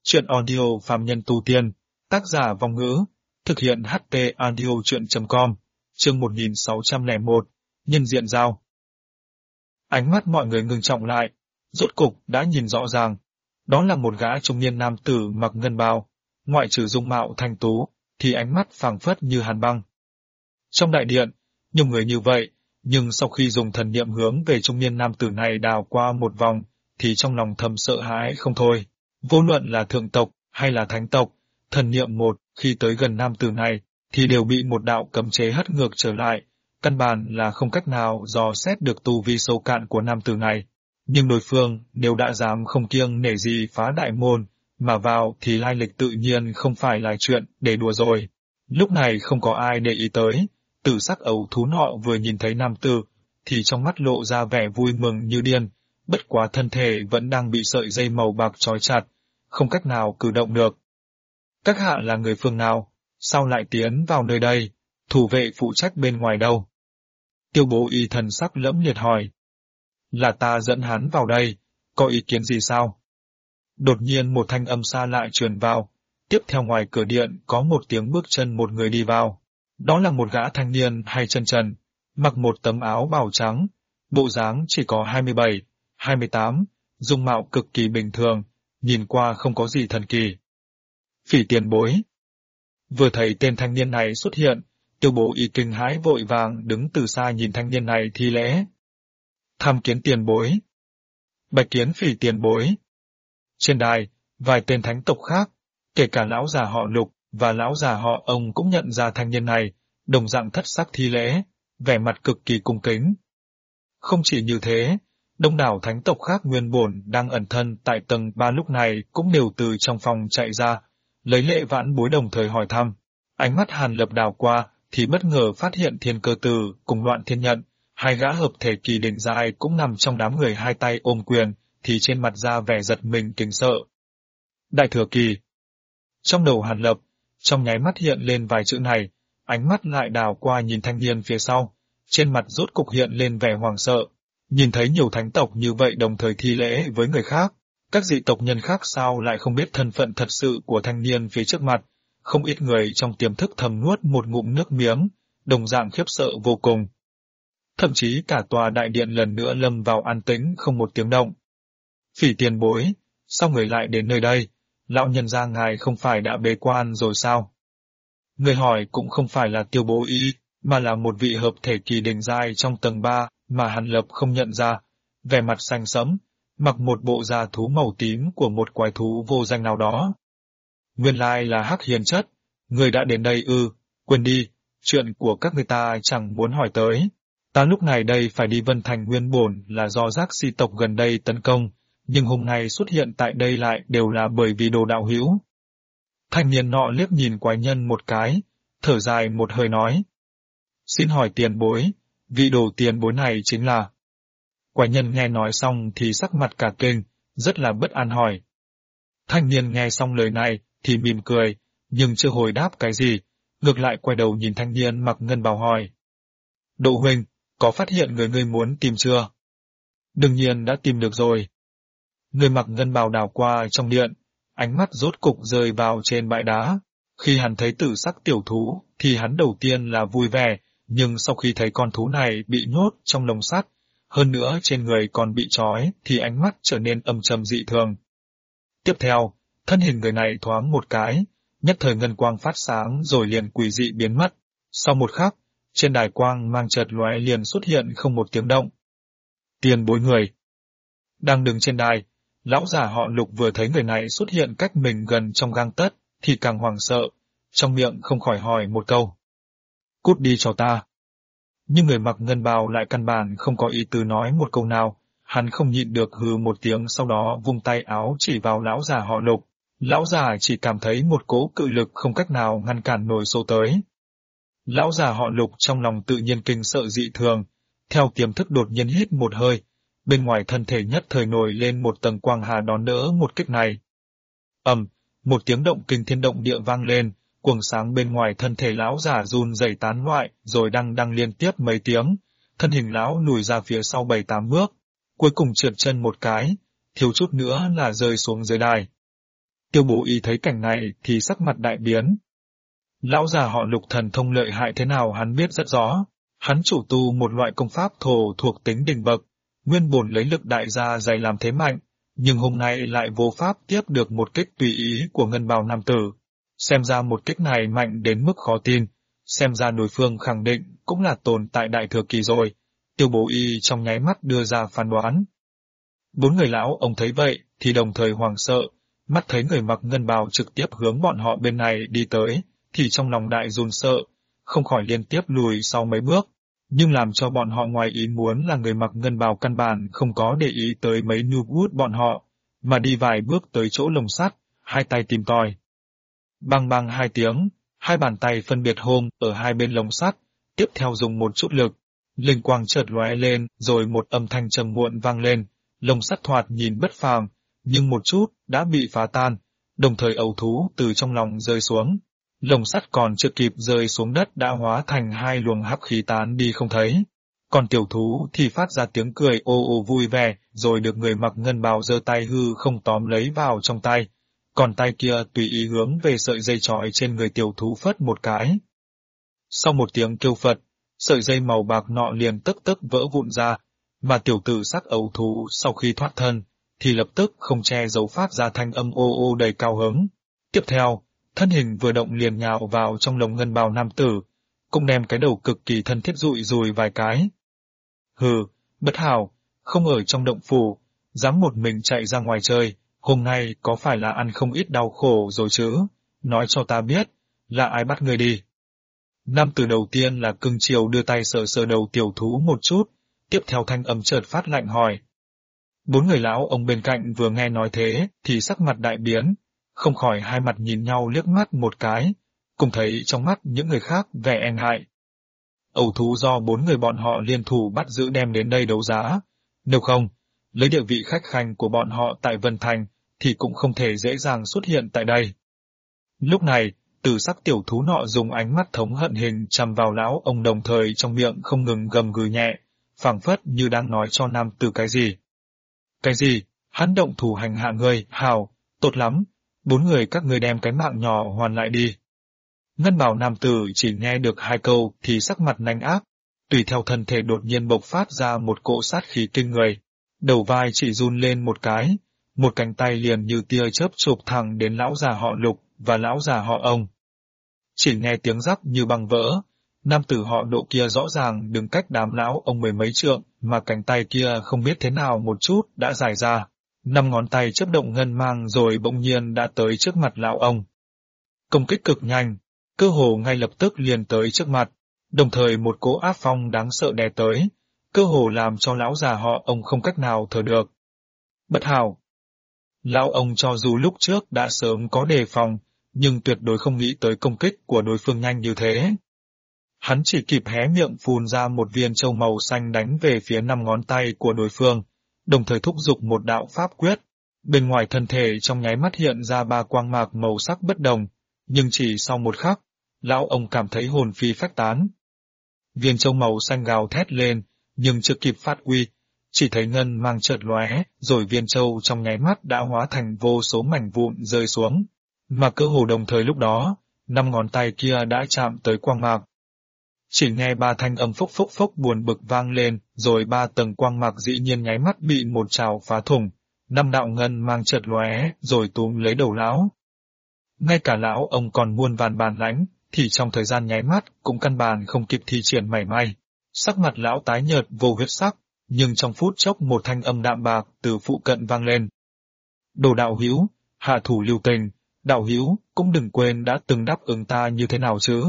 Truyện audio Phàm Nhân Tu Tiên, tác giả Vong Ngữ, thực hiện HT Audio Truyện.com, chương 1601, nhân diện giao. Ánh mắt mọi người ngưng trọng lại, rốt cục đã nhìn rõ ràng. Đó là một gã trung niên nam tử mặc ngân bào, ngoại trừ dung mạo thanh tú, thì ánh mắt phảng phất như hàn băng. Trong đại điện, nhiều người như vậy, nhưng sau khi dùng thần niệm hướng về trung niên nam tử này đào qua một vòng, thì trong lòng thầm sợ hãi không thôi. Vô luận là thượng tộc hay là thánh tộc, thần niệm một khi tới gần nam tử này thì đều bị một đạo cấm chế hất ngược trở lại, căn bản là không cách nào dò xét được tu vi sâu cạn của nam tử này. Nhưng đối phương nếu đã dám không kiêng nể gì phá đại môn mà vào thì lai lịch tự nhiên không phải là chuyện để đùa rồi. Lúc này không có ai để ý tới, tử sắc ấu thú nọ vừa nhìn thấy nam tử thì trong mắt lộ ra vẻ vui mừng như điên, bất quá thân thể vẫn đang bị sợi dây màu bạc trói chặt, không cách nào cử động được. Các hạ là người phương nào? Sao lại tiến vào nơi đây? Thủ vệ phụ trách bên ngoài đâu? Tiêu Bố Y thần sắc lẫm liệt hỏi. Là ta dẫn hắn vào đây, có ý kiến gì sao? Đột nhiên một thanh âm xa lạ truyền vào, tiếp theo ngoài cửa điện có một tiếng bước chân một người đi vào. Đó là một gã thanh niên hay chân trần, mặc một tấm áo bào trắng, bộ dáng chỉ có 27, 28, dung mạo cực kỳ bình thường, nhìn qua không có gì thần kỳ. Phỉ tiền bối. Vừa thấy tên thanh niên này xuất hiện, Tiêu Bố Y kinh hãi vội vàng đứng từ xa nhìn thanh niên này thi lễ. Tham kiến tiền bối. Bạch kiến Phỉ tiền bối. Trên đài, vài tên thánh tộc khác, kể cả lão già họ Lục và lão già họ Ông cũng nhận ra thanh niên này, đồng dạng thất sắc thi lễ, vẻ mặt cực kỳ cung kính. Không chỉ như thế, đông đảo thánh tộc khác nguyên bổn đang ẩn thân tại tầng 3 lúc này cũng đều từ trong phòng chạy ra, lấy lễ vãn bối đồng thời hỏi thăm. Ánh mắt Hàn Lập đào qua thì bất ngờ phát hiện Thiên Cơ Tử cùng Loạn Thiên Nhận, hai gã hợp thể kỳ đỉnh giai cũng nằm trong đám người hai tay ôm quyền, thì trên mặt ra vẻ giật mình kinh sợ. Đại thừa kỳ. Trong đầu Hàn Lập, trong nháy mắt hiện lên vài chữ này, ánh mắt lại đào qua nhìn thanh niên phía sau, trên mặt rốt cục hiện lên vẻ hoảng sợ. Nhìn thấy nhiều thánh tộc như vậy đồng thời thi lễ với người khác, các dị tộc nhân khác sao lại không biết thân phận thật sự của thanh niên phía trước mặt, không ít người trong tiềm thức thầm nuốt một ngụm nước miếng, đồng dạng khiếp sợ vô cùng. Thậm chí cả tòa đại điện lần nữa lâm vào an tĩnh không một tiếng động. Phỉ tiền bối, sao người lại đến nơi đây? Lão nhân gia ngài không phải đã bế quan rồi sao? Người hỏi cũng không phải là Tiêu Bố Y, mà là một vị hợp thể kỳ đỉnh giai trong tầng 3 mà Hàn Lập không nhận ra, vẻ mặt xanh sẫm, mặc một bộ da thú màu tím của một quái thú vô danh nào đó. Nguyên lai là Hắc Hiền Chất, người đã đến đây ư? Quên đi, chuyện của các người ta chẳng muốn hỏi tới. Ta lúc này đây phải đi Vân Thành nguyên bổn là do Giác Si tộc gần đây tấn công, nhưng hôm nay xuất hiện tại đây lại đều là bởi vì đồ đạo hữu. Thanh niên nọ liếc nhìn quái nhân một cái, thở dài một hơi nói. Xin hỏi tiền bối, vị đồ tiền bối này chính là... Quái nhân nghe nói xong thì sắc mặt cả kinh, rất là bất an hỏi. Thanh niên nghe xong lời này thì mỉm cười, nhưng chưa hồi đáp cái gì, ngược lại quay đầu nhìn thanh niên mặc ngân bào hỏi. Độ huynh, có phát hiện người ngươi muốn tìm chưa? Đương nhiên đã tìm được rồi. Người mặc ngân bào đảo qua trong điện, ánh mắt rốt cục rơi vào trên bãi đá. Khi hắn thấy tử sắc tiểu thú thì hắn đầu tiên là vui vẻ, nhưng sau khi thấy con thú này bị nhốt trong lồng sắt, hơn nữa trên người còn bị trói thì ánh mắt trở nên âm trầm dị thường. Tiếp theo, thân hình người này thoáng một cái, nhất thời ngân quang phát sáng rồi liền quỷ dị biến mất. Sau một khắc, trên đài quang mang chợt lóe liền xuất hiện không một tiếng động. Tiền bối người. Đang đứng trên đài, lão già họ Lục vừa thấy người này xuất hiện cách mình gần trong gang tấc thì càng hoảng sợ, trong miệng không khỏi hỏi một câu. Cút đi cho ta. Nhưng người mặc ngân bào lại căn bản không có ý tứ nói một câu nào, hắn không nhịn được hừ một tiếng sau đó vung tay áo chỉ vào lão già họ Lục. Lão già chỉ cảm thấy một cỗ cự lực không cách nào ngăn cản nổi xô tới. Lão già họ Lục trong lòng tự nhiên kinh sợ dị thường, theo tiềm thức đột nhiên hít một hơi, bên ngoài thân thể nhất thời nổi lên một tầng quang hà đón đỡ một kích này. Một tiếng động kinh thiên động địa vang lên, quầng sáng bên ngoài thân thể lão già run rẩy tán loạn, rồi đăng liên tiếp mấy tiếng, thân hình lão lùi ra phía sau 7-8 bước, cuối cùng trượt chân một cái, thiếu chút nữa là rơi xuống dưới đài. Tiêu Bố Y thấy cảnh này thì sắc mặt đại biến. Lão già họ Lục thần thông lợi hại thế nào hắn biết rất rõ. Hắn chủ tu một loại công pháp thổ thuộc tính đỉnh bậc, nguyên bổn lấy lực đại gia dày làm thế mạnh, nhưng hôm nay lại vô pháp tiếp được một kích tùy ý của ngân bào nam tử. Xem ra một kích này mạnh đến mức khó tin, xem ra đối phương khẳng định cũng là tồn tại đại thừa kỳ rồi. Tiêu Bố Y trong nháy mắt đưa ra phán đoán. Bốn người lão ông thấy vậy thì đồng thời hoảng sợ, mắt thấy người mặc ngân bào trực tiếp hướng bọn họ bên này đi tới, thì trong lòng đại run sợ, không khỏi liên tiếp lùi sau mấy bước. Nhưng làm cho bọn họ ngoài ý muốn là người mặc ngân bào căn bản không có để ý tới mấy noob wood bọn họ, mà đi vài bước tới chỗ lồng sắt, hai tay tìm tòi. Bang bang hai tiếng, hai bàn tay phân biệt hôm ở hai bên lồng sắt, tiếp theo dùng một chút lực. Linh quang chợt lóe lên, rồi một âm thanh trầm muộn vang lên, lồng sắt thoạt nhìn bất phàm, nhưng một chút đã bị phá tan, đồng thời ấu thú từ trong lòng rơi xuống. Lồng sắt còn chưa kịp rơi xuống đất đã hóa thành hai luồng hắc khí tán đi không thấy. Còn tiểu thú thì phát ra tiếng cười ô ô vui vẻ, rồi được người mặc ngân bào giơ tay hư không tóm lấy vào trong tay. Còn tay kia tùy ý hướng về sợi dây trói trên người tiểu thú phất một cái. Sau một tiếng kêu phật, sợi dây màu bạc nọ liền tức tức vỡ vụn ra, mà tiểu tử sắc ấu thú sau khi thoát thân, thì lập tức không che giấu phát ra thanh âm ô ô đầy cao hứng. Tiếp theo, thân hình vừa động liền nhào vào trong lồng ngân bào nam tử, cũng đem cái đầu cực kỳ thân thiết dụi dùi vài cái. Hừ, bất hảo, không ở trong động phủ, dám một mình chạy ra ngoài chơi, hôm nay có phải là ăn không ít đau khổ rồi chứ, nói cho ta biết, là ai bắt người đi. Nam tử đầu tiên là cưng chiều đưa tay sờ sờ đầu tiểu thú một chút, tiếp theo thanh âm chợt phát lạnh hỏi. Bốn người lão ông bên cạnh vừa nghe nói thế thì sắc mặt đại biến, không khỏi hai mặt nhìn nhau liếc mắt một cái, cùng thấy trong mắt những người khác vẻ e ngại. Ấu thú do bốn người bọn họ liên thủ bắt giữ đem đến đây đấu giá, nếu không, lấy địa vị khách khanh của bọn họ tại Vân Thành thì cũng không thể dễ dàng xuất hiện tại đây. Lúc này, tử sắc tiểu thú nọ dùng ánh mắt thống hận hình chằm vào lão ông đồng thời trong miệng không ngừng gầm gừ nhẹ, phảng phất như đang nói cho nam tử cái gì. Cái gì? Hắn động thủ hành hạ ngươi, hào, tốt lắm, bốn người các ngươi đem cái mạng nhỏ hoàn lại đi. Ngân bào nam tử chỉ nghe được hai câu thì sắc mặt nanh ác, tùy theo thân thể đột nhiên bộc phát ra một cỗ sát khí kinh người. Đầu vai chỉ run lên một cái, một cánh tay liền như tia chớp chụp thẳng đến lão già họ Lục và lão già họ ông. Chỉ nghe tiếng rắc như băng vỡ, nam tử họ Độ kia rõ ràng đứng cách đám lão ông mười mấy trượng, mà cánh tay kia không biết thế nào một chút đã dài ra. 5 ngón tay chớp động ngân mang rồi bỗng nhiên đã tới trước mặt lão ông. Công kích cực nhanh, cơ hồ ngay lập tức liền tới trước mặt, đồng thời một cỗ áp phong đáng sợ đè tới, cơ hồ làm cho lão già họ ông không cách nào thở được. Bất hảo! Lão ông cho dù lúc trước đã sớm có đề phòng, nhưng tuyệt đối không nghĩ tới công kích của đối phương nhanh như thế. Hắn chỉ kịp hé miệng phun ra một viên châu màu xanh đánh về phía 5 ngón tay của đối phương, đồng thời thúc giục một đạo pháp quyết. Bên ngoài thân thể trong nháy mắt hiện ra 3 quang mạc màu sắc bất đồng, nhưng chỉ sau một khắc, lão ông cảm thấy hồn phi phách tán. Viên châu màu xanh gào thét lên, nhưng chưa kịp phát uy, chỉ thấy ngân mang chợt lóe, rồi viên châu trong nháy mắt đã hóa thành vô số mảnh vụn rơi xuống, mà cơ hồ đồng thời lúc đó, 5 ngón tay kia đã chạm tới quang mạc. Chỉ nghe 3 thanh âm phốc phốc phốc buồn bực vang lên, rồi 3 tầng quang mạc dĩ nhiên nháy mắt bị một trào phá thủng, 5 đạo ngân mang chợt lóe, rồi túm lấy đầu lão. Ngay cả lão ông còn muôn vàn bản lãnh, thì trong thời gian nháy mắt cũng căn bản không kịp thi triển mảy may. Sắc mặt lão tái nhợt vô huyết sắc, nhưng trong phút chốc một thanh âm đạm bạc từ phụ cận vang lên. Đồ đạo hữu, hạ thủ lưu tình, đạo hữu cũng đừng quên đã từng đáp ứng ta như thế nào chứ.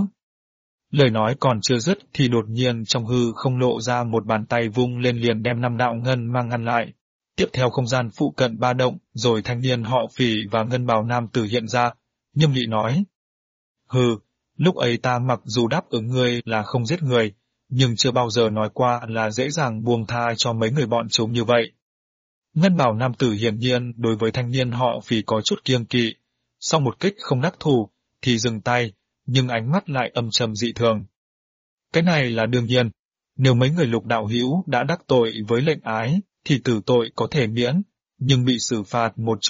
Lời nói còn chưa dứt thì đột nhiên trong hư không lộ ra một bàn tay vung lên liền đem 5 đạo ngân mang ngăn lại. Tiếp theo không gian phụ cận ba động, rồi thanh niên họ Phỉ và ngân bào nam tử hiện ra, nghiêm nghị nói. Hừ, lúc ấy ta mặc dù đáp ứng ngươi là không giết người, nhưng chưa bao giờ nói qua là dễ dàng buông tha cho mấy người bọn chúng như vậy. Ngân bào nam tử hiển nhiên đối với thanh niên họ Phỉ có chút kiêng kỵ, sau một kích không đắc thủ, thì dừng tay, nhưng ánh mắt lại âm trầm dị thường. Cái này là đương nhiên, nếu mấy người Lục đạo hữu đã đắc tội với lệnh ái, thì tử tội có thể miễn, nhưng bị xử phạt một chút,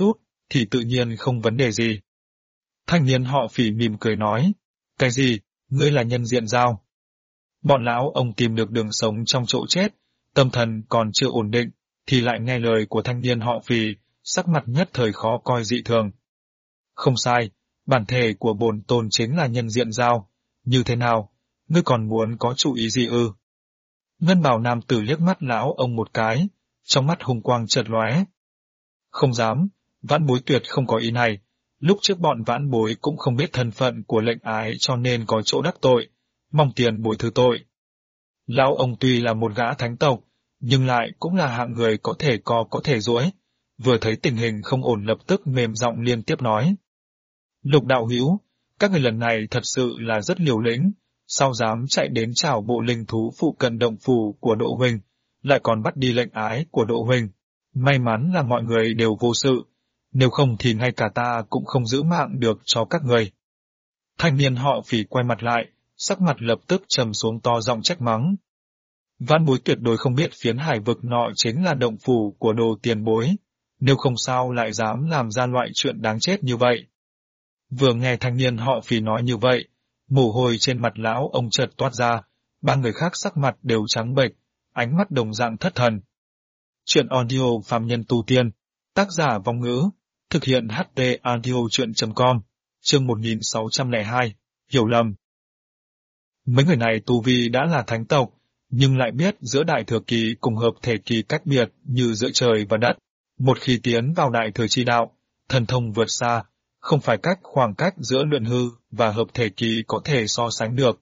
thì tự nhiên không vấn đề gì. Thanh niên họ Phỉ mỉm cười nói, cái gì, ngươi là nhân diện Dao? Bọn lão ông tìm được đường sống trong chỗ chết, tâm thần còn chưa ổn định, thì lại nghe lời của thanh niên họ Phỉ, sắc mặt nhất thời khó coi dị thường. Không sai, bản thể của bổn tôn chính là nhân diện Dao, như thế nào, ngươi còn muốn có chủ ý gì ư? Ngân bào nam tử liếc mắt lão ông một cái, trong mắt hung quang chợt lóe. Không dám, vãn bối tuyệt không có ý này, lúc trước bọn vãn bối cũng không biết thân phận của lệnh ái cho nên có chỗ đắc tội, mong tiền bồi thứ tội. Lão ông tuy là một gã thánh tộc, nhưng lại cũng là hạng người có thể co có thể duỗi, vừa thấy tình hình không ổn lập tức mềm giọng liên tiếp nói. Lục đạo hữu, các người lần này thật sự là rất liều lĩnh, sao dám chạy đến chào bộ linh thú phụ cận động phủ của Độ huynh, lại còn bắt đi lệnh ái của Độ huynh. May mắn là mọi người đều vô sự, nếu không thì ngay cả ta cũng không giữ mạng được cho các người. Thanh niên họ Phỉ quay mặt lại, sắc mặt lập tức trầm xuống to giọng trách mắng. Vãn bối tuyệt đối không biết phiến hải vực nọ chính là động phủ của Đồ tiền bối, nếu không sao lại dám làm ra loại chuyện đáng chết như vậy. Vừa nghe thanh niên họ Phỉ nói như vậy, mồ hôi trên mặt lão ông chợt toát ra, ba người khác sắc mặt đều trắng bệch, ánh mắt đồng dạng thất thần. Chuyện audio phàm nhân tu tiên, tác giả Vong Ngữ, thực hiện HT audio truyện.com, chương 1602, hiểu lầm. Mấy người này tu vi đã là thánh tộc, nhưng lại biết giữa đại thừa kỳ cùng hợp thể kỳ cách biệt như giữa trời và đất. Một khi tiến vào đại thừa chi đạo, thần thông vượt xa, không phải khoảng cách giữa luyện hư và hợp thể kỳ có thể so sánh được.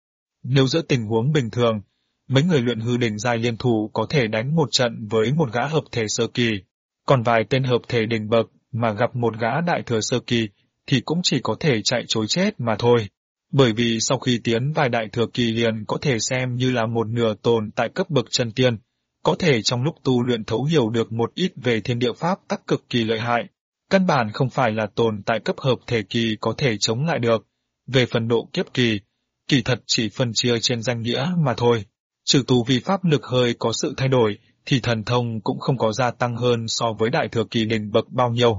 Nếu giữa tình huống bình thường, mấy người luyện hư đỉnh giai liên thủ có thể đánh một trận với một gã hợp thể sơ kỳ, còn vài tên hợp thể đỉnh bậc mà gặp một gã đại thừa sơ kỳ thì cũng chỉ có thể chạy trối chết mà thôi. Bởi vì sau khi tiến vài đại thừa kỳ liền có thể xem như là một nửa tồn tại cấp bậc chân tiên, có thể trong lúc tu luyện thấu hiểu được một ít về thiên địa pháp tắc cực kỳ lợi hại. Căn bản không phải là tồn tại cấp hợp thể kỳ có thể chống lại được. Về phần độ kiếp kỳ, kỳ thật chỉ phân chia trên danh nghĩa mà thôi. Trừ tu vi pháp lực hơi có sự thay đổi, thì thần thông cũng không có gia tăng hơn so với đại thừa kỳ đỉnh bậc bao nhiêu.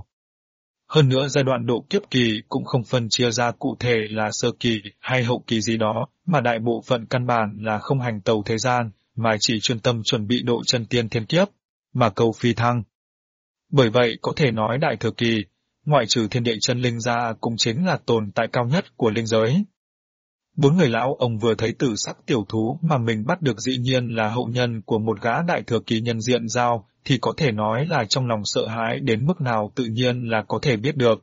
Hơn nữa giai đoạn độ kiếp kỳ cũng không phân chia ra cụ thể là sơ kỳ hay hậu kỳ gì đó, mà đại bộ phận căn bản là không hành tẩu thế gian, mà chỉ chuyên tâm chuẩn bị độ chân tiên thiên kiếp, mà cầu phi thăng. Bởi vậy có thể nói đại thừa kỳ, ngoại trừ thiên địa chân linh ra cũng chính là tồn tại cao nhất của linh giới. Bốn người lão ông vừa thấy tử sắc tiểu thú mà mình bắt được dĩ nhiên là hậu nhân của một gã đại thừa kỳ nhân diện Dao, thì có thể nói là trong lòng sợ hãi đến mức nào tự nhiên là có thể biết được.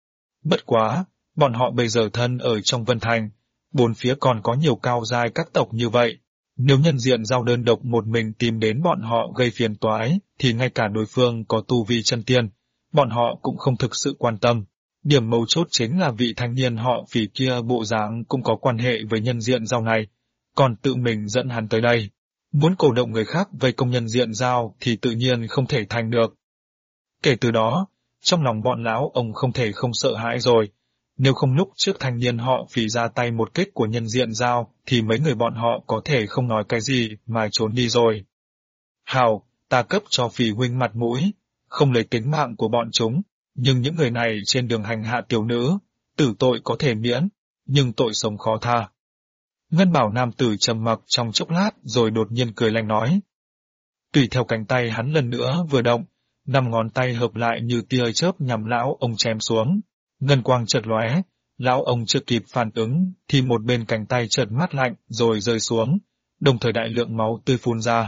Bất quá, bọn họ bây giờ thân ở trong Vân Thành, bốn phía còn có nhiều cao giai các tộc như vậy. Nếu nhân diện Dao đơn độc một mình tìm đến bọn họ gây phiền toái, thì ngay cả đối phương có tu vi chân tiên, bọn họ cũng không thực sự quan tâm. Điểm mấu chốt chính là vị thanh niên họ Phỉ kia bộ dáng cũng có quan hệ với nhân diện Dao này, còn tự mình dẫn hắn tới đây. Muốn cổ động người khác vây công nhân diện Dao thì tự nhiên không thể thành được. Kể từ đó, trong lòng bọn lão ông không thể không sợ hãi rồi. Nếu không lúc trước thanh niên họ Phỉ ra tay một kích của nhân diện Dao thì mấy người bọn họ có thể không nói cái gì mà trốn đi rồi. Hào, ta cấp cho Phỉ huynh mặt mũi, không lấy tính mạng của bọn chúng, nhưng những người này trên đường hành hạ tiểu nữ, tử tội có thể miễn, nhưng tội sống khó tha. Ngân bảo nam tử trầm mặc trong chốc lát rồi đột nhiên cười lạnh nói. Tùy theo cánh tay hắn lần nữa vừa động, 5 ngón tay hợp lại như tia chớp nhằm lão ông chém xuống. Ngân quang chợt lóe, lão ông chưa kịp phản ứng thì một bên cánh tay chợt mát lạnh rồi rơi xuống, đồng thời đại lượng máu tươi phun ra.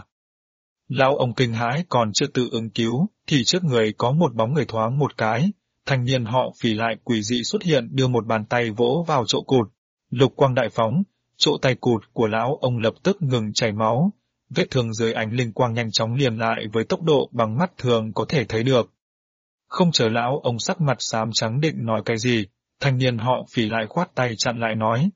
Lão ông kinh hãi còn chưa tự ứng cứu thì trước người có một bóng người thoáng một cái, thanh niên họ Phỉ lại quỷ dị xuất hiện đưa một bàn tay vỗ vào chỗ cụt, lục quang đại phóng. Chỗ tay cụt của lão ông lập tức ngừng chảy máu, vết thương dưới ánh linh quang nhanh chóng liền lại với tốc độ bằng mắt thường có thể thấy được. Không chờ lão ông sắc mặt xám trắng định nói cái gì, thanh niên họ Phỉ lại khoát tay chặn lại nói.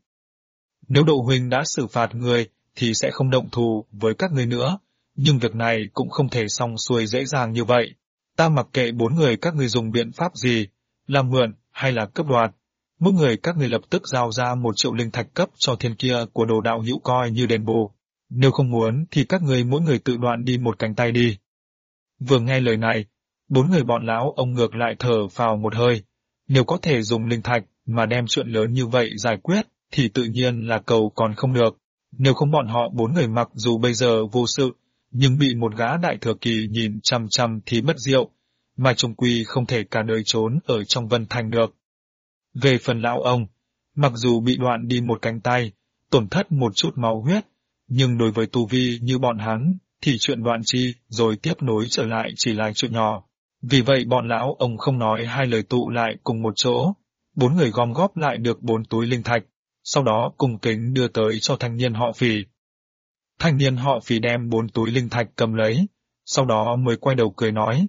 Nếu Độ huynh đã xử phạt người thì sẽ không động thù với các ngươi nữa, nhưng việc này cũng không thể xong xuôi dễ dàng như vậy. Ta mặc kệ 4 người các ngươi dùng biện pháp gì, là mượn hay là cướp đoạt. Mỗi người các người lập tức giao ra 1 triệu linh thạch cấp cho thiên kia của Đồ đạo hữu coi như đền bù. Nếu không muốn thì các người mỗi người tự đoạn đi một cánh tay đi. Vừa nghe lời này, Bốn người bọn lão ông ngược lại thở phào một hơi. Nếu có thể dùng linh thạch mà đem chuyện lớn như vậy giải quyết, thì tự nhiên là cầu còn không được. Nếu không bọn họ bốn người mặc dù bây giờ vô sự, nhưng bị một gã đại thừa kỳ nhìn chằm chằm thì mất rượu, mà chung quy không thể cả đời trốn ở trong Vân Thành được. Về phần lão ông, mặc dù bị đoạn đi một cánh tay, tổn thất một chút máu huyết, nhưng đối với tu vi như bọn hắn, thì chuyện đoạn chi rồi tiếp nối trở lại chỉ là chuyện nhỏ. Vì vậy bọn lão ông không nói hai lời tụ lại cùng một chỗ, bốn người gom góp lại được 4 túi linh thạch, sau đó cùng kính đưa tới cho thanh niên họ Phì. Thanh niên họ Phì đem 4 túi linh thạch cầm lấy, sau đó mới quay đầu cười nói.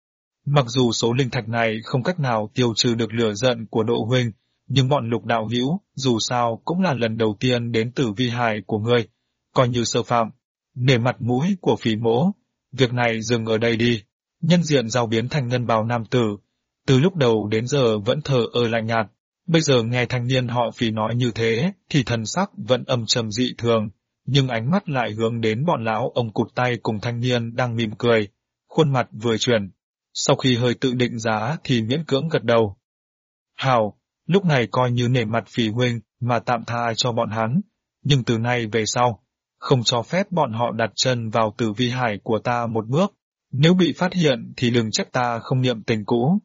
Mặc dù số linh thạch này không cách nào tiêu trừ được lửa giận của Độ huynh, nhưng bọn Lục đạo hữu dù sao cũng là lần đầu tiên đến Tử Vi Hải của ngươi, coi như sơ phạm. Nể mặt mũi của Phì mỗ, việc này dừng ở đây đi. Nhân diện Giao biến thành ngân bào nam tử, từ lúc đầu đến giờ vẫn thờ ơ lạnh nhạt. Bây giờ nghe thanh niên họ Phì nói như thế, thì thần sắc vẫn âm trầm dị thường, nhưng ánh mắt lại hướng đến bọn lão ông cụt tay cùng thanh niên đang mỉm cười, khuôn mặt vừa chuyển. Sau khi hơi tự định giá thì miễn cưỡng gật đầu. Hảo, lúc này coi như nể mặt Phì huynh mà tạm tha cho bọn hắn, nhưng từ nay về sau, không cho phép bọn họ đặt chân vào Tử Vi Hải của ta một bước. Nếu bị phát hiện thì đừng trách ta không niệm tình cũ.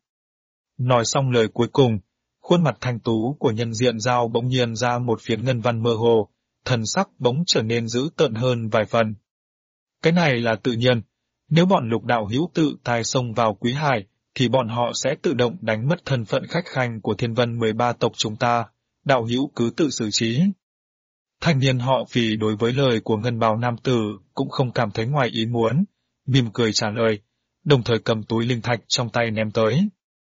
Nói xong lời cuối cùng, khuôn mặt thanh tú của nhân diện Giao bỗng nhiên ra một phiến ngân văn mơ hồ, thần sắc bỗng trở nên dữ tợn hơn vài phần. Cái này là tự nhiên, nếu bọn Lục đạo hữu tự tài xông vào Quý Hải, thì bọn họ sẽ tự động đánh mất thân phận khách khanh của Thiên Vân 13 tộc chúng ta, đạo hữu cứ tự xử trí. Thanh niên họ Phì đối với lời của ngân bào nam tử cũng không cảm thấy ngoài ý muốn, mỉm cười trả lời, đồng thời cầm túi linh thạch trong tay ném tới.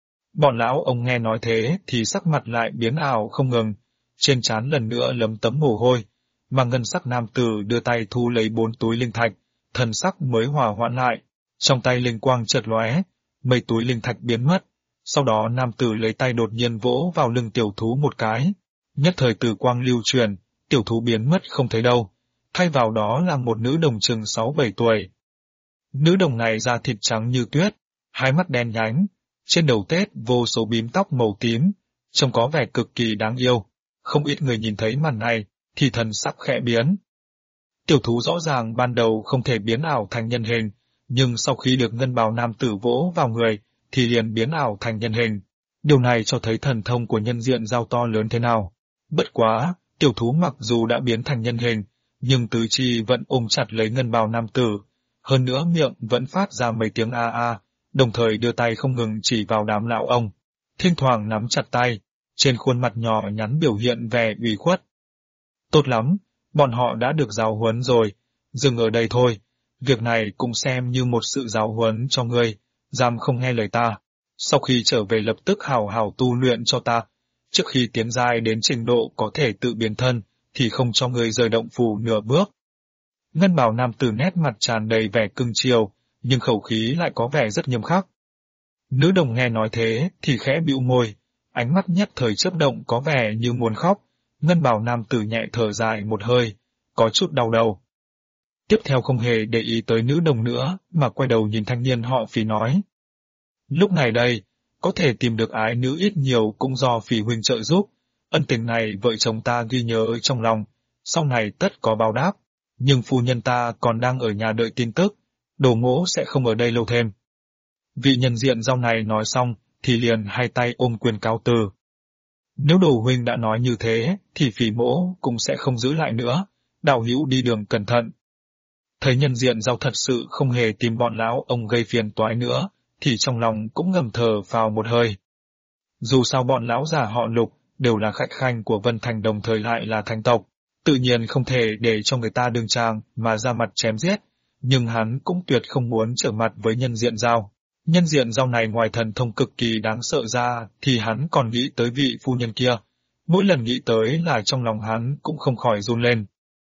Bọn lão ông nghe nói thế thì sắc mặt lại biến ảo không ngừng, trên trán lần nữa lấm tấm mồ hôi, mà ngân sắc nam tử đưa tay thu lấy 4 túi linh thạch, thần sắc mới hòa hoãn lại, trong tay linh quang chợt lóe, mấy túi linh thạch biến mất, sau đó nam tử lấy tay đột nhiên vỗ vào lưng tiểu thú một cái, nhất thời tử quang lưu truyền, tiểu thú biến mất không thấy đâu, thay vào đó là một nữ đồng chừng 6-7 tuổi. Nữ đồng này da thịt trắng như tuyết, hai mắt đen nhánh, trên đầu tết vô số bím tóc màu tím, trông có vẻ cực kỳ đáng yêu. Không ít người nhìn thấy màn này, thì thần sắc khẽ biến. Tiểu thú rõ ràng ban đầu không thể biến ảo thành nhân hình, nhưng sau khi được ngân bào nam tử vỗ vào người, thì liền biến ảo thành nhân hình. Điều này cho thấy thần thông của nhân diện Giao to lớn thế nào. Bất quá, tiểu thú mặc dù đã biến thành nhân hình, nhưng tứ chi vẫn ôm chặt lấy ngân bào nam tử. Hơn nữa miệng vẫn phát ra mấy tiếng a a, đồng thời đưa tay không ngừng chỉ vào đám lão ông, thỉnh thoảng nắm chặt tay, trên khuôn mặt nhỏ nhắn biểu hiện vẻ ủy khuất. Tốt lắm, bọn họ đã được giáo huấn rồi, dừng ở đây thôi, việc này cũng xem như một sự giáo huấn cho ngươi, dám không nghe lời ta. Sau khi trở về lập tức hào hào tu luyện cho ta, trước khi tiến giai đến trình độ có thể tự biến thân, thì không cho ngươi rời động phủ nửa bước. Ngân bào nam tử nét mặt tràn đầy vẻ cưng chiều, nhưng khẩu khí lại có vẻ rất nghiêm khắc. Nữ đồng nghe nói thế thì khẽ bĩu môi, ánh mắt nhất thời chớp động có vẻ như muốn khóc. Ngân bào nam tử nhẹ thở dài một hơi, có chút đau đầu. Tiếp theo không hề để ý tới nữ đồng nữa, mà quay đầu nhìn thanh niên họ Phì nói. Lúc này đây, có thể tìm được ái nữ ít nhiều cũng do Phì huynh trợ giúp, ân tình này vợ chồng ta ghi nhớ trong lòng, sau này tất có báo đáp, nhưng phu nhân ta còn đang ở nhà đợi tin tức, Đồ Mỗ sẽ không ở đây lâu thêm. Vị nhân diện Giao này nói xong, thì liền hai tay ôm quyền cáo từ. Nếu Đồ huynh đã nói như thế, thì Phì mỗ cũng sẽ không giữ lại nữa, đạo hữu đi đường cẩn thận. Thấy nhân diện Giao thật sự không hề tìm bọn lão ông gây phiền toái nữa, thì trong lòng cũng ngầm thở vào một hơi. Dù sao bọn lão già họ Lục đều là khách khanh của Vân Thành đồng thời lại là thánh tộc, tự nhiên không thể để cho người ta đương tràng mà ra mặt chém giết, nhưng hắn cũng tuyệt không muốn trở mặt với nhân diện Giao. Nhân diện Giao này ngoài thần thông cực kỳ đáng sợ ra thì hắn còn nghĩ tới vị phu nhân kia, mỗi lần nghĩ tới là trong lòng hắn cũng không khỏi run lên.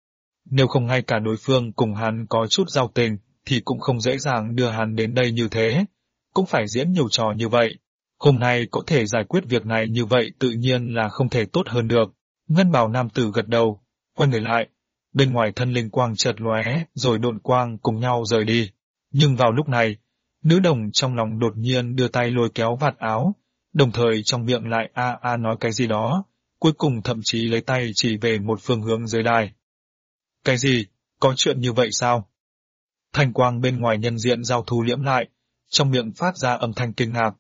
Nếu không ngay cả đối phương cùng hắn có chút giao tình thì cũng không dễ dàng đưa hắn đến đây như thế, cũng phải diễn nhiều trò như vậy. Hôm nay có thể giải quyết việc này như vậy tự nhiên là không thể tốt hơn được. Ngân bào nam tử gật đầu, quay người lại, bên ngoài thân linh quang chợt lóe rồi độn quang cùng nhau rời đi. Nhưng vào lúc này, Nữ đồng trong lòng đột nhiên đưa tay lôi kéo vạt áo, đồng thời trong miệng lại nói cái gì đó, cuối cùng thậm chí lấy tay chỉ về một phương hướng dưới đài. Cái gì? Có chuyện như vậy sao? Thanh quang bên ngoài nhân diện giao thu liễm lại, trong miệng phát ra âm thanh kinh ngạc.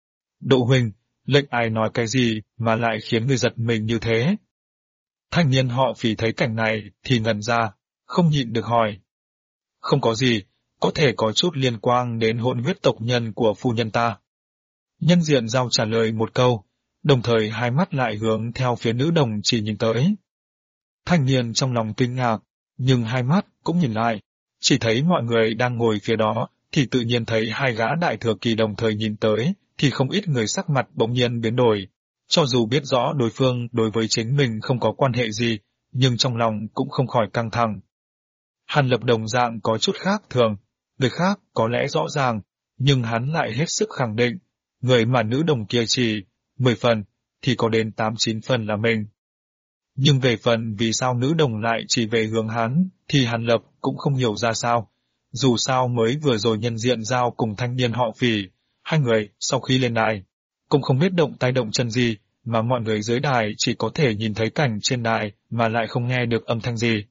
Độ huynh, lệnh ai nói cái gì mà lại khiến người giật mình như thế? Thanh niên họ Phỉ thấy cảnh này thì ngẩn ra, không nhịn được hỏi. Không có gì, có thể có chút liên quan đến hỗn huyết tộc nhân của phu nhân ta. Nhân diện giao trả lời một câu, đồng thời hai mắt lại hướng theo phía nữ đồng chỉ nhìn tới. Thanh niên trong lòng kinh ngạc, nhưng hai mắt cũng nhìn lại, chỉ thấy mọi người đang ngồi phía đó, thì tự nhiên thấy hai gã đại thừa kỳ đồng thời nhìn tới, thì không ít người sắc mặt bỗng nhiên biến đổi. Cho dù biết rõ đối phương đối với chính mình không có quan hệ gì, nhưng trong lòng cũng không khỏi căng thẳng. Hàn Lập đồng dạng có chút khác thường, người khác có lẽ rõ ràng, nhưng hắn lại hết sức khẳng định, người mà nữ đồng kia chỉ 10 phần, thì có đến 8-9 phần là mình. Nhưng về phần vì sao nữ đồng lại chỉ về hướng hắn, thì Hàn Lập cũng không hiểu ra sao. Dù sao mới vừa rồi nhân diện giao cùng thanh niên họ Phỉ, hai người sau khi lên đài, cũng không biết động tay động chân gì, mà mọi người dưới đài chỉ có thể nhìn thấy cảnh trên đài mà lại không nghe được âm thanh gì.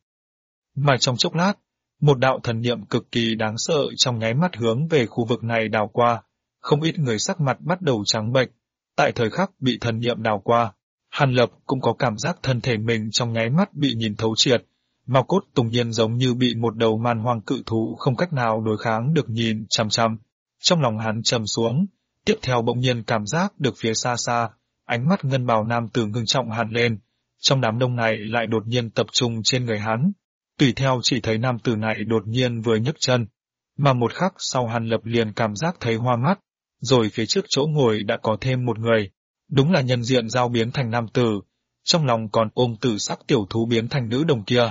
Mà trong chốc lát, một đạo thần niệm cực kỳ đáng sợ trong nháy mắt hướng về khu vực này đảo qua, không ít người sắc mặt bắt đầu trắng bệch. Tại thời khắc bị thần niệm đảo qua, Hàn Lập cũng có cảm giác thân thể mình trong nháy mắt bị nhìn thấu triệt, mao cốt tùng nhiên giống như bị một đầu man hoang cự thú không cách nào đối kháng được nhìn chằm chằm. Trong lòng hắn trầm xuống, tiếp theo bỗng nhiên cảm giác được phía xa xa, ánh mắt ngân bào nam tử ngưng trọng hẳn lên, trong đám đông này lại đột nhiên tập trung trên người hắn. Tùy theo chỉ thấy nam tử này đột nhiên vừa nhấc chân, mà một khắc sau Hàn Lập liền cảm giác thấy hoa mắt, rồi phía trước chỗ ngồi đã có thêm một người. Đúng là nhân diện giao biến thành nam tử, trong lòng còn ôm tử sắc tiểu thú biến thành nữ đồng kia.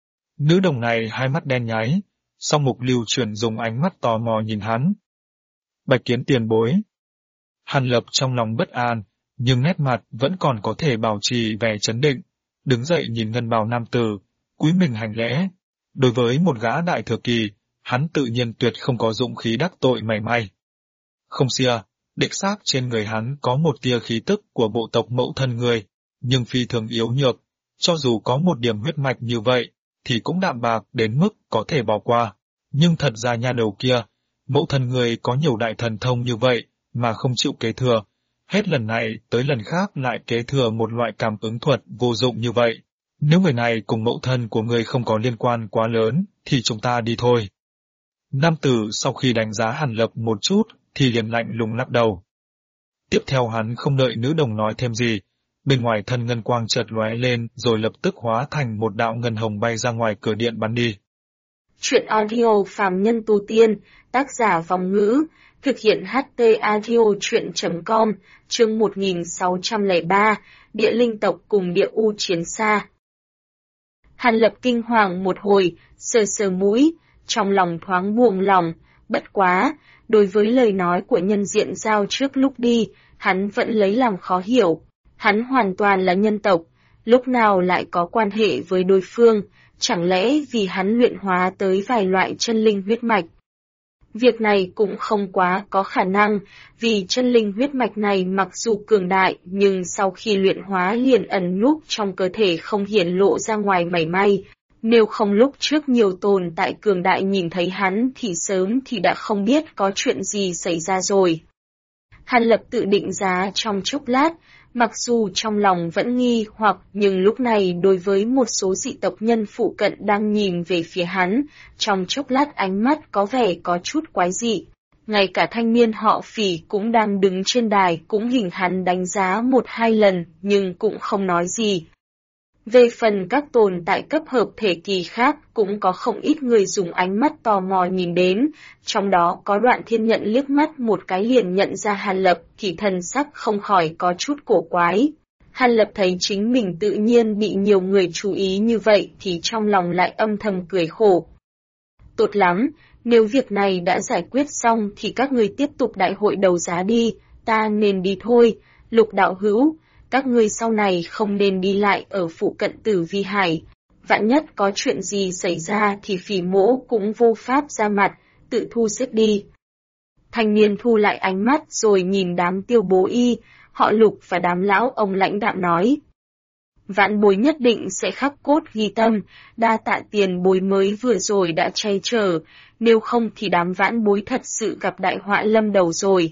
Nữ đồng này hai mắt đen nháy, song mục lưu chuyển dùng ánh mắt tò mò nhìn hắn. Bạch kiến tiền bối. Hàn Lập trong lòng bất an, nhưng nét mặt vẫn còn có thể bảo trì vẻ trấn định, đứng dậy nhìn ngân bào nam tử, cúi mình hành lễ. Đối với một gã đại thừa kỳ, hắn tự nhiên tuyệt không có dụng khí đắc tội mảy may. Không xia, đích xác trên người hắn có một tia khí tức của bộ tộc mẫu thân người, nhưng phi thường yếu nhược, cho dù có một điểm huyết mạch như vậy, thì cũng đạm bạc đến mức có thể bỏ qua. Nhưng thật ra nha đầu kia, mẫu thân người có nhiều đại thần thông như vậy, mà không chịu kế thừa, hết lần này tới lần khác lại kế thừa một loại cảm ứng thuật vô dụng như vậy. Nếu người này cùng mẫu thân của người không có liên quan quá lớn, thì chúng ta đi thôi. Nam tử sau khi đánh giá Hàn Lập một chút, thì liền lạnh lùng lắc đầu. Tiếp theo hắn không đợi nữ đồng nói thêm gì, bên ngoài thân ngân quang chợt lóe lên rồi lập tức hóa thành một đạo ngân hồng bay ra ngoài cửa điện bắn đi. Chuyện audio phàm nhân tu tiên, tác giả Vòng Ngữ, thực hiện HT audio chuyện.com, chương 1603, địa linh tộc cùng địa u chiến xa. Hàn Lập kinh hoàng một hồi, sờ sờ mũi, trong lòng thoáng buông lòng, bất quá, đối với lời nói của nhân diện giao trước lúc đi, hắn vẫn lấy làm khó hiểu. Hắn hoàn toàn là nhân tộc, lúc nào lại có quan hệ với đối phương, chẳng lẽ vì hắn luyện hóa tới vài loại chân linh huyết mạch. Việc này cũng không quá có khả năng, vì chân linh huyết mạch này mặc dù cường đại nhưng sau khi luyện hóa liền ẩn núp trong cơ thể không hiển lộ ra ngoài mảy may. Nếu không lúc trước nhiều tồn tại cường đại nhìn thấy hắn thì sớm thì đã không biết có chuyện gì xảy ra rồi. Hàn Lập tự định giá trong chốc lát, mặc dù trong lòng vẫn nghi hoặc nhưng lúc này đối với một số dị tộc nhân phụ cận đang nhìn về phía hắn, trong chốc lát ánh mắt có vẻ có chút quái dị. Ngay cả thanh niên họ Phỉ cũng đang đứng trên đài cũng hình hắn đánh giá 1-2 lần nhưng cũng không nói gì. Về phần các tồn tại cấp hợp thể kỳ khác cũng có không ít người dùng ánh mắt tò mò nhìn đến, trong đó có Đoạn Thiên Nhận liếc mắt một cái liền nhận ra Hàn Lập thì thần sắc không khỏi có chút cổ quái. Hàn Lập thấy chính mình tự nhiên bị nhiều người chú ý như vậy thì trong lòng lại âm thầm cười khổ. Tốt lắm, nếu việc này đã giải quyết xong thì các người tiếp tục đại hội đấu giá đi, ta nên đi thôi, Lục đạo hữu. Các ngươi sau này không nên đi lại ở phụ cận Tử Vi Hải. Vạn nhất có chuyện gì xảy ra thì Phỉ mỗ cũng vô pháp ra mặt, tự thu xếp đi. Thanh niên thu lại ánh mắt rồi nhìn đám Tiêu Bố Y, họ Lục và đám lão ông lãnh đạm nói. Vãn bối nhất định sẽ khắc cốt ghi tâm, đa tạ tiền bối mới vừa rồi đã che chở, nếu không thì đám vãn bối thật sự gặp đại họa lâm đầu rồi.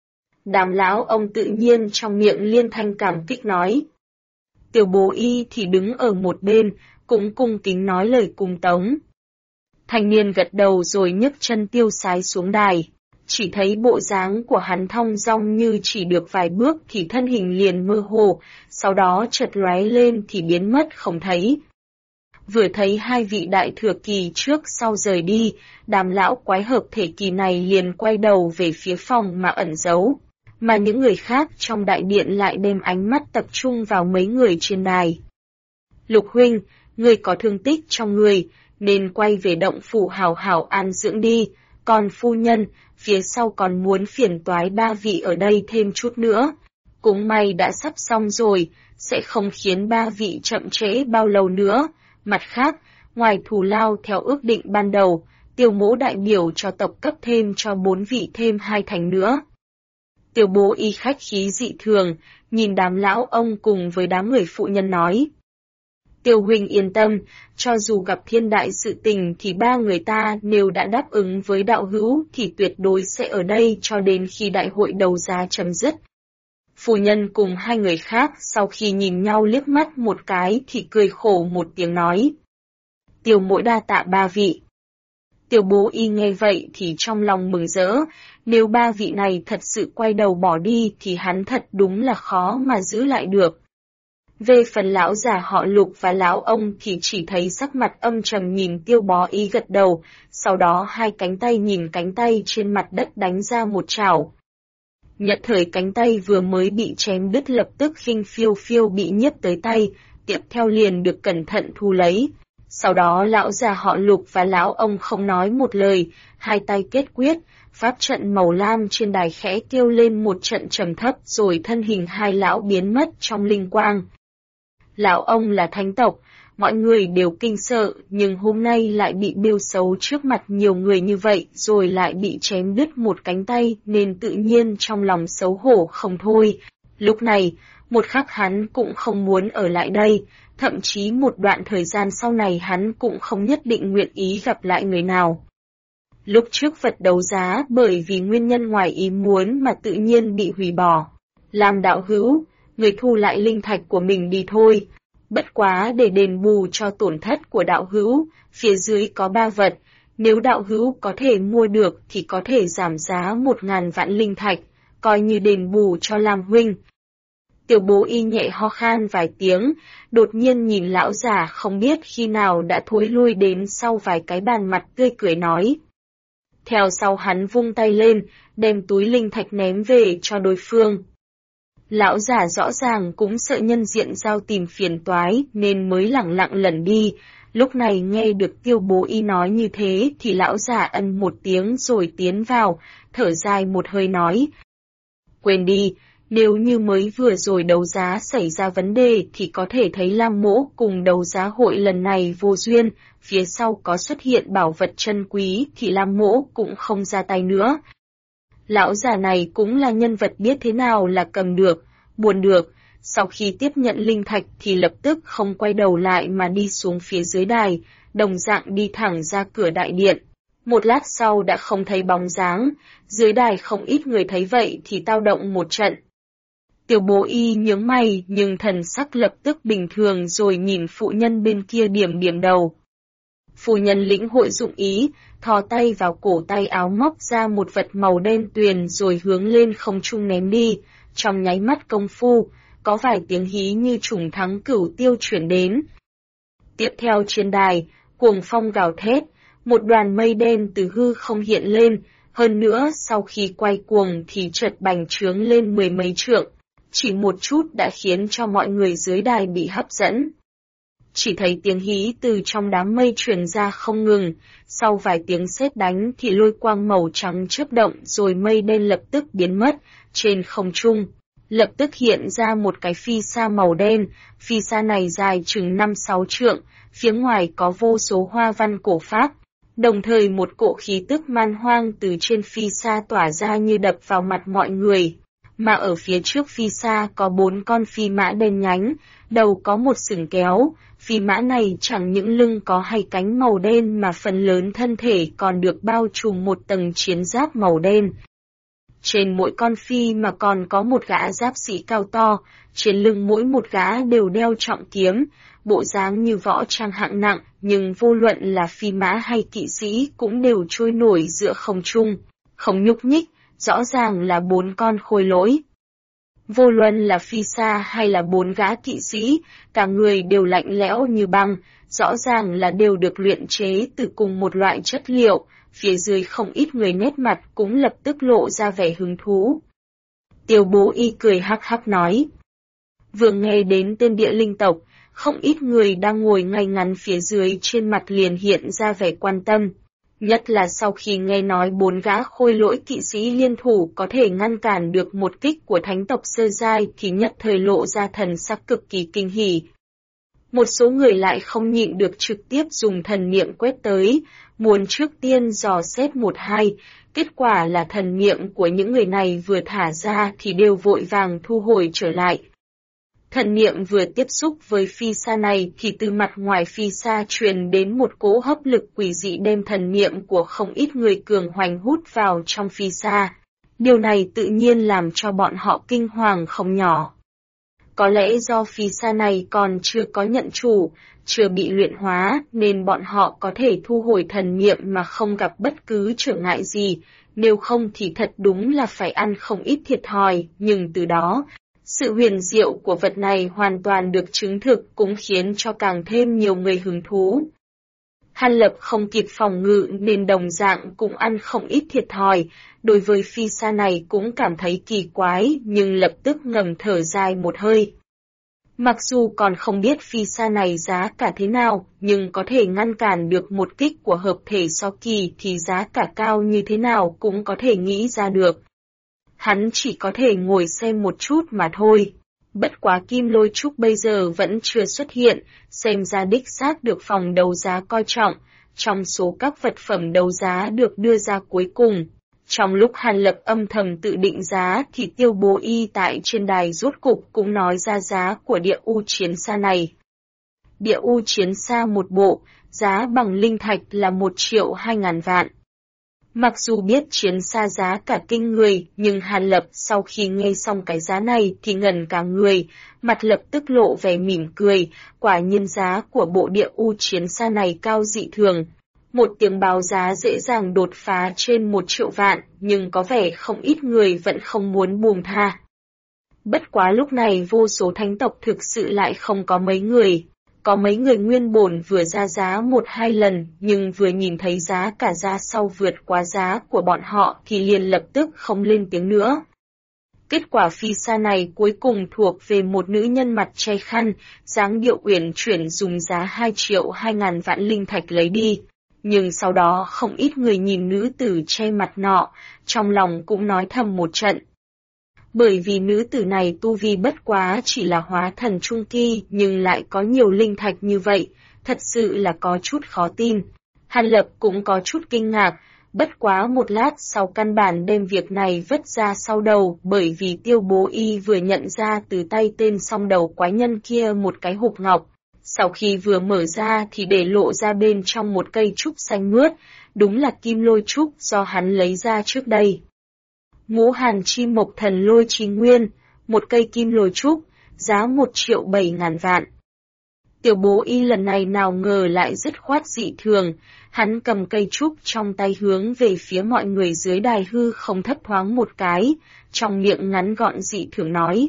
Đám lão ông tự nhiên trong miệng liên thanh cảm kích nói. Tiểu Bố Y thì đứng ở một bên, cũng cung kính nói lời cung tống. Thanh niên gật đầu rồi nhấc chân tiêu sái xuống đài. Chỉ thấy bộ dáng của hắn thong dong như chỉ được vài bước thì thân hình liền mơ hồ, sau đó chợt lóe lên thì biến mất không thấy. Vừa thấy hai vị đại thừa kỳ trước sau rời đi, đám lão quái hợp thể kỳ này liền quay đầu về phía phòng mà ẩn giấu, mà những người khác trong đại điện lại đem ánh mắt tập trung vào mấy người trên đài. Lục huynh, ngươi có thương tích trong người, nên quay về động phủ hào hảo an dưỡng đi, còn phu nhân, phía sau còn muốn phiền toái ba vị ở đây thêm chút nữa. Cũng may đã sắp xong rồi, sẽ không khiến ba vị chậm trễ bao lâu nữa. Mặt khác, ngoài thù lao theo ước định ban đầu, Tiêu Mỗ đại biểu cho tộc cấp thêm cho 4 vị thêm 2 thành nữa. Tiêu Bố Y khách khí dị thường, nhìn đám lão ông cùng với đám người phụ nhân nói. Tiêu huynh yên tâm, cho dù gặp thiên đại sự tình thì ba người ta nếu đã đáp ứng với đạo hữu thì tuyệt đối sẽ ở đây cho đến khi đại hội đấu giá chấm dứt. Phu nhân cùng hai người khác sau khi nhìn nhau liếc mắt một cái thì cười khổ một tiếng nói. Tiêu Mỗ đa tạ ba vị. Tiêu Bố Y nghe vậy thì trong lòng mừng rỡ, nếu ba vị này thật sự quay đầu bỏ đi thì hắn thật đúng là khó mà giữ lại được. Về phần lão già họ Lục và lão ông thì chỉ thấy sắc mặt âm trầm nhìn Tiêu Bó Y gật đầu, sau đó hai cánh tay nhìn cánh tay trên mặt đất đánh ra một chảo. Nhất thời cánh tay vừa mới bị chém đứt lập tức khinh phiêu phiêu bị nhiếp tới tay, tiếp theo liền được cẩn thận thu lấy. Sau đó lão già họ Lục và lão ông không nói một lời, hai tay kết quyết, pháp trận màu lam trên đài khẽ kêu lên một trận trầm thấp rồi thân hình hai lão biến mất trong linh quang. Lão ông là thánh tộc, mọi người đều kinh sợ, nhưng hôm nay lại bị bêu xấu trước mặt nhiều người như vậy rồi lại bị chém đứt một cánh tay nên tự nhiên trong lòng xấu hổ không thôi. Lúc này, một khắc hắn cũng không muốn ở lại đây, thậm chí một đoạn thời gian sau này hắn cũng không nhất định nguyện ý gặp lại người nào. Lúc trước vật đấu giá bởi vì nguyên nhân ngoài ý muốn mà tự nhiên bị hủy bỏ. Làm đạo hữu, người thu lại linh thạch của mình đi thôi. Bất quá để đền bù cho tổn thất của đạo hữu, phía dưới có 3 vật, nếu đạo hữu có thể mua được thì có thể giảm giá 1.000 vạn linh thạch, coi như đền bù cho Lam huynh. Tiểu Bố Y nhẹ ho khan vài tiếng, đột nhiên nhìn lão già không biết khi nào đã thối lui đến sau vài cái bàn mặt tươi cười nói. Theo sau hắn vung tay lên, đem túi linh thạch ném về cho đối phương. Lão già rõ ràng cũng sợ nhân diện giao tìm phiền toái nên mới lẳng lặng lẩn đi, lúc này nghe được Tiêu Bố Y nói như thế thì lão già ân một tiếng rồi tiến vào, thở dài một hơi nói. Quên đi, nếu như mới vừa rồi đấu giá xảy ra vấn đề thì có thể thấy Lam Mỗ cùng đấu giá hội lần này vô duyên, phía sau có xuất hiện bảo vật chân quý thì Lam Mỗ cũng không ra tay nữa. Lão già này cũng là nhân vật biết thế nào là cầm được, buồn được, sau khi tiếp nhận linh thạch thì lập tức không quay đầu lại mà đi xuống phía dưới đài, đồng dạng đi thẳng ra cửa đại điện. Một lát sau đã không thấy bóng dáng, dưới đài không ít người thấy vậy thì tao động một trận. Tiểu Bố Y nhướng mày nhưng thần sắc lập tức bình thường rồi nhìn phụ nhân bên kia điểm điểm đầu. Phụ nhân lĩnh hội dụng ý, thò tay vào cổ tay áo móc ra một vật màu đen tuyền rồi hướng lên không trung ném đi, trong nháy mắt công phu, có vài tiếng hí như trùng thắng cửu tiêu chuyển đến. Tiếp theo trên đài, cuồng phong gào thét, một đoàn mây đen từ hư không hiện lên, hơn nữa sau khi quay cuồng thì chợt bành trướng lên 10 mấy trượng, chỉ một chút đã khiến cho mọi người dưới đài bị hấp dẫn. Chỉ thấy tiếng hí từ trong đám mây truyền ra không ngừng, sau vài tiếng sét đánh thì lôi quang màu trắng chớp động rồi mây đen lập tức biến mất, trên không trung. Lập tức hiện ra một cái phi sa màu đen, phi sa này dài chừng 5-6 trượng, phía ngoài có vô số hoa văn cổ Pháp. Đồng thời một cỗ khí tức man hoang từ trên phi xa tỏa ra như đập vào mặt mọi người. Mà ở phía trước phi xa có 4 con phi mã đen nhánh, đầu có một sừng kéo. Phi mã này chẳng những lưng có hai cánh màu đen mà phần lớn thân thể còn được bao trùm một tầng chiến giáp màu đen. Trên mỗi con phi mà còn có một gã giáp sĩ cao to, trên lưng mỗi một gã đều đeo trọng kiếm, bộ dáng như võ trang hạng nặng, nhưng vô luận là phi mã hay kỵ sĩ cũng đều trôi nổi giữa không trung, không nhúc nhích, rõ ràng là 4 con khôi lỗi. Vô luận là phi xa hay là 4 gã kỵ sĩ, cả người đều lạnh lẽo như băng, rõ ràng là đều được luyện chế từ cùng một loại chất liệu, phía dưới không ít người nét mặt cũng lập tức lộ ra vẻ hứng thú. Tiêu Bố Y cười hắc hắc nói. Vừa nghe đến tên địa linh tộc, không ít người đang ngồi ngay ngắn phía dưới trên mặt liền hiện ra vẻ quan tâm. Nhất là sau khi nghe nói 4 gã khôi lỗi kỵ sĩ liên thủ có thể ngăn cản được một kích của thánh tộc sơ giai thì nhất thời lộ ra thần sắc cực kỳ kinh hỉ. Một số người lại không nhịn được trực tiếp dùng thần niệm quét tới, muốn trước tiên dò xét 1-2, kết quả là thần niệm của những người này vừa thả ra thì đều vội vàng thu hồi trở lại. Thần niệm vừa tiếp xúc với phi sa này thì từ mặt ngoài phi sa truyền đến một cỗ hấp lực quỷ dị đem thần niệm của không ít người cường hoành hút vào trong phi sa. Điều này tự nhiên làm cho bọn họ kinh hoàng không nhỏ. Có lẽ do phi sa này còn chưa có nhận chủ, chưa bị luyện hóa nên bọn họ có thể thu hồi thần niệm mà không gặp bất cứ trở ngại gì, nếu không thì thật đúng là phải ăn không ít thiệt thòi, nhưng từ đó, sự huyền diệu của vật này hoàn toàn được chứng thực cũng khiến cho càng thêm nhiều người hứng thú. Hàn Lập không kịp phòng ngự nên đồng dạng cũng ăn không ít thiệt thòi, đối với phi sa này cũng cảm thấy kỳ quái nhưng lập tức ngầm thở dài một hơi. Mặc dù còn không biết phi sa này giá cả thế nào, nhưng có thể ngăn cản được một kích của hợp thể so kỳ thì giá cả cao như thế nào cũng có thể nghĩ ra được. Hắn chỉ có thể ngồi xem một chút mà thôi. Bất quá kim lôi trúc bây giờ vẫn chưa xuất hiện, xem ra đích xác được phòng đấu giá coi trọng, trong số các vật phẩm đấu giá được đưa ra cuối cùng. Trong lúc Hàn Lập âm thầm tự định giá thì Tiêu Bố Y tại trên đài rốt cục cũng nói ra giá của địa u chiến xa này. Địa u chiến xa một bộ, giá bằng linh thạch là 1.200.000 vạn. Mặc dù biết chiến xa giá cả kinh người, nhưng Hàn Lập sau khi nghe xong cái giá này thì ngẩn cả người, mặt lập tức lộ vẻ mỉm cười, quả nhiên giá của bộ địa u chiến xa này cao dị thường. Một tiếng báo giá dễ dàng đột phá trên 1 triệu vạn, nhưng có vẻ không ít người vẫn không muốn buông tha. Bất quá lúc này vô số thánh tộc thực sự lại không có mấy người. Có mấy người nguyên bổn vừa ra giá 1-2 lần, nhưng vừa nhìn thấy giá cả giá sau vượt quá giá của bọn họ thì liền lập tức không lên tiếng nữa. Kết quả phi sa này cuối cùng thuộc về một nữ nhân mặt che khăn, dáng điệu uyển chuyển dùng giá 2.200.000 vạn linh thạch lấy đi. Nhưng sau đó không ít người nhìn nữ tử che mặt nọ, trong lòng cũng nói thầm một trận. Bởi vì nữ tử này tu vi bất quá chỉ là hóa thần trung kỳ nhưng lại có nhiều linh thạch như vậy, thật sự là có chút khó tin. Hàn Lập cũng có chút kinh ngạc, bất quá một lát sau căn bản đem việc này vứt ra sau đầu bởi vì Tiêu Bố Y vừa nhận ra từ tay tên song đầu quái nhân kia một cái hộp ngọc. Sau khi vừa mở ra thì để lộ ra bên trong một cây trúc xanh mướt, đúng là kim lôi trúc do hắn lấy ra trước đây. Ngũ Hàn Chi Mộc Thần Lôi Chí Nguyên, một cây kim lôi trúc, giá 1.700.000 vạn. Tiểu Bố Y lần này nào ngờ lại dứt khoát dị thường, hắn cầm cây trúc trong tay hướng về phía mọi người dưới đài hư không thấp thoáng một cái, trong miệng ngắn gọn dị thường nói.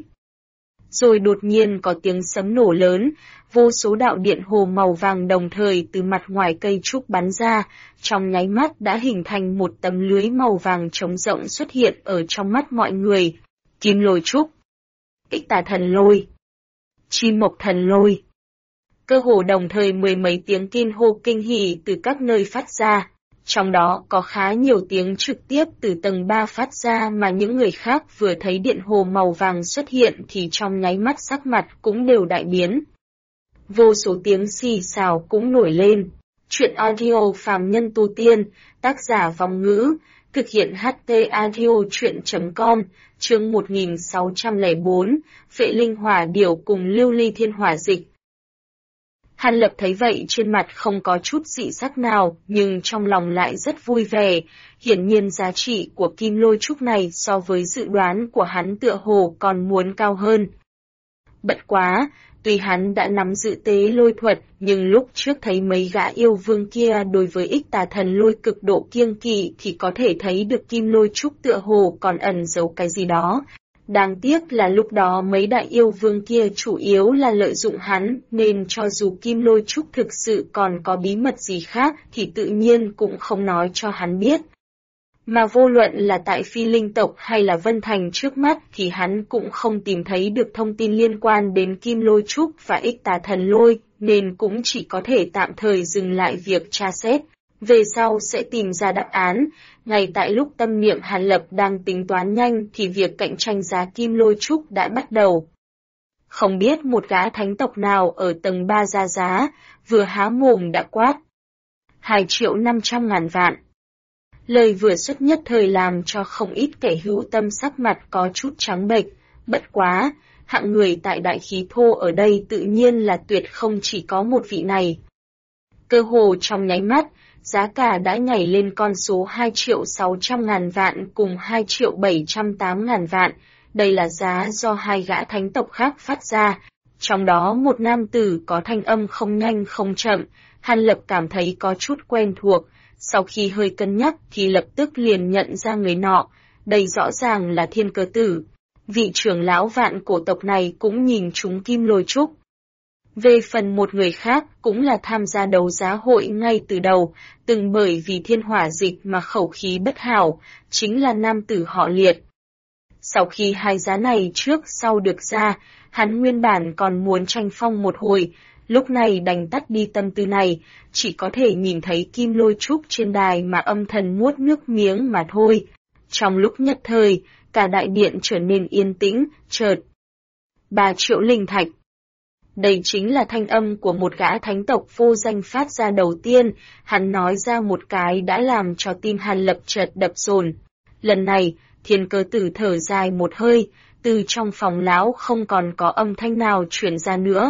Rồi đột nhiên có tiếng sấm nổ lớn, vô số đạo điện hồ màu vàng đồng thời từ mặt ngoài cây trúc bắn ra, trong nháy mắt đã hình thành một tấm lưới màu vàng trống rộng xuất hiện ở trong mắt mọi người. Kim lôi trúc, Ích Tà Thần Lôi, Chi Mộc Thần Lôi. Cơ hồ đồng thời mười mấy tiếng kinh hô kinh hỉ từ các nơi phát ra, trong đó có khá nhiều tiếng trực tiếp từ tầng 3 phát ra mà những người khác vừa thấy điện hồ màu vàng xuất hiện thì trong nháy mắt sắc mặt cũng đều đại biến. Vô số tiếng xì xào cũng nổi lên, Truyện audio phàm nhân tu tiên, tác giả Vong Ngữ, thực hiện HT Audio Truyện.com, chương 1604, Phệ Linh Hỏa Điểu cùng Lưu Ly Thiên Hỏa Dịch. Hàn Lập thấy vậy trên mặt không có chút dị sắc nào, nhưng trong lòng lại rất vui vẻ. Hiển nhiên giá trị của kim lôi trúc này so với dự đoán của hắn tựa hồ còn muốn cao hơn. Bất quá, tuy hắn đã nắm giữ tế lôi thuật, nhưng lúc trước thấy mấy gã yêu vương kia đối với ích tà thần lôi cực độ kiêng kỵ thì có thể thấy được kim lôi trúc tựa hồ còn ẩn giấu cái gì đó. Đáng tiếc là lúc đó mấy đại yêu vương kia chủ yếu là lợi dụng hắn, nên cho dù kim lôi trúc thực sự còn có bí mật gì khác thì tự nhiên cũng không nói cho hắn biết. Mà vô luận là tại Phi Linh tộc hay là Vân Thành trước mắt thì hắn cũng không tìm thấy được thông tin liên quan đến kim lôi trúc và ích tà thần lôi, nên cũng chỉ có thể tạm thời dừng lại việc tra xét. Về sau sẽ tìm ra đáp án. Ngay tại lúc tâm niệm Hàn Lập đang tính toán nhanh thì việc cạnh tranh giá kim lôi trúc đã bắt đầu. Không biết một gã thánh tộc nào ở tầng 3 ra giá, vừa há mồm đã quát. 2.500.000 vạn. Lời vừa xuất nhất thời làm cho không ít kẻ hữu tâm sắc mặt có chút trắng bệch, bất quá, hạng người tại đại khí thô ở đây tự nhiên là tuyệt không chỉ có một vị này. Cơ hồ trong nháy mắt, giá cả đã nhảy lên con số 2.600.000 vạn cùng 2.708.000 vạn, đây là giá do hai gã thánh tộc khác phát ra, trong đó một nam tử có thanh âm không nhanh không chậm, Hàn Lập cảm thấy có chút quen thuộc. Sau khi hơi cân nhắc thì lập tức liền nhận ra người nọ, đây rõ ràng là Thiên Cơ Tử. Vị trưởng lão vạn cổ tộc này cũng nhìn trúng kim lôi trúc. Về phần một người khác cũng là tham gia đấu giá hội ngay từ đầu, từng bởi vì thiên hỏa dịch mà khẩu khí bất hảo, chính là nam tử họ Liệt. Sau khi hai giá này trước sau được ra, hắn nguyên bản còn muốn tranh phong một hồi, lúc này đành tắt đi tâm tư này, chỉ có thể nhìn thấy kim lôi trúc trên đài mà âm thầm nuốt nước miếng mà thôi. Trong lúc nhất thời, cả đại điện trở nên yên tĩnh, chợt. 3 triệu linh thạch. Đây chính là thanh âm của một gã thánh tộc vô danh phát ra đầu tiên, hắn nói ra một cái đã làm cho tim Hàn Lập chợt đập dồn. Lần này, Thiên Cơ Tử thở dài một hơi, từ trong phòng lão không còn có âm thanh nào truyền ra nữa.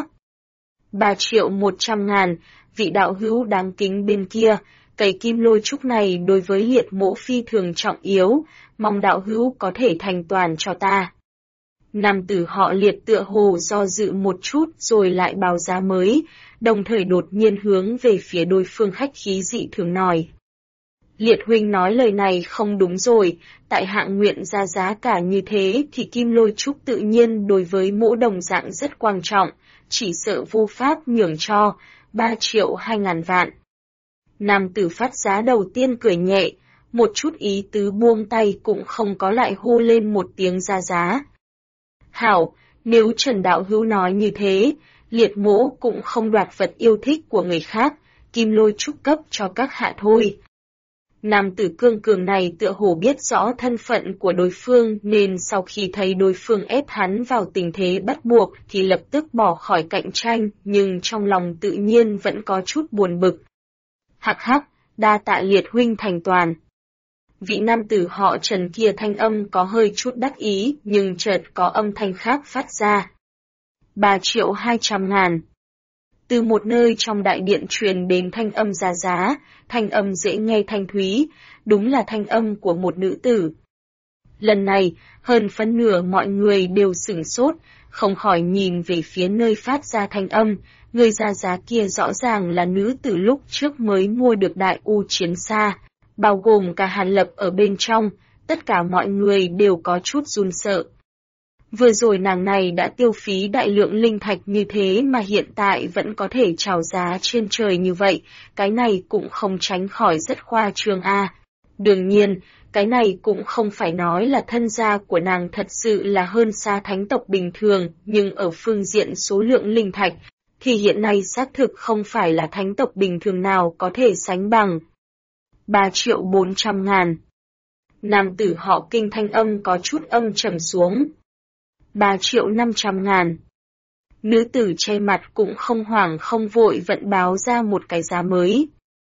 3.100.000, vị đạo hữu đáng kính bên kia, cây kim lôi trúc này đối với Liệt mỗ phi thường trọng yếu, mong đạo hữu có thể thành toàn cho ta. Nam tử họ Liệt tựa hồ do dự một chút rồi lại báo giá mới, đồng thời đột nhiên hướng về phía đối phương khách khí dị thường nói. Liệt huynh nói lời này không đúng rồi, tại hạng nguyện ra giá cả như thế thì kim lôi trúc tự nhiên đối với mỗ đồng dạng rất quan trọng, chỉ sợ vô pháp nhường cho, 3.200.000 vạn. Nam tử phát giá đầu tiên cười nhẹ, một chút ý tứ buông tay cũng không có lại hô lên một tiếng ra giá. Hảo, nếu Trần đạo hữu nói như thế, Liệt mỗ cũng không đoạt vật yêu thích của người khác, kim lôi trúc cấp cho các hạ thôi. Nam tử cương cường này tựa hồ biết rõ thân phận của đối phương nên sau khi thấy đối phương ép hắn vào tình thế bắt buộc thì lập tức bỏ khỏi cạnh tranh, nhưng trong lòng tự nhiên vẫn có chút buồn bực. Hắc hắc, đa tạ Liệt huynh thành toàn. Vị nam tử họ Trần kia thanh âm có hơi chút đắc ý, nhưng chợt có âm thanh khác phát ra. 3.200.000. Từ một nơi trong đại điện truyền đến thanh âm ra giá, thanh âm dễ nghe thanh thúy, đúng là thanh âm của một nữ tử. Lần này, hơn phân nửa mọi người đều sửng sốt, không khỏi nhìn về phía nơi phát ra thanh âm, người ra giá kia rõ ràng là nữ tử lúc trước mới mua được đại u chiến xa, bao gồm cả Hàn Lập ở bên trong, tất cả mọi người đều có chút run sợ. Vừa rồi nàng này đã tiêu phí đại lượng linh thạch như thế mà hiện tại vẫn có thể chào giá trên trời như vậy, cái này cũng không tránh khỏi rất khoa trương a. Đương nhiên, cái này cũng không phải nói là thân gia của nàng thật sự là hơn xa thánh tộc bình thường, nhưng ở phương diện số lượng linh thạch, thì hiện nay xác thực không phải là thánh tộc bình thường nào có thể sánh bằng. 3.400.000. Nam tử họ Kinh thanh âm có chút âm trầm xuống. 3.500.000. Nữ tử che mặt cũng không hoảng không vội vận báo ra một cái giá mới.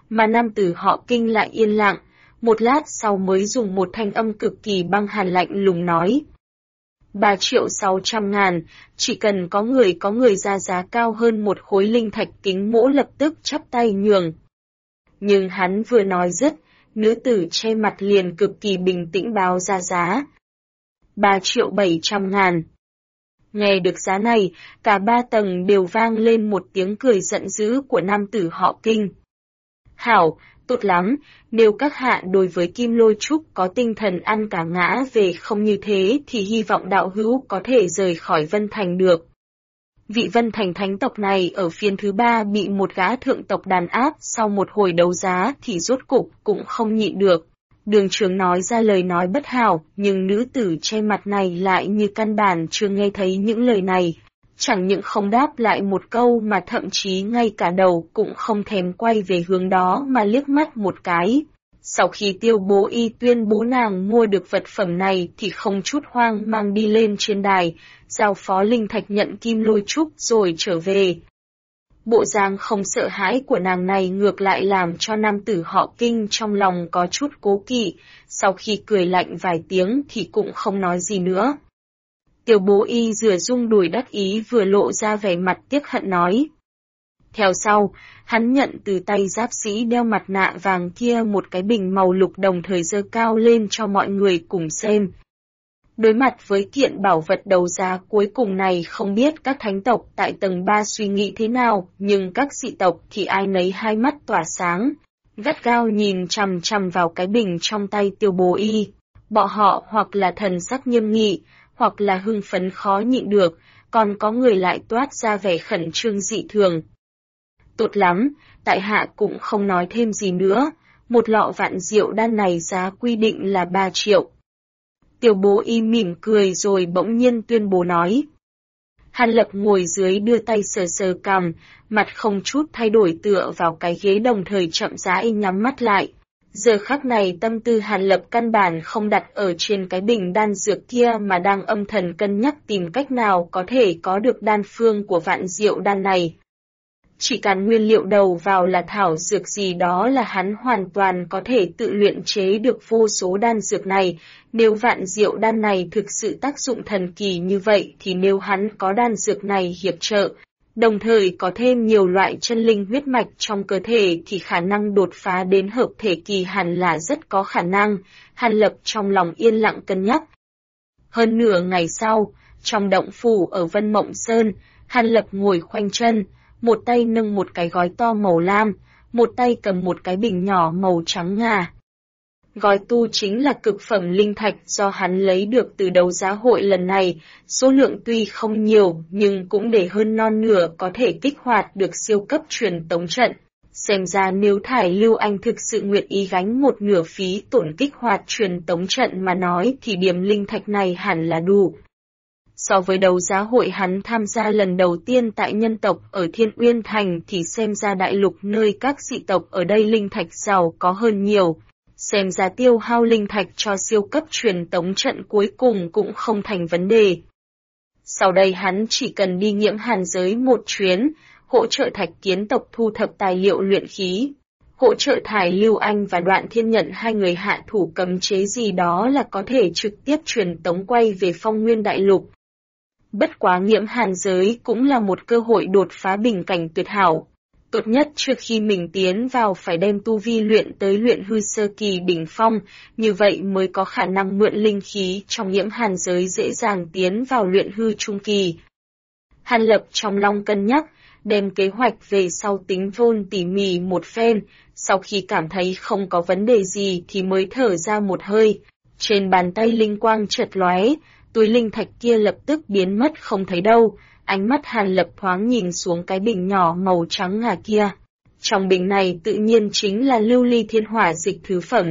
mà nam tử họ Kinh lại yên lặng, một lát sau mới dùng một thanh âm cực kỳ băng hàn lạnh lùng nói. 3.600.000, chỉ cần có người ra giá cao hơn một khối linh thạch, Kính Mỗ lập tức chắp tay nhường. Nhưng hắn vừa nói dứt, nữ tử che mặt liền cực kỳ bình tĩnh báo ra giá. 3.700.000. Nghe được giá này, cả ba tầng đều vang lên một tiếng cười giận dữ của nam tử họ Kinh. Hảo, tốt lắm, nếu các hạ đối với Kim Lôi Trúc có tinh thần ăn cả ngã về không như thế thì hy vọng đạo hữu có thể rời khỏi Vân Thành được. Vị Vân Thành thánh tộc này ở phiên thứ 3 bị một gã thượng tộc đàn áp, sau một hồi đấu giá thì rốt cục cũng không nhịn được. Đường Trường nói ra lời nói bất hảo, nhưng nữ tử che mặt này lại như căn bản chưa nghe thấy những lời này. Chẳng những không đáp lại một câu mà thậm chí ngay cả đầu cũng không thèm quay về hướng đó mà liếc mắt một cái. Sau khi Tiêu Bố Y tuyên bố nàng mua được vật phẩm này thì không chút hoang mang đi lên trên đài, giao phó linh thạch nhận Kim Lôi Trúc rồi trở về. Bộ dáng không sợ hãi của nàng này ngược lại làm cho nam tử họ Kinh trong lòng có chút cố kỵ, sau khi cười lạnh vài tiếng thì cũng không nói gì nữa. Tiêu Bố Y rửa rung đùi đắc ý vừa lộ ra vẻ mặt tiếc hận nói. Theo sau, hắn nhận từ tay giáp sĩ đeo mặt nạ vàng kia một cái bình màu lục, đồng thời giơ cao lên cho mọi người cùng xem. Đối mặt với kiện bảo vật đấu giá cuối cùng này, không biết các thánh tộc tại tầng 3 suy nghĩ thế nào, nhưng các dị tộc thì ai nấy hai mắt tỏa sáng, gắt gao nhìn chằm chằm vào cái bình trong tay Tiêu Bố Y. Bọn họ hoặc là thần sắc nghiêm nghị, hoặc là hưng phấn khó nhịn được, còn có người lại toát ra vẻ khẩn trương dị thường. Tốt lắm, tại hạ cũng không nói thêm gì nữa, một lọ vạn diệu đan này giá quy định là 3 triệu. Tiêu Bố Y mỉm cười rồi bỗng nhiên tuyên bố nói. Hàn Lập ngồi dưới đưa tay sờ sờ cằm, mặt không chút thay đổi tựa vào cái ghế, đồng thời chậm rãi nhắm mắt lại. Giờ khắc này tâm tư Hàn Lập căn bản không đặt ở trên cái bình đan dược kia mà đang âm thầm cân nhắc tìm cách nào có thể có được đan phương của vạn diệu đan này. Chỉ cần nguyên liệu đầu vào là thảo dược gì đó là hắn hoàn toàn có thể tự luyện chế được vô số đan dược này. Nếu vạn diệu đan này thực sự tác dụng thần kỳ như vậy thì nếu hắn có đan dược này hiệp trợ, đồng thời có thêm nhiều loại chân linh huyết mạch trong cơ thể thì khả năng đột phá đến hợp thể kỳ hẳn là rất có khả năng. Hàn Lập trong lòng yên lặng cân nhắc. Hơn nửa ngày sau, trong động phủ ở Vân Mộng Sơn, Hàn Lập ngồi khoanh chân, một tay nâng một cái gói to màu lam, một tay cầm một cái bình nhỏ màu trắng ngà. Gói tu chính là cực phẩm linh thạch do hắn lấy được từ đấu giá hội lần này, số lượng tuy không nhiều nhưng cũng để hơn non nửa có thể kích hoạt được siêu cấp truyền tống trận. Xem ra nếu Thải Lưu Anh thực sự nguyện ý gánh một nửa phí tổn kích hoạt truyền tống trận mà nói thì điểm linh thạch này hẳn là đủ. So với đấu giá hội hắn tham gia lần đầu tiên tại nhân tộc ở Thiên Uyên Thành thì xem ra đại lục nơi các dị tộc ở đây linh thạch giàu có hơn nhiều. Xem ra tiêu hao linh thạch cho siêu cấp truyền tống trận cuối cùng cũng không thành vấn đề. Sau đây hắn chỉ cần đi Nhiễm Hàn giới một chuyến, hỗ trợ Thạch Kiến tộc thu thập tài liệu luyện khí, hỗ trợ Thải Lưu Anh và Đoạn Thiên Nhận hai người hạ thủ cấm chế gì đó là có thể trực tiếp truyền tống quay về Phong Nguyên Đại Lục. Bất quá Nhiễm Hàn giới cũng là một cơ hội đột phá bình cảnh tuyệt hảo. Tốt nhất trước khi mình tiến vào phải đem tu vi luyện tới luyện hư sơ kỳ đỉnh phong, như vậy mới có khả năng mượn linh khí trong Nhiễm Hàn giới dễ dàng tiến vào luyện hư trung kỳ. Hàn Lập trong lòng cân nhắc, đem kế hoạch về sau tính vôn tỉ mỉ một phen, sau khi cảm thấy không có vấn đề gì thì mới thở ra một hơi. Trên bàn tay linh quang chợt lóe, túi linh thạch kia lập tức biến mất không thấy đâu. Ánh mắt Hàn Lập thoáng nhìn xuống cái bình nhỏ màu trắng ngà kia. Trong bình này tự nhiên chính là lưu ly thiên hỏa dịch thứ phẩm.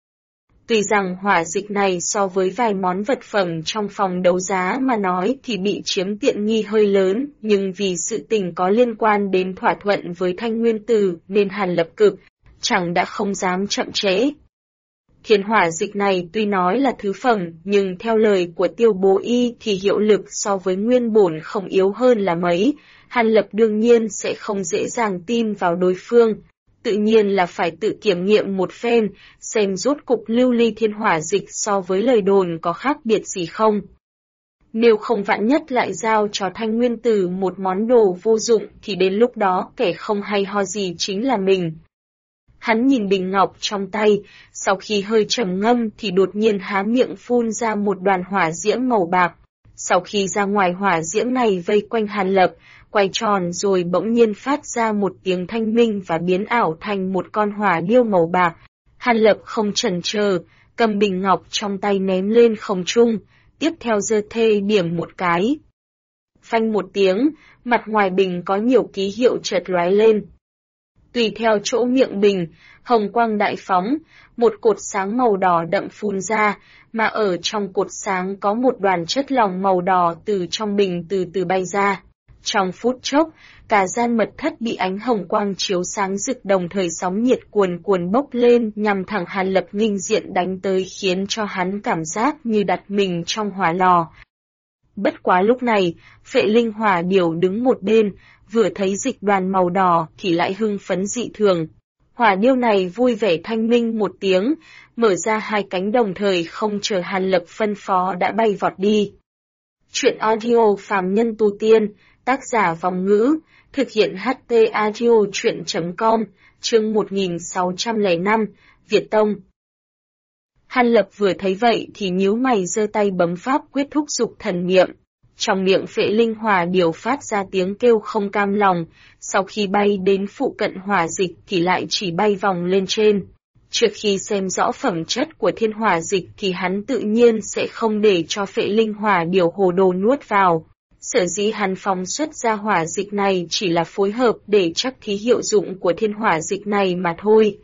Tuy rằng hỏa dịch này so với vài món vật phẩm trong phòng đấu giá mà nói thì bị chiếm tiện nghi hơi lớn, nhưng vì sự tình có liên quan đến thỏa thuận với Thanh Nguyên Tử nên Hàn Lập cực chẳng đã không dám chậm trễ. Thiên hỏa dịch này tuy nói là thứ phẩm, nhưng theo lời của Tiêu Bố Y thì hiệu lực so với nguyên bổn không yếu hơn là mấy. Hàn Lập đương nhiên sẽ không dễ dàng tin vào đối phương. tự nhiên là phải tự kiểm nghiệm một phen, xem rốt cục lưu ly thiên hỏa dịch so với lời đồn có khác biệt gì không. Nếu không vạn nhất lại giao cho Thanh Nguyên Tử một món đồ vô dụng thì đến lúc đó kẻ không hay ho gì chính là mình. Hắn nhìn bình ngọc trong tay, sau khi hơi trầm ngâm thì đột nhiên há miệng phun ra một đoàn hỏa diễm màu bạc. Sau khi ra ngoài hỏa diễm này vây quanh Hàn Lập, quay tròn rồi bỗng nhiên phát ra một tiếng thanh minh và biến ảo thành một con hỏa điêu màu bạc. Hàn Lập không chần chờ, cầm bình ngọc trong tay ném lên không trung, tiếp theo giơ thê điểm một cái. Phanh một tiếng, mặt ngoài bình có nhiều ký hiệu chợt lóe lên. Tùy theo chỗ miệng bình, hồng quang đại phóng, một cột sáng màu đỏ đậm phun ra, mà ở trong cột sáng có một đoàn chất lỏng màu đỏ từ trong bình từ từ bay ra. Trong phút chốc, cả gian mật thất bị ánh hồng quang chiếu sáng rực, đồng thời sóng nhiệt cuồn cuồn bốc lên nhằm thẳng Hàn Lập nghinh diện đánh tới, khiến cho hắn cảm giác như đặt mình trong hỏa lò. Bất quá lúc này, Phệ Linh Hỏa Điểu đứng một bên, vừa thấy dịch đoàn màu đỏ thì lại hưng phấn dị thường. Hỏa điêu này vui vẻ thanh minh một tiếng, mở ra hai cánh đồng thời không chờ Hàn Lập phân phó đã bay vọt đi. Chuyện audio phàm nhân tu tiên, tác giả Vòng Ngữ, thực hiện HT audio chuyện.com, chương 1605, Việt Tông. Hàn Lập vừa thấy vậy thì nhíu mày giơ tay bấm pháp quyết thúc giục thần niệm. Trong miệng Phệ Linh Hỏa Điểu phát ra tiếng kêu không cam lòng, sau khi bay đến phụ cận hỏa dịch thì lại chỉ bay vòng lên trên. Trước khi xem rõ phẩm chất của thiên hỏa dịch thì hắn tự nhiên sẽ không để cho Phệ Linh Hỏa Điểu hồ đồ nuốt vào. Sở dĩ hắn phóng xuất ra hỏa dịch này chỉ là phối hợp để chắc thí hiệu dụng của thiên hỏa dịch này mà thôi.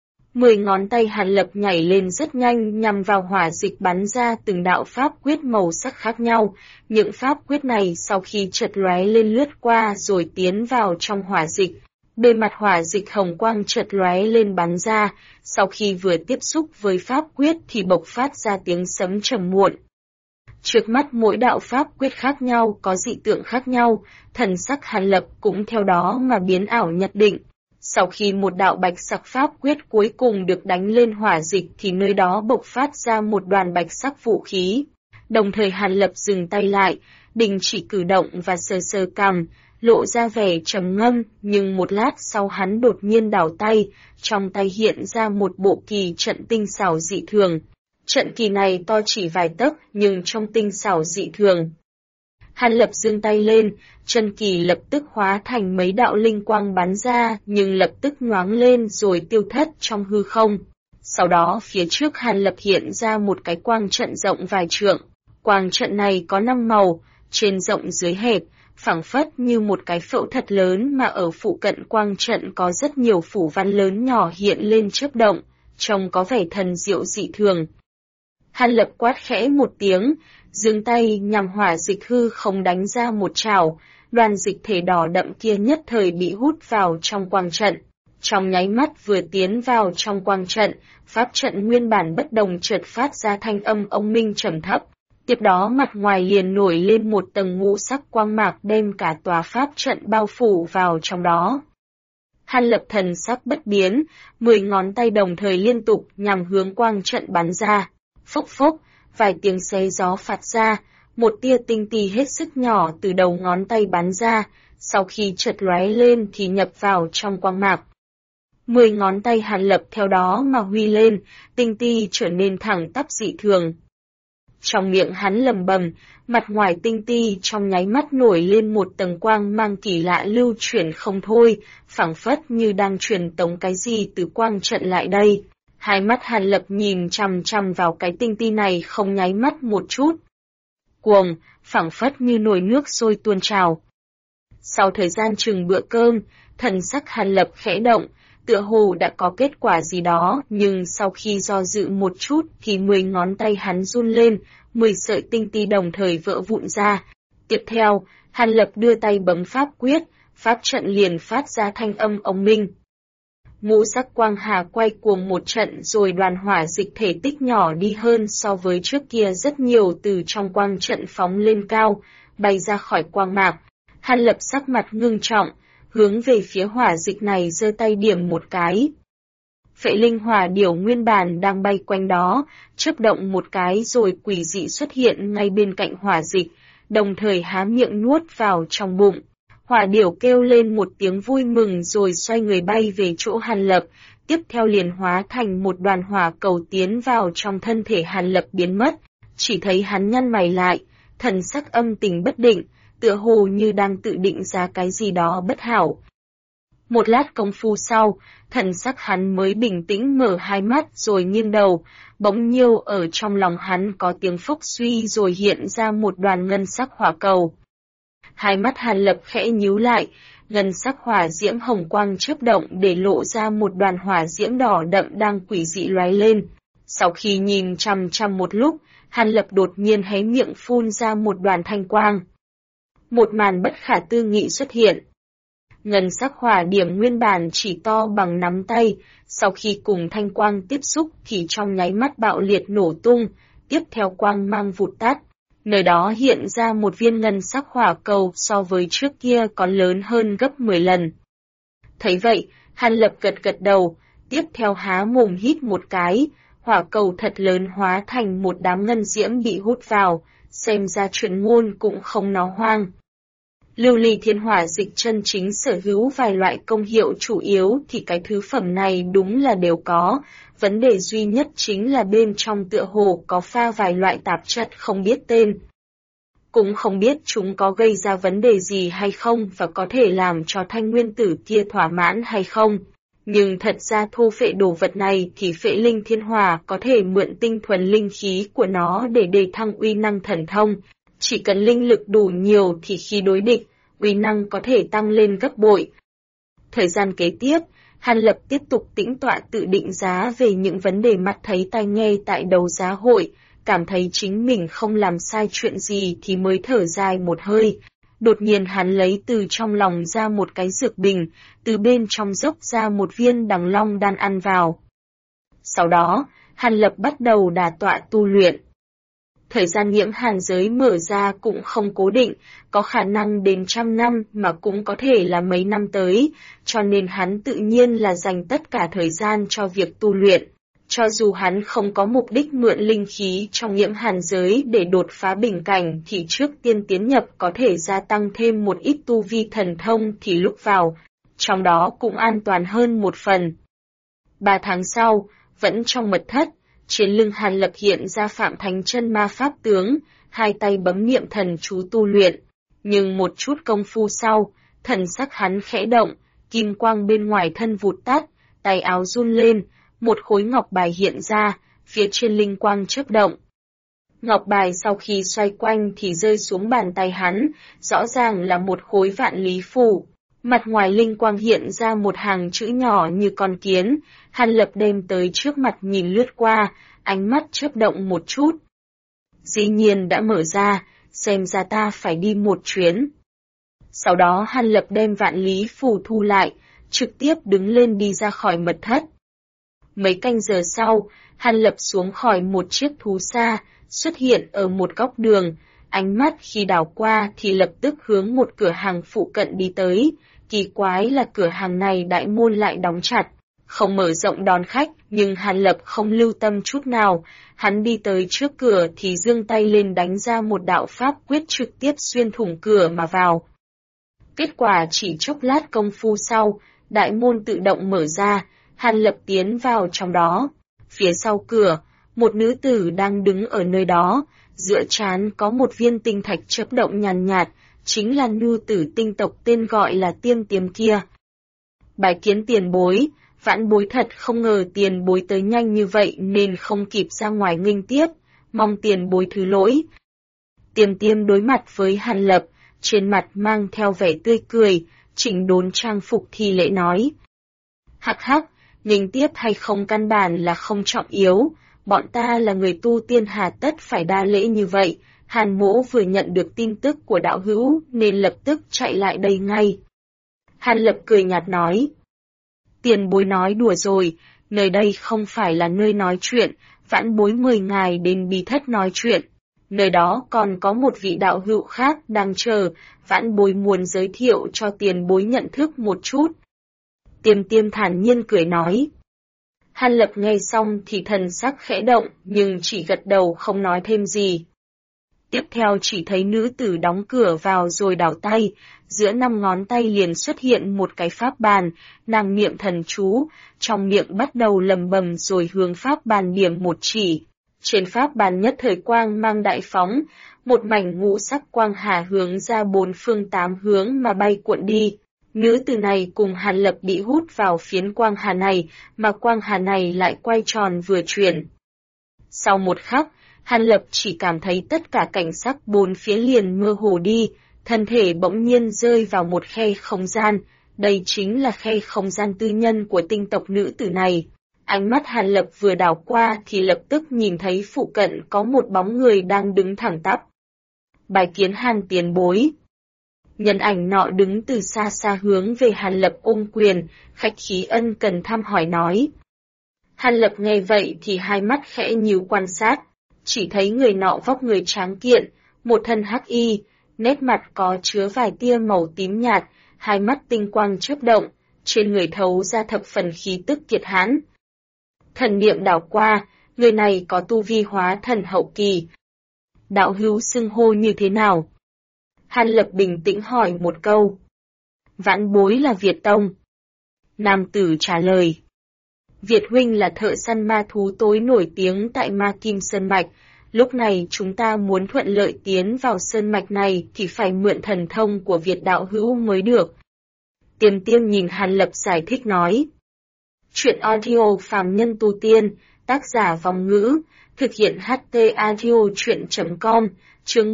10 ngón tay Hàn Lập nhảy lên rất nhanh nhằm vào hỏa dịch bắn ra từng đạo pháp quyết màu sắc khác nhau. Những pháp quyết này sau khi chợt lóe lên lướt qua rồi tiến vào trong hỏa dịch. Bề mặt hỏa dịch hồng quang chợt lóe lên bắn ra, sau khi vừa tiếp xúc với pháp quyết thì bộc phát ra tiếng sấm trầm muộn. Trước mắt mỗi đạo pháp quyết khác nhau có dị tượng khác nhau, thần sắc Hàn Lập cũng theo đó mà biến ảo nhật định. Sau khi một đạo bạch sắc pháp quyết cuối cùng được đánh lên hỏa dịch thì nơi đó bộc phát ra một đoàn bạch sắc vũ khí. Đồng thời Hàn Lập dừng tay lại, đình chỉ cử động và sờ sờ cằm, lộ ra vẻ trầm ngâm, nhưng một lát sau hắn đột nhiên đảo tay, trong tay hiện ra một bộ kỳ trận tinh xảo dị thường. Trận kỳ này to chỉ vài tấc nhưng trong tinh xảo dị thường. Hàn Lập giương tay lên, chân kỳ lập tức hóa thành mấy đạo linh quang bắn ra nhưng lập tức nhoáng lên rồi tiêu thất trong hư không. Sau đó phía trước Hàn Lập hiện ra một cái quang trận rộng vài trượng. Quang trận này có 5 màu, trên rộng dưới hẹp, phảng phất như một cái phễu thật lớn mà ở phụ cận quang trận có rất nhiều phủ văn lớn nhỏ hiện lên chớp động, trông có vẻ thần diệu dị thường. Hàn Lập quát khẽ một tiếng, giương tay nhằm hỏa dịch hư không đánh ra một trảo, đoàn dịch thể đỏ đậm kia nhất thời bị hút vào trong quang trận. Trong nháy mắt vừa tiến vào trong quang trận, pháp trận nguyên bản bất đồng chợt phát ra thanh âm ông minh trầm thấp. Tiếp đó mặt ngoài liền nổi lên một tầng ngũ sắc quang mạc đem cả tòa pháp trận bao phủ vào trong đó. Hàn Lập thần sắc bất biến, 10 ngón tay đồng thời liên tục nhằm hướng quang trận bắn ra. Phốc phốc, vài tiếng xé gió phạt ra, một tia tinh tì hết sức nhỏ từ đầu ngón tay bắn ra, sau khi chợt lóe lên thì nhập vào trong quang mạc. 10 ngón tay Hàn Lập theo đó mà huy lên, tinh ti trở nên thẳng tắp dị thường. Trong miệng hắn lầm bầm, mặt ngoài tinh ti trong nháy mắt nổi lên một tầng quang mang kỳ lạ lưu chuyển không thôi, phảng phất như đang truyền tống cái gì từ quang trận lại đây. Hai mắt Hàn Lập nhìn chằm chằm vào cái tinh ti này không nháy mắt một chút. Cuồng, phảng phất như nồi nước sôi tuôn trào. Sau thời gian chừng bữa cơm, thần sắc Hàn Lập khẽ động, tựa hồ đã có kết quả gì đó, nhưng sau khi do dự một chút thì 10 ngón tay hắn run lên, 10 sợi tinh ti đồng thời vỡ vụn ra. Tiếp theo, Hàn Lập đưa tay bấm pháp quyết, pháp trận liền phát ra thanh âm ong minh. Ngũ sắc quang hà quay cuồng một trận rồi đoàn hỏa dịch thể tích nhỏ đi hơn so với trước kia rất nhiều từ trong quang trận phóng lên cao, bay ra khỏi quang mạc. Hàn Lập sắc mặt ngưng trọng, hướng về phía hỏa dịch này giơ tay điểm một cái. Phệ linh hỏa điểu nguyên bản đang bay quanh đó, chớp động một cái rồi quỷ dị xuất hiện ngay bên cạnh hỏa dịch, đồng thời há miệng nuốt vào trong bụng. Hỏa điểu kêu lên một tiếng vui mừng rồi xoay người bay về chỗ Hàn Lập, tiếp theo liền hóa thành một đoàn hỏa cầu tiến vào trong thân thể Hàn Lập biến mất, chỉ thấy hắn nhăn mày lại, thần sắc âm tình bất định, tựa hồ như đang tự định ra cái gì đó bất hảo. Một lát công phu sau, thần sắc hắn mới bình tĩnh mở hai mắt rồi nghiêng đầu, bỗng nhiêu ở trong lòng hắn có tiếng phốc suy rồi hiện ra một đoàn ngân sắc hỏa cầu. Hai mắt Hàn Lập khẽ nhíu lại, ngân sắc hỏa diễm hồng quang chớp động để lộ ra một đoàn hỏa diễm đỏ đậm đang quỷ dị lóe lên. Sau khi nhìn chằm chằm một lúc, Hàn Lập đột nhiên hé miệng phun ra một đoàn thanh quang. Một màn bất khả tư nghị xuất hiện. Ngân sắc hỏa điểm nguyên bản chỉ to bằng nắm tay, sau khi cùng thanh quang tiếp xúc thì trong nháy mắt bạo liệt nổ tung, tiếp theo quang mang vụt tắt. Nơi đó hiện ra một viên ngân sắc hỏa cầu so với trước kia còn lớn hơn gấp 10 lần. Thấy vậy, Hàn Lập gật gật đầu, tiếp theo há mồm hít một cái, hỏa cầu thật lớn hóa thành một đám ngân diễm bị hút vào, xem ra chuyện ngôn cũng không nó hoang. Lưu ly thiên hỏa dịch chân chính sở hữu vài loại công hiệu chủ yếu thì cái thứ phẩm này đúng là đều có, vấn đề duy nhất chính là bên trong tựa hồ có pha vài loại tạp chất không biết tên. Cũng không biết chúng có gây ra vấn đề gì hay không và có thể làm cho thanh nguyên tử kia thỏa mãn hay không. Nhưng thật ra thu phệ đồ vật này thì phệ linh thiên hỏa có thể mượn tinh thuần linh khí của nó để đề thăng uy năng thần thông. Chỉ cần linh lực đủ nhiều thì khi đối địch, uy năng có thể tăng lên gấp bội. Thời gian kế tiếp, Hàn Lập tiếp tục tĩnh tọa tự định giá về những vấn đề mắt thấy tai nghe tại đấu giá hội, cảm thấy chính mình không làm sai chuyện gì thì mới thở dài một hơi. Đột nhiên hắn lấy từ trong lòng ra một cái dược bình, từ bên trong dốc ra một viên đằng long đan ăn vào. Sau đó, Hàn Lập bắt đầu đả tọa tu luyện. Thời gian nhiễm hàn giới mở ra cũng không cố định, có khả năng đến 100 năm mà cũng có thể là mấy năm tới, cho nên hắn tự nhiên là dành tất cả thời gian cho việc tu luyện. Cho dù hắn không có mục đích mượn linh khí trong nhiễm hàn giới để đột phá bình cảnh thì trước tiên tiến nhập có thể gia tăng thêm một ít tu vi thần thông thì lúc vào, trong đó cũng an toàn hơn một phần. 3 tháng sau, vẫn trong mật thất, trên lưng Hàn Lập hiện ra Phạm Thánh Chân Ma Pháp tướng, hai tay bấm niệm thần chú tu luyện. Nhưng một chút công phu sau, thần sắc hắn khẽ động, kim quang bên ngoài thân vụt tắt, tay áo run lên, một khối ngọc bài hiện ra, phía trên linh quang chớp động. Ngọc bài sau khi xoay quanh thì rơi xuống bàn tay hắn, rõ ràng là một khối vạn lý phù. Mặt ngoài linh quang hiện ra một hàng chữ nhỏ như con kiến, Hàn Lập đem tới trước mặt nhìn lướt qua, ánh mắt chớp động một chút. Dĩ nhiên đã mở ra, xem ra ta phải đi một chuyến. Sau đó Hàn Lập đem vạn lý phù thu lại, trực tiếp đứng lên đi ra khỏi mật thất. Mấy canh giờ sau, Hàn Lập xuống khỏi một chiếc thú xa, xuất hiện ở một góc đường, ánh mắt khi đảo qua thì lập tức hướng một cửa hàng phụ cận đi tới. Kỳ quái là cửa hàng này đại môn lại đóng chặt, không mở rộng đón khách, nhưng Hàn Lập không lưu tâm chút nào, hắn đi tới trước cửa thì giương tay lên đánh ra một đạo pháp quyết trực tiếp xuyên thủng cửa mà vào. Kết quả chỉ chốc lát công phu sau, đại môn tự động mở ra, Hàn Lập tiến vào trong đó. Phía sau cửa, một nữ tử đang đứng ở nơi đó, giữa trán có một viên tinh thạch chớp động nhàn nhạt, chính là nữ tử tinh tộc tên gọi là Tiêm Tiêm kia. Bái kiến tiền bối, vãn bối thật không ngờ tiền bối tới nhanh như vậy nên không kịp ra ngoài nghênh tiếp, mong tiền bối thứ lỗi. Tiêm Tiêm đối mặt với Hàn Lập, trên mặt mang theo vẻ tươi cười, chỉnh đốn trang phục thi lễ nói. Hắc hắc, nghênh tiếp hay không căn bản là không trọng yếu, bọn ta là người tu tiên hà tất phải đa lễ như vậy. Hàn Mỗ vừa nhận được tin tức của đạo hữu nên lập tức chạy lại đây ngay. Hàn Lập cười nhạt nói. Tiền bối nói đùa rồi, nơi đây không phải là nơi nói chuyện, vãn bối mời ngài đến bí thất nói chuyện. nơi đó còn có một vị đạo hữu khác đang chờ, vãn bối muốn giới thiệu cho tiền bối nhận thức một chút. Tiêm Tiêm thản nhiên cười nói. Hàn Lập nghe xong thì thần sắc khẽ động, nhưng chỉ gật đầu không nói thêm gì. Tiếp theo chỉ thấy nữ tử đóng cửa vào rồi đảo tay, giữa 5 ngón tay liền xuất hiện một cái pháp bàn, nàng niệm thần chú, trong miệng bắt đầu lầm bầm rồi hướng pháp bàn điểm một chỉ. Trên pháp bàn nhất thời quang mang đại phóng, một mảnh ngũ sắc quang hà hướng ra 4 phương 8 hướng mà bay cuộn đi. Nữ tử này cùng Hàn Lập bị hút vào phiến quang hà này, mà quang hà này lại quay tròn vừa chuyển. Sau một khắc, Hàn Lập chỉ cảm thấy tất cả cảnh sắc 4 phía liền mơ hồ đi, thân thể bỗng nhiên rơi vào một khe không gian, đây chính là khe không gian tư nhân của tinh tộc nữ tử này. Ánh mắt Hàn Lập vừa đảo qua thì lập tức nhìn thấy phụ cận có một bóng người đang đứng thẳng tắp. Bài kiến Hàn tiền bối. Nhân ảnh nọ đứng từ xa xa hướng về Hàn Lập ôm quyền, khách khí ân cần thăm hỏi nói. Hàn Lập nghe vậy thì hai mắt khẽ nhíu quan sát, chỉ thấy người nọ vóc người tráng kiện, một thân hắc y, nét mặt có chứa vài tia màu tím nhạt, hai mắt tinh quang chớp động, trên người thấu ra thập phần khí tức kiệt hãn. Thần niệm đảo qua, người này có tu vi hóa thần hậu kỳ. Đạo hữu xưng hô như thế nào? Hàn Lập bình tĩnh hỏi một câu. Vãn bối là Việt Tông. Nam tử trả lời. Việt huynh là thợ săn ma thú tối nổi tiếng tại Ma Kim Sơn Mạch. Lúc này chúng ta muốn thuận lợi tiến vào sơn mạch này thì phải mượn thần thông của Việt đạo hữu mới được. Tiêm Tiêm nhìn Hàn Lập giải thích nói. Chuyện audio phàm nhân tu tiên, tác giả Vong Ngữ, thực hiện HT audio chuyện.com, chương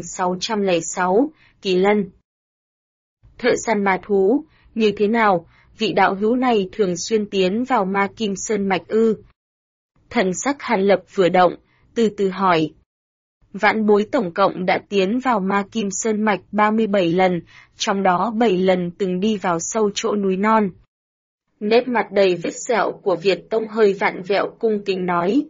1606, Kỳ Lân. Thợ săn ma thú, như thế nào, vị đạo hữu này thường xuyên tiến vào Ma Kim Sơn Mạch ư? Thần sắc Hàn Lập vừa động, từ từ hỏi. Vãn bối tổng cộng đã tiến vào Ma Kim Sơn Mạch 37 lần, trong đó 7 lần từng đi vào sâu chỗ núi non. Nét mặt đầy vết sẹo của Việt Tông hơi vặn vẹo cung kính nói.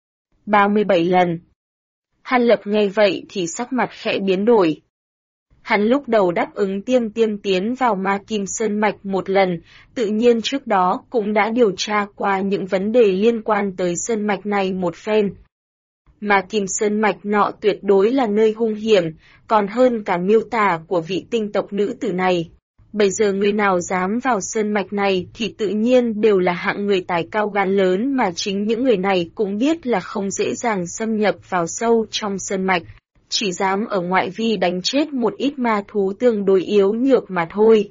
37 lần. Hàn Lập nghe vậy thì sắc mặt khẽ biến đổi. Hắn lúc đầu đáp ứng Tiêm Tiêm tiến vào Ma Kim Sơn Mạch một lần, tự nhiên trước đó cũng đã điều tra qua những vấn đề liên quan tới sơn mạch này một phen. Ma Kim Sơn Mạch nọ tuyệt đối là nơi hung hiểm, còn hơn cả miêu tả của vị tinh tộc nữ tử này. Bây giờ người nào dám vào sơn mạch này thì tự nhiên đều là hạng người tài cao gan lớn mà chính những người này cũng biết là không dễ dàng xâm nhập vào sâu trong sơn mạch, chỉ dám ở ngoại vi đánh chết một ít ma thú tương đối yếu nhược mà thôi.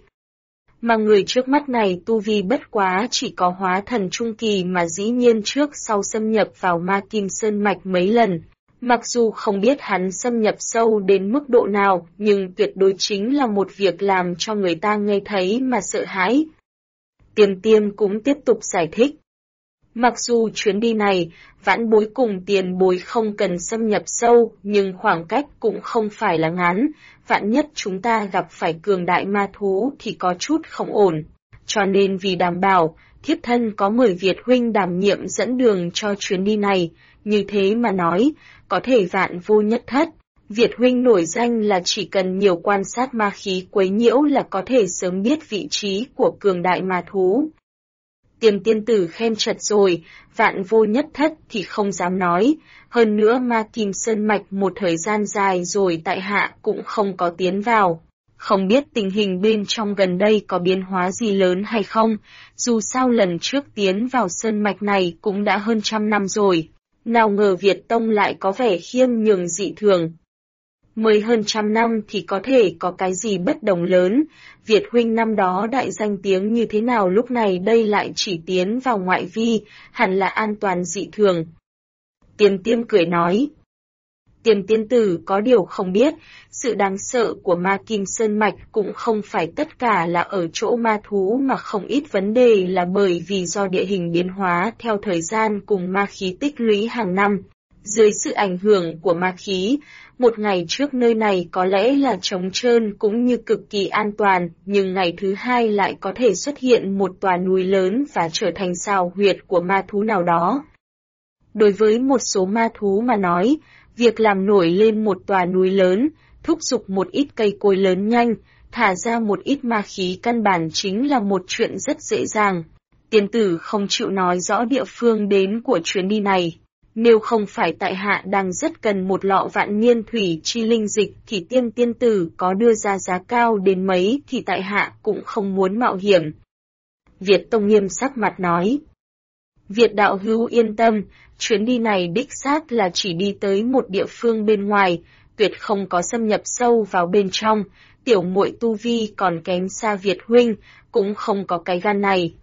Mà người trước mắt này tu vi bất quá chỉ có hóa thần trung kỳ mà dĩ nhiên trước sau xâm nhập vào Ma Kim Sơn Mạch mấy lần. Mặc dù không biết hắn xâm nhập sâu đến mức độ nào, nhưng tuyệt đối chính là một việc làm cho người ta nghe thấy mà sợ hãi. Tiêm Tiêm cũng tiếp tục giải thích. Mặc dù chuyến đi này, vãn bối cùng tiền bối không cần xâm nhập sâu, nhưng khoảng cách cũng không phải là ngắn, vạn nhất chúng ta gặp phải cường đại ma thú thì có chút không ổn. Cho nên vì đảm bảo, thiếp thân có mời Việt huynh đảm nhiệm dẫn đường cho chuyến đi này, như thế mà nói, có thể vạn vô nhất thất. Việt huynh nổi danh là chỉ cần nhiều quan sát ma khí quấy nhiễu là có thể sớm biết vị trí của cường đại ma thú. Tiêm tiên tử khen chật rồi, vạn vô nhất thất thì không dám nói, hơn nữa Ma Kim Sơn Mạch một thời gian dài rồi tại hạ cũng không có tiến vào. Không biết tình hình bên trong gần đây có biến hóa gì lớn hay không, dù sao lần trước tiến vào sơn mạch này cũng đã hơn 100 năm rồi, nào ngờ Việt Tông lại có vẻ khiêm nhường dị thường. Mới hơn 100 năm thì có thể có cái gì bất đồng lớn, Việt huynh năm đó đại danh tiếng như thế nào lúc này đây lại chỉ tiến vào ngoại vi, hẳn là an toàn dị thường. Tiêm Tiêm cười nói. Tiêm tiên tử có điều không biết, sự đáng sợ của Ma Kim Sơn Mạch cũng không phải tất cả là ở chỗ ma thú mà không ít vấn đề là bởi vì do địa hình biến hóa theo thời gian cùng ma khí tích lũy hàng năm. Dưới sự ảnh hưởng của ma khí, một ngày trước nơi này có lẽ là trống trơn cũng như cực kỳ an toàn, nhưng ngày thứ hai lại có thể xuất hiện một tòa núi lớn và trở thành sào huyệt của ma thú nào đó. Đối với một số ma thú mà nói, Việc làm nổi lên một tòa núi lớn, thúc giục một ít cây cối lớn nhanh, thả ra một ít ma khí căn bản chính là một chuyện rất dễ dàng. Tiên tử không chịu nói rõ địa phương đến của chuyến đi này. Nếu không phải tại hạ đang rất cần một lọ vạn niên thủy chi linh dịch thì tiên tử có đưa ra giá cao đến mấy thì tại hạ cũng không muốn mạo hiểm. Việt Tông nghiêm sắc mặt nói. Việt đạo hữu yên tâm, chuyến đi này đích xác là chỉ đi tới một địa phương bên ngoài, tuyệt không có xâm nhập sâu vào bên trong, tiểu muội tu vi còn kém xa Việt huynh, cũng không có cái gan này.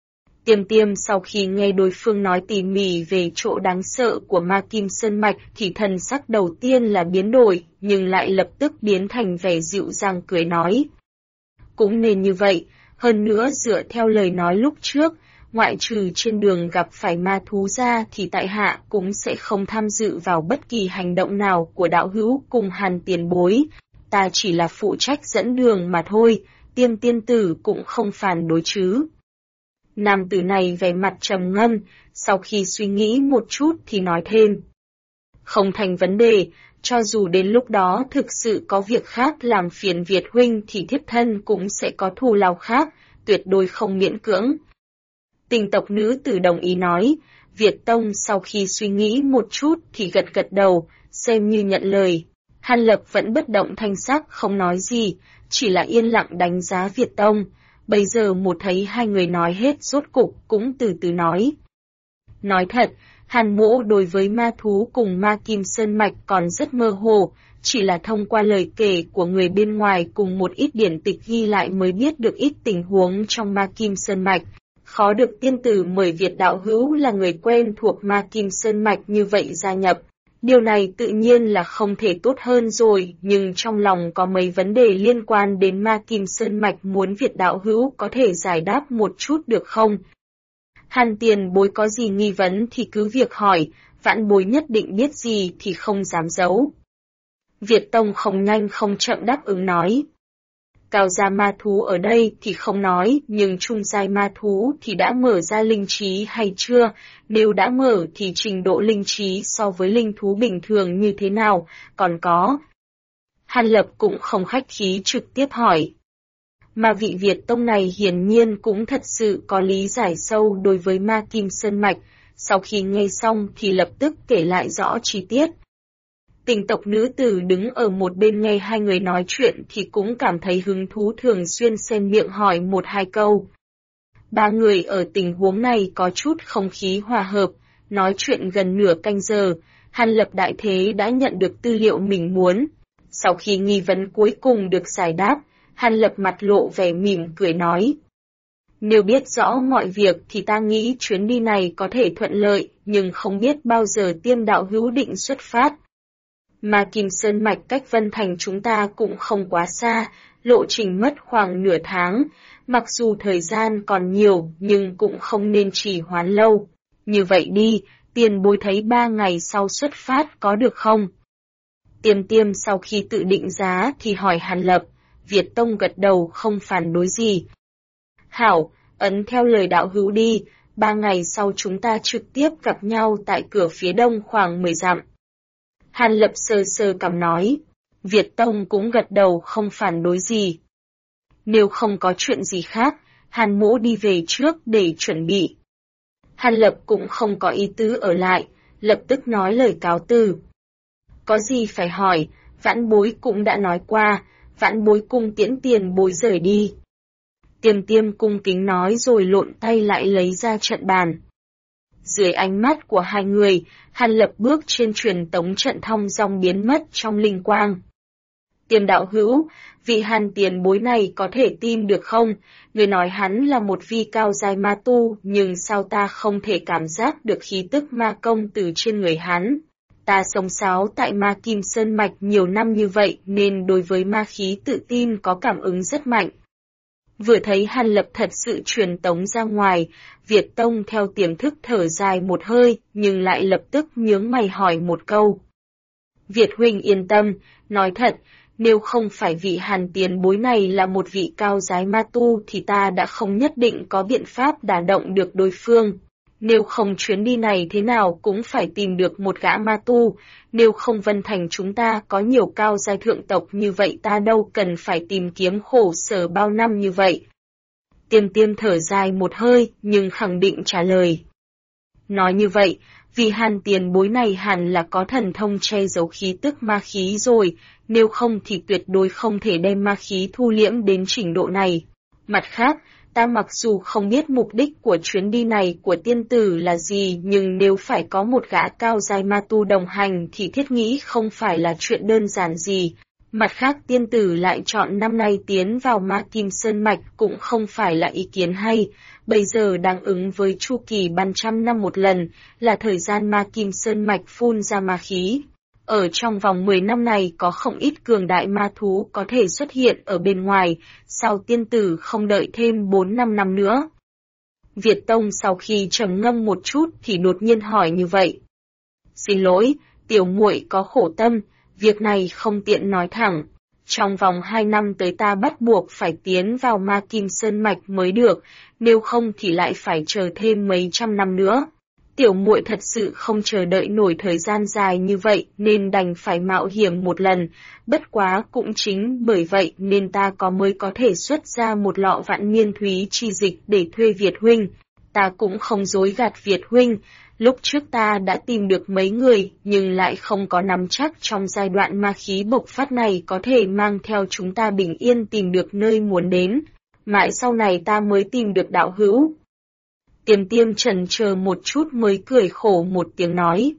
Tiêm sau khi nghe đối phương nói tỉ mỉ về chỗ đáng sợ của ma kim sơn mạch thì thần sắc đầu tiên là biến đổi, nhưng lại lập tức biến thành vẻ dịu dàng cười nói. Cũng nên như vậy, hơn nữa dựa theo lời nói lúc trước, ngoại trừ trên đường gặp phải ma thú ra thì tại hạ cũng sẽ không tham dự vào bất kỳ hành động nào của đạo hữu cùng Hàn tiền bối. Ta chỉ là phụ trách dẫn đường mà thôi, tiên tử cũng không phản đối chứ. Nam tử này vẻ mặt trầm ngâm, sau khi suy nghĩ một chút thì nói thêm. Không thành vấn đề, cho dù đến lúc đó thực sự có việc khác làm phiền Việt huynh thì thiếp thân cũng sẽ có thù lao khác, tuyệt đối không miễn cưỡng. Tình tộc nữ tử đồng ý nói, Việt Tông sau khi suy nghĩ một chút thì gật đầu, xem như nhận lời. Hàn Lập vẫn bất động thanh sắc không nói gì, chỉ là yên lặng đánh giá Việt Tông. Bây giờ một thấy hai người nói hết rốt cục cũng từ từ nói. Nói thật, Hàn Mỗ đối với ma thú cùng ma kim sơn mạch còn rất mơ hồ, chỉ là thông qua lời kể của người bên ngoài cùng một ít điển tịch ghi lại mới biết được ít tình huống trong ma kim sơn mạch. Khó được tiên tử mời Việt đạo hữu là người quen thuộc ma kim sơn mạch như vậy gia nhập. Điều này tự nhiên là không thể tốt hơn rồi, nhưng trong lòng có mấy vấn đề liên quan đến ma kim sơn mạch muốn Việt đạo hữu có thể giải đáp một chút được không? Hàn tiền bối có gì nghi vấn thì cứ việc hỏi, vãn bối nhất định biết gì thì không dám giấu. Việt Tông không nhanh không chậm đáp ứng nói. Cao gia ma thú ở đây thì không nói, nhưng trung giai ma thú thì đã mở ra linh trí hay chưa? Nếu đã mở thì trình độ linh trí so với linh thú bình thường như thế nào? Còn có. Hàn Lập cũng không khách khí trực tiếp hỏi. Mà vị Việt Tông này hiển nhiên cũng thật sự có lý giải sâu đối với ma kim sơn mạch, sau khi nghe xong thì lập tức kể lại rõ chi tiết. Tình tộc nữ tử đứng ở một bên nghe hai người nói chuyện thì cũng cảm thấy hứng thú, thường xuyên xen miệng hỏi một hai câu. Ba người ở tình huống này có chút không khí hòa hợp, nói chuyện gần nửa canh giờ, Hàn Lập đại thế đã nhận được tư liệu mình muốn. Sau khi nghi vấn cuối cùng được giải đáp, Hàn Lập mặt lộ vẻ mỉm cười nói. Nếu biết rõ mọi việc thì ta nghĩ chuyến đi này có thể thuận lợi, nhưng không biết bao giờ Tiêm đạo hữu định xuất phát. Mà Kim Sơn Mạch cách Vân Thành chúng ta cũng không quá xa, lộ trình mất khoảng nửa tháng, mặc dù thời gian còn nhiều nhưng cũng không nên trì hoãn lâu. Như vậy đi, tiền bối thấy 3 ngày sau xuất phát có được không? Tiêm sau khi tự định giá thì hỏi Hàn Lập, Việt Tông gật đầu không phản đối gì. Hảo, ấn theo lời đạo hữu đi, 3 ngày sau chúng ta trực tiếp gặp nhau tại cửa phía đông khoảng 10 dặm. Hàn Lập sờ cằm nói, Việt Tông cũng gật đầu không phản đối gì. Nếu không có chuyện gì khác, Hàn Mỗ đi về trước để chuẩn bị. Hàn Lập cũng không có ý tứ ở lại, lập tức nói lời cáo từ. Có gì phải hỏi, vãn bối cũng đã nói qua, vãn bối cung tiễn tiền bối rời đi. Tiêm cung kính nói rồi lộn tay lại lấy ra trận bàn. Dưới ánh mắt của hai người, Hàn Lập bước trên truyền tống trận thong dong biến mất trong linh quang. Tiêm đạo hữu, vị Hàn tiền bối này có thể tin được không? Người nói hắn là một vi cao giai ma tu, nhưng sao ta không thể cảm giác được khí tức ma công từ trên người hắn? Ta sống sáo tại ma kim sơn mạch nhiều năm như vậy nên đối với ma khí tự tin có cảm ứng rất mạnh. Vừa thấy Hàn Lập thật sự truyền tống ra ngoài, Việt Tông theo tiềm thức thở dài một hơi, nhưng lại lập tức nhướng mày hỏi một câu. Việt huynh yên tâm, nói thật, nếu không phải vị Hàn tiền bối này là một vị cao giái ma tu thì ta đã không nhất định có biện pháp đả động được đối phương. nếu không chuyến đi này thế nào cũng phải tìm được một gã ma tu, nếu không Vân Thành chúng ta có nhiều cao giai thượng tộc như vậy ta đâu cần phải tìm kiếm khổ sở bao năm như vậy. Tiêm Tiêm thở dài một hơi nhưng khẳng định trả lời. Nói như vậy, vì Hàn tiền bối này hẳn là có thần thông che giấu khí tức ma khí rồi, nếu không thì tuyệt đối không thể đem ma khí thu liễm đến trình độ này. Mặt khác, ta mặc dù không biết mục đích của chuyến đi này của tiên tử là gì nhưng nếu phải có một gã cao giai ma tu đồng hành thì thiết nghĩ không phải là chuyện đơn giản gì. Mặt khác tiên tử lại chọn năm nay tiến vào Ma Kim Sơn Mạch cũng không phải là ý kiến hay, bây giờ đang ứng với chu kỳ 300 năm một lần, là thời gian Ma Kim Sơn Mạch phun ra ma khí. Ở trong vòng 10 năm này có không ít cường đại ma thú có thể xuất hiện ở bên ngoài, sao tiên tử không đợi thêm 4-5 năm nữa? Việt Tông sau khi trầm ngâm một chút thì đột nhiên hỏi như vậy. Xin lỗi, tiểu muội có khổ tâm, việc này không tiện nói thẳng. Trong vòng 2 năm tới ta bắt buộc phải tiến vào Ma Kim Sơn Mạch mới được, nếu không thì lại phải chờ thêm mấy trăm năm nữa. Tiểu muội thật sự không chờ đợi nổi thời gian dài như vậy nên đành phải mạo hiểm một lần, bất quá cũng chính bởi vậy nên ta mới có thể xuất ra một lọ vạn niên thúy chi dịch để thuê Việt huynh. Ta cũng không dối gạt Việt huynh, lúc trước ta đã tìm được mấy người nhưng lại không có nắm chắc trong giai đoạn ma khí bộc phát này có thể mang theo chúng ta bình yên tìm được nơi muốn đến. Mãi sau này ta mới tìm được đạo hữu. Tiêm Tiêm chần chờ một chút mới cười khổ một tiếng nói.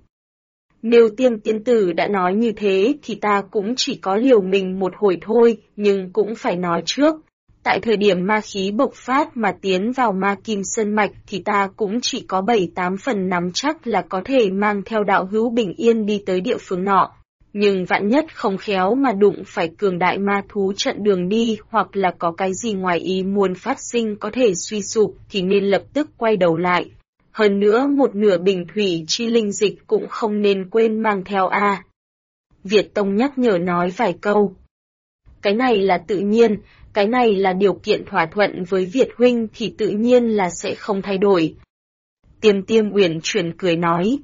Nếu Tiêm tiên tử đã nói như thế thì ta cũng chỉ có liều mình một hồi thôi, nhưng cũng phải nói trước. Tại thời điểm ma khí bộc phát mà tiến vào Ma Kim Sơn Mạch thì ta cũng chỉ có 7-8 phần nắm chắc là có thể mang theo đạo hữu bình yên đi tới địa phương nọ. Nhưng vạn nhất không khéo mà đụng phải cường đại ma thú chặn đường đi hoặc là có cái gì ngoài ý muốn phát sinh có thể suy sụp thì nên lập tức quay đầu lại. Hơn nữa một nửa bình thủy chi linh dịch cũng không nên quên mang theo a. Việt Tông nhắc nhở nói vài câu. Cái này là tự nhiên, cái này là điều kiện thỏa thuận với Việt huynh thì tự nhiên là sẽ không thay đổi. Tiêm Tiêm uyển chuyển cười nói.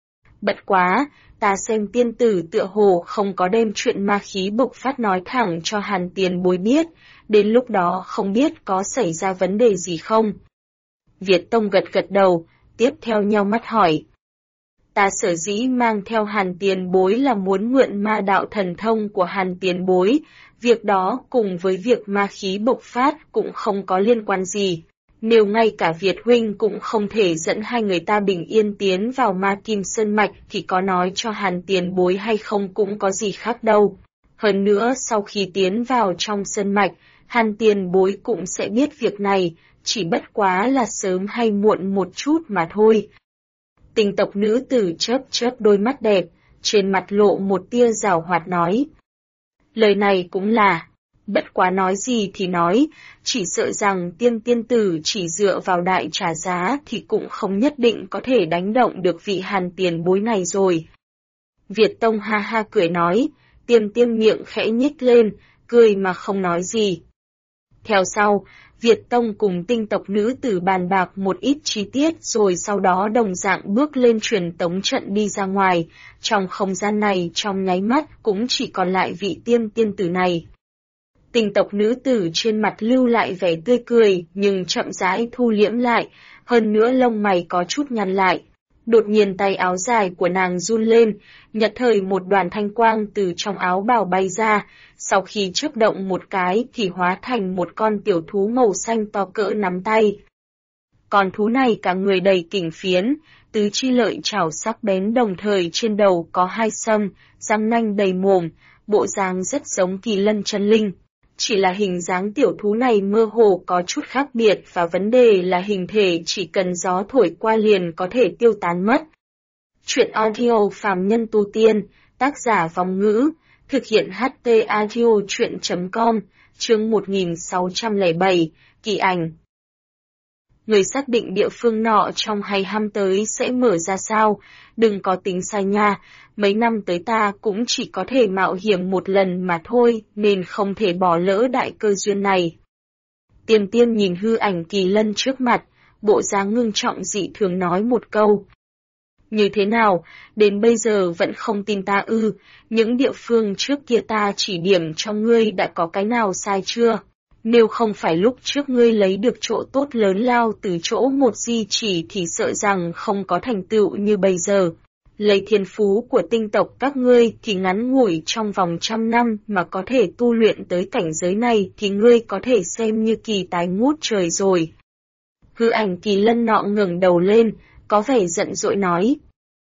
Bất quá, ta xem tiên tử tựa hồ không có đem chuyện ma khí bộc phát nói thẳng cho Hàn tiền bối biết, đến lúc đó không biết có xảy ra vấn đề gì không. Việt Tông gật gật đầu, tiếp theo nhau mắt hỏi. Ta sở dĩ mang theo Hàn tiền bối là muốn mượn ma đạo thần thông của Hàn tiền bối, việc đó cùng với việc ma khí bộc phát cũng không có liên quan gì. Nếu ngay cả Việt huynh cũng không thể dẫn hai người ta bình yên tiến vào Ma Kim Sơn Mạch thì có nói cho Hàn tiền bối hay không cũng có gì khác đâu. Hơn nữa sau khi tiến vào trong Sơn Mạch, Hàn tiền bối cũng sẽ biết việc này, chỉ bất quá là sớm hay muộn một chút mà thôi. Tình tộc nữ tử chớp chớp đôi mắt đẹp, trên mặt lộ một tia giảo hoạt nói. Lời này cũng là, bất quá nói gì thì nói, chỉ sợ rằng Tiêm tiên tử chỉ dựa vào đại trả giá thì cũng không nhất định có thể đánh động được vị Hàn tiền bối này rồi. Việt Tông ha ha cười nói, Tiêm Tiêm miệng khẽ nhếch lên, cười mà không nói gì. Theo sau, Việt Tông cùng tinh tộc nữ tử bàn bạc một ít chi tiết rồi sau đó đồng dạng bước lên truyền tống trận đi ra ngoài, trong không gian này trong nháy mắt cũng chỉ còn lại vị Tiêm tiên tử này. Tinh tộc nữ tử trên mặt lưu lại vẻ tươi cười nhưng chậm rãi thu liễm lại, hơn nữa lông mày có chút nhăn lại. Đột nhiên tay áo dài của nàng run lên, nhất thời một đoàn thanh quang từ trong áo bào bay ra, sau khi chớp động một cái thì hóa thành một con tiểu thú màu xanh to cỡ nắm tay. Con thú này cả người đầy kình phiến, tứ chi lợi chảo sắc bén đồng thời trên đầu có 2 sâm, răng nanh đầy mồm, bộ dáng rất giống kỳ lân chân linh. Chỉ là hình dáng tiểu thú này mơ hồ có chút khác biệt và vấn đề là hình thể chỉ cần gió thổi qua liền có thể tiêu tán mất. Chuyện audio phàm nhân tu tiên, tác giả Vong Ngữ, thực hiện HT audio chuyện.com, chương 1607, kỳ ảnh. Người xác định địa phương nọ trong hay năm tới sẽ mở ra sao, đừng có tính sai nha, mấy năm tới ta cũng chỉ có thể mạo hiểm một lần mà thôi nên không thể bỏ lỡ đại cơ duyên này. Tiêm Tiêm nhìn hư ảnh kỳ lân trước mặt, bộ dáng ngưng trọng dị thường nói một câu. Như thế nào, đến bây giờ vẫn không tin ta ư, những địa phương trước kia ta chỉ điểm cho ngươi đã có cái nào sai chưa? Nếu không phải lúc trước ngươi lấy được chỗ tốt lớn lao từ chỗ một di chỉ thì sợ rằng không có thành tựu như bây giờ. Lấy thiên phú của tinh tộc các ngươi thì ngắn ngủi trong vòng 100 năm mà có thể tu luyện tới cảnh giới này thì ngươi có thể xem như kỳ tài ngút trời rồi. Hư ảnh Kỳ Lân nọ ngẩng đầu lên, có vẻ giận dỗi nói.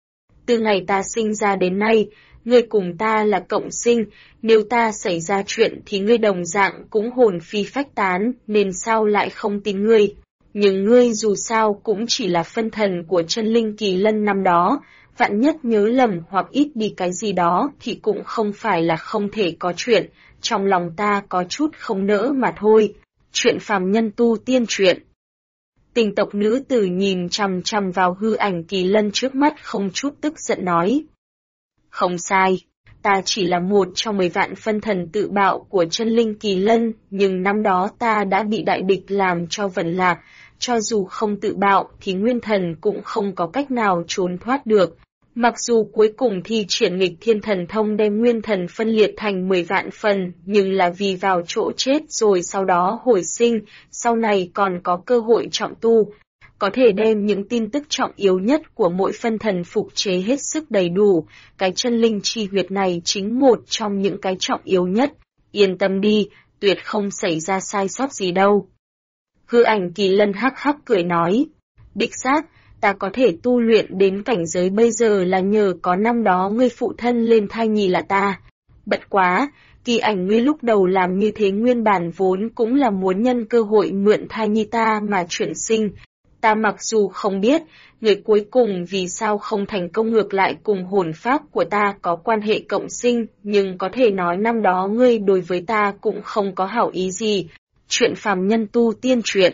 Từ ngày ta sinh ra đến nay, ngươi cùng ta là cộng sinh, nếu ta xảy ra chuyện thì ngươi đồng dạng cũng hồn phi phách tán, nên sao lại không tin ngươi. Nhưng ngươi dù sao cũng chỉ là phân thần của chân linh Kỳ Lân năm đó, vạn nhất nhớ lầm hoặc ít đi cái gì đó thì cũng không phải là không thể có chuyện, trong lòng ta có chút không nỡ mà thôi. Chuyện phàm nhân tu tiên truyện. Tình tộc nữ tử nhìn chằm chằm vào hư ảnh Kỳ Lân trước mắt không chút tức giận nói. Không sai, ta chỉ là một trong 10 vạn phân thần tự bạo của chân linh Kỳ Lân, nhưng năm đó ta đã bị đại địch làm cho vẩn lạc, cho dù không tự bạo thì nguyên thần cũng không có cách nào trốn thoát được. Mặc dù cuối cùng thi triển nghịch thiên thần thông đem nguyên thần phân liệt thành 10 vạn phần, nhưng là vì vào chỗ chết rồi sau đó hồi sinh, sau này còn có cơ hội trọng tu. Có thể đem những tin tức trọng yếu nhất của mỗi phân thần phục chế hết sức đầy đủ, cái chân linh chi huyệt này chính một trong những cái trọng yếu nhất. Yên tâm đi, tuyệt không xảy ra sai sót gì đâu. Hư ảnh Kỳ Lân hắc hắc cười nói, đích xác, ta có thể tu luyện đến cảnh giới bây giờ là nhờ có năm đó ngươi phụ thân lên thai nhi là ta. Bất quá, Kỳ ảnh ngươi lúc đầu làm như thế nguyên bản vốn cũng là muốn nhân cơ hội mượn thai nhi ta mà chuyển sinh. Ta mặc dù không biết, người cuối cùng vì sao không thành công ngược lại cùng hồn pháp của ta có quan hệ cộng sinh, nhưng có thể nói năm đó ngươi đối với ta cũng không có hảo ý gì. Chuyện phàm nhân tu tiên truyện.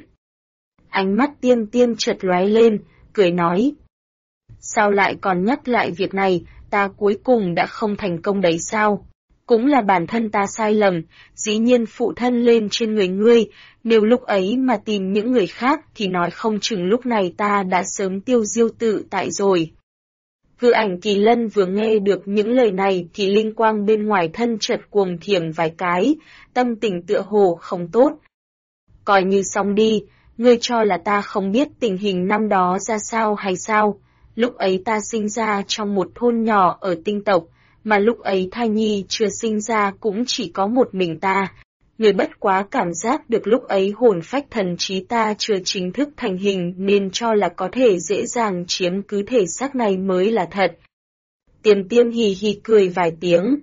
Ánh mắt Tiêm Tiêm chợt lóe lên, cười nói. Sao lại còn nhắc lại việc này, ta cuối cùng đã không thành công đấy sao? Cũng là bản thân ta sai lầm, dĩ nhiên phụ thân lên trên người ngươi, nếu lúc ấy mà tìm những người khác thì nói không chừng lúc này ta đã sớm tiêu diêu tự tại rồi. Hư ảnh Kỳ Lân vừa nghe được những lời này thì linh quang bên ngoài thân chợt cuồng thiểm vài cái, tâm tình tựa hồ không tốt. Coi như xong đi, ngươi cho là ta không biết tình hình năm đó ra sao hay sao? Lúc ấy ta sinh ra trong một thôn nhỏ ở tinh tộc, mà lúc ấy thai nhi chưa sinh ra cũng chỉ có một mình ta. Người bất quá cảm giác được lúc ấy hồn phách thần trí ta chưa chính thức thành hình nên cho là có thể dễ dàng chiếm cứ thể xác này mới là thật. Tiêm Tiêm hì hì cười vài tiếng.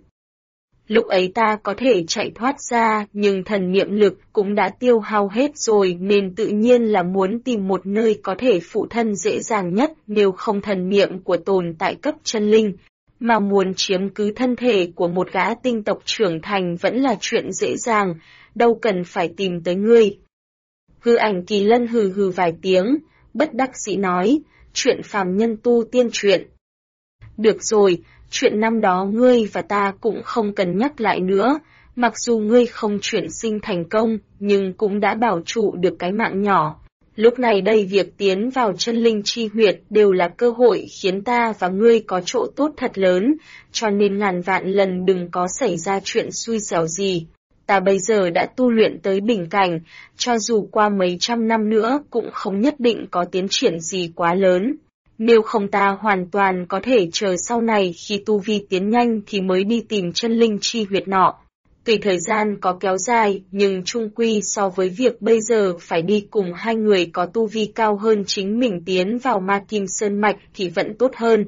Lúc ấy ta có thể chạy thoát ra nhưng thần niệm lực cũng đã tiêu hao hết rồi nên tự nhiên là muốn tìm một nơi có thể phụ thân dễ dàng nhất nếu không thần niệm của tồn tại cấp chân linh. Mà muốn chiếm cứ thân thể của một gã tinh tộc trưởng thành vẫn là chuyện dễ dàng, đâu cần phải tìm tới ngươi. Hư ảnh Kỳ Lân hừ hừ vài tiếng, bất đắc dĩ nói, chuyện phàm nhân tu tiên truyện. Được rồi, chuyện năm đó ngươi và ta cũng không cần nhắc lại nữa, mặc dù ngươi không chuyển sinh thành công, nhưng cũng đã bảo trụ được cái mạng nhỏ. Lúc này đây việc tiến vào chân linh chi huyệt đều là cơ hội khiến ta và ngươi có chỗ tốt thật lớn, cho nên ngàn vạn lần đừng có xảy ra chuyện xui xẻo gì. Ta bây giờ đã tu luyện tới bình cảnh, cho dù qua mấy trăm năm nữa cũng không nhất định có tiến triển gì quá lớn. Nếu không ta hoàn toàn có thể chờ sau này khi tu vi tiến nhanh thì mới đi tìm chân linh chi huyệt nọ. Tùy thời gian có kéo dài, nhưng chung quy so với việc bây giờ phải đi cùng hai người có tu vi cao hơn chính mình tiến vào Ma Kim Sơn Mạch thì vẫn tốt hơn.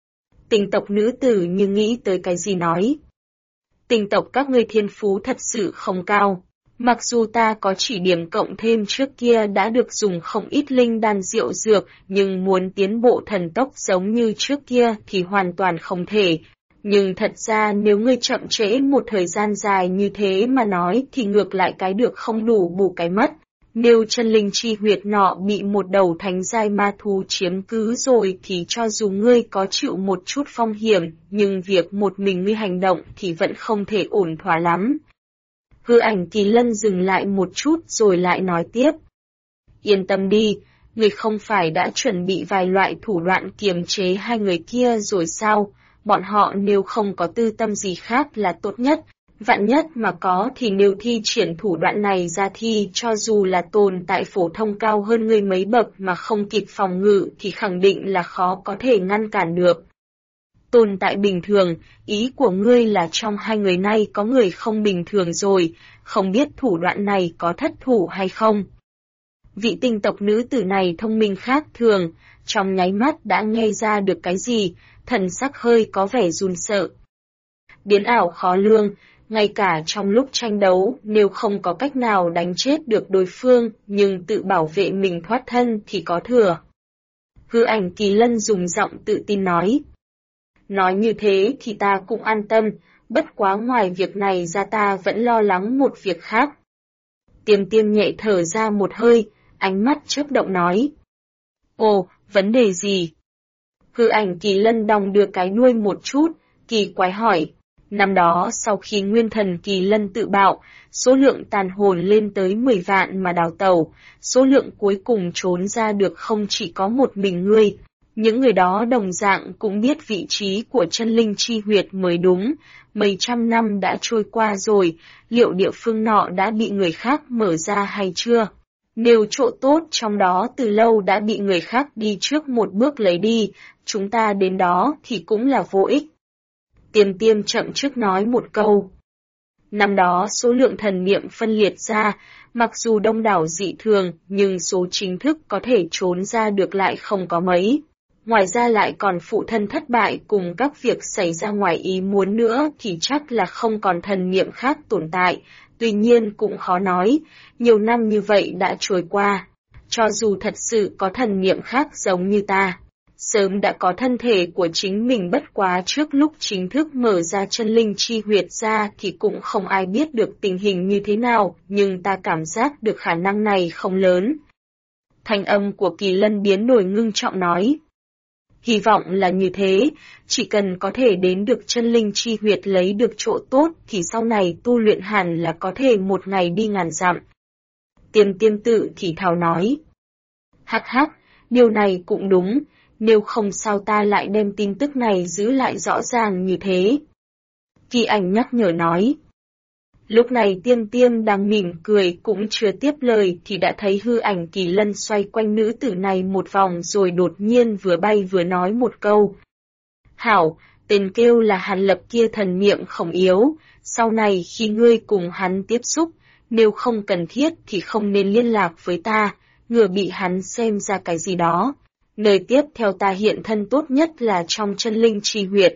Tình tộc nữ tử như nghĩ tới cái gì nói. Tình tộc các ngươi thiên phú thật sự không cao. Mặc dù ta có chỉ điểm cộng thêm trước kia đã được dùng không ít linh đan diệu dược, nhưng muốn tiến bộ thần tốc giống như trước kia thì hoàn toàn không thể. Nhưng thật ra nếu ngươi chậm trễ một thời gian dài như thế mà nói thì ngược lại cái được không đủ bù cái mất. Nếu chân linh chi huyệt nọ bị một đầu thánh giai ma thú chiếm cứ rồi thì cho dù ngươi có chịu một chút phong hiểm, nhưng việc một mình ngươi hành động thì vẫn không thể ổn thỏa lắm. Hư ảnh Kỳ Lân dừng lại một chút rồi lại nói tiếp. Yên tâm đi, Người không phải đã chuẩn bị vài loại thủ đoạn kiềm chế hai người kia rồi sao? Bọn họ nếu không có tư tâm gì khác là tốt nhất, vạn nhất mà có thì nếu thi triển thủ đoạn này ra thì cho dù là tồn tại phổ thông cao hơn ngươi mấy bậc mà không kịp phòng ngự thì khẳng định là khó có thể ngăn cản được. Tồn tại bình thường, ý của ngươi là trong hai người này có người không bình thường rồi, không biết thủ đoạn này có thất thủ hay không. Vị tinh tộc nữ tử này thông minh khác thường, trong nháy mắt đã nghe ra được cái gì, thần sắc hơi có vẻ run sợ. Biến ảo khó lường, ngay cả trong lúc tranh đấu nếu không có cách nào đánh chết được đối phương nhưng tự bảo vệ mình thoát thân thì có thừa. Hư Ảnh Kỳ Lân dùng giọng tự tin nói. Nói như thế thì ta cũng an tâm, bất quá ngoài việc này ra ta vẫn lo lắng một việc khác. Tiêm Tiêm nhẹ thở ra một hơi, ánh mắt chớp động nói. Ồ, vấn đề gì? Hư Ảnh Kỳ Lân đong đưa cái đuôi một chút, kỳ quái hỏi. Năm đó sau khi Nguyên Thần Kỳ Lân tự bạo, số lượng tàn hồn lên tới 10 vạn mà đào tẩu, số lượng cuối cùng trốn ra được không chỉ có một mình ngươi. Những người đó đồng dạng cũng biết vị trí của chân linh chi huyệt mới đúng, mấy trăm năm đã trôi qua rồi, liệu địa phương nọ đã bị người khác mở ra hay chưa? Nếu chỗ tốt trong đó từ lâu đã bị người khác đi trước một bước lấy đi, chúng ta đến đó thì cũng là vô ích. Tiêm Tiêm chậm trước nói một câu. Năm đó số lượng thần niệm phân liệt ra, mặc dù đông đảo dị thường nhưng số chính thức có thể trốn ra được lại không có mấy. Ngoài ra lại còn phụ thân thất bại cùng các việc xảy ra ngoài ý muốn nữa thì chắc là không còn thần niệm khác tồn tại, tuy nhiên cũng khó nói, nhiều năm như vậy đã trôi qua. Cho dù thật sự có thần niệm khác giống như ta, sớm đã có thân thể của chính mình bất quá trước lúc chính thức mở ra chân linh chi huyệt ra thì cũng không ai biết được tình hình như thế nào, nhưng ta cảm giác được khả năng này không lớn. Thanh âm của Kỳ Lân biến đổi ngưng trọng nói. Hy vọng là như thế, chỉ cần có thể đến được chân linh chi huyệt lấy được chỗ tốt thì sau này tu luyện hẳn là có thể một ngày đi ngàn dặm. Tiêm Tiêm tự thì thào nói. Hắc hắc, điều này cũng đúng, nếu không sao ta lại đem tin tức này giữ lại rõ ràng như thế. Kỳ Ảnh nhắc nhở nói. Lúc này Tiêm Tiêm đang mỉm cười cũng chưa tiếp lời thì đã thấy Hư Ảnh Kỳ Lân xoay quanh nữ tử này một vòng rồi đột nhiên vừa bay vừa nói một câu. Hảo, tên kêu là Hàn Lập kia thần niệm không yếu, sau này khi ngươi cùng hắn tiếp xúc, nếu không cần thiết thì không nên liên lạc với ta, ngừa bị hắn xem ra cái gì đó. Nơi tiếp theo ta hiện thân tốt nhất là trong chân linh chi huyệt.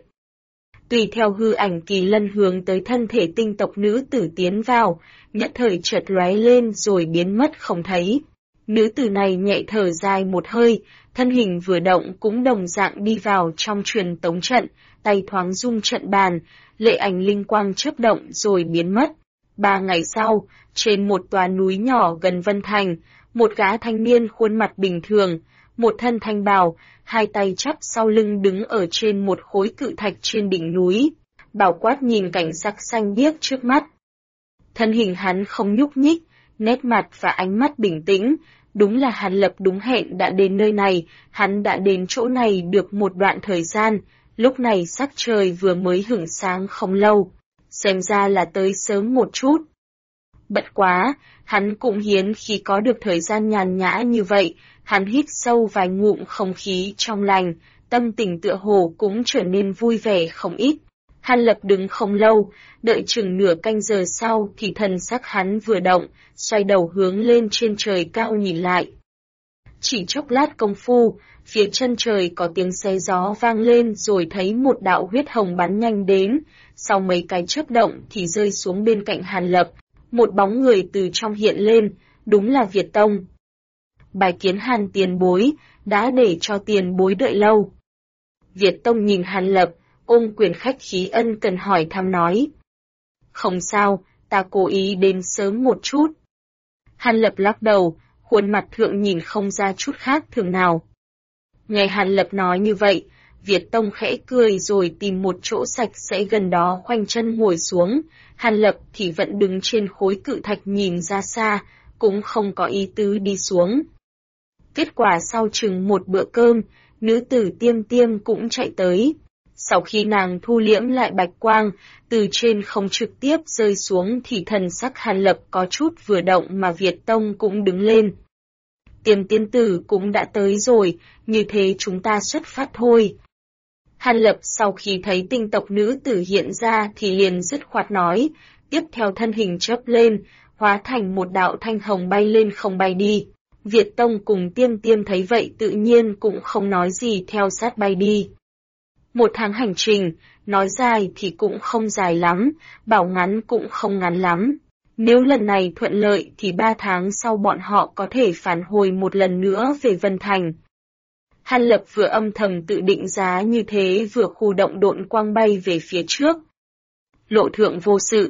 Tùy theo Hư Ảnh Kỳ Lân hướng tới thân thể tinh tộc nữ tử tiến vào, nhất thời chợt lóe lên rồi biến mất không thấy. Nữ tử này nhẹ thở dài một hơi, thân hình vừa động cũng đồng dạng đi vào trong truyền tống trận, tay thoáng rung trận bàn, lệ ảnh linh quang chớp động rồi biến mất. 3 ngày sau, trên một tòa núi nhỏ gần Vân Thành, một gã thanh niên khuôn mặt bình thường, một thân thanh bào, hai tay chắp sau lưng đứng ở trên một khối cự thạch trên đỉnh núi, bảo quát nhìn cảnh sắc xanh biếc trước mắt. Thân hình hắn không nhúc nhích, nét mặt và ánh mắt bình tĩnh, đúng là Hàn Lập đúng hẹn đã đến nơi này, hắn đã đến chỗ này được một đoạn thời gian, lúc này sắc trời vừa mới hửng sáng không lâu, xem ra là tới sớm một chút. Bất quá, hắn cũng hiếm khi có được thời gian nhàn nhã như vậy, hắn hít sâu vài ngụm không khí trong lành, tâm tình tựa hồ cũng trở nên vui vẻ không ít. Hàn Lập đứng không lâu, đợi chừng nửa canh giờ sau thì thần sắc hắn vừa động, xoay đầu hướng lên trên trời cao nhìn lại. Chỉ chốc lát công phu, phía chân trời có tiếng xé gió vang lên rồi thấy một đạo huyết hồng bắn nhanh đến, sau mấy cái chớp động thì rơi xuống bên cạnh Hàn Lập, một bóng người từ trong hiện lên, đúng là Việt Tông. Bài kiến Hàn tiền bối, đã để cho tiền bối đợi lâu. Việt Tông nhìn Hàn Lập, ôm quyền khách khí ân cần hỏi thăm nói. Không sao, ta cố ý đến sớm một chút. Hàn Lập lắc đầu, khuôn mặt thượng nhìn không ra chút khác thường nào. Nghe Hàn Lập nói như vậy, Việt Tông khẽ cười rồi tìm một chỗ sạch sẽ gần đó khoanh chân ngồi xuống, Hàn Lập thì vẫn đứng trên khối cự thạch nhìn ra xa, cũng không có ý tứ đi xuống. Kết quả sau chừng một bữa cơm, nữ tử Tiêm Tiêm cũng chạy tới. Sau khi nàng thu liễm lại bạch quang, từ trên không trực tiếp rơi xuống thì thần sắc Hàn Lập có chút vừa động mà Việt Tông cũng đứng lên. Tiêm tiên tử cũng đã tới rồi, như thế chúng ta xuất phát thôi. Hàn Lập sau khi thấy tinh tộc nữ tử hiện ra thì liền dứt khoát nói, tiếp theo thân hình chớp lên, hóa thành một đạo thanh hồng bay lên không bay đi. Việt Tông cùng Tiêm Tiêm thấy vậy tự nhiên cũng không nói gì theo sát bay đi. 1 tháng hành trình, nói dài thì cũng không dài lắm, bảo ngắn cũng không ngắn lắm. Nếu lần này thuận lợi thì 3 tháng sau bọn họ có thể phản hồi một lần nữa về Vân Thành. Hàn Lập vừa âm thầm tự định giá như thế vừa khu động độn quang bay về phía trước. Lộ thượng vô sự.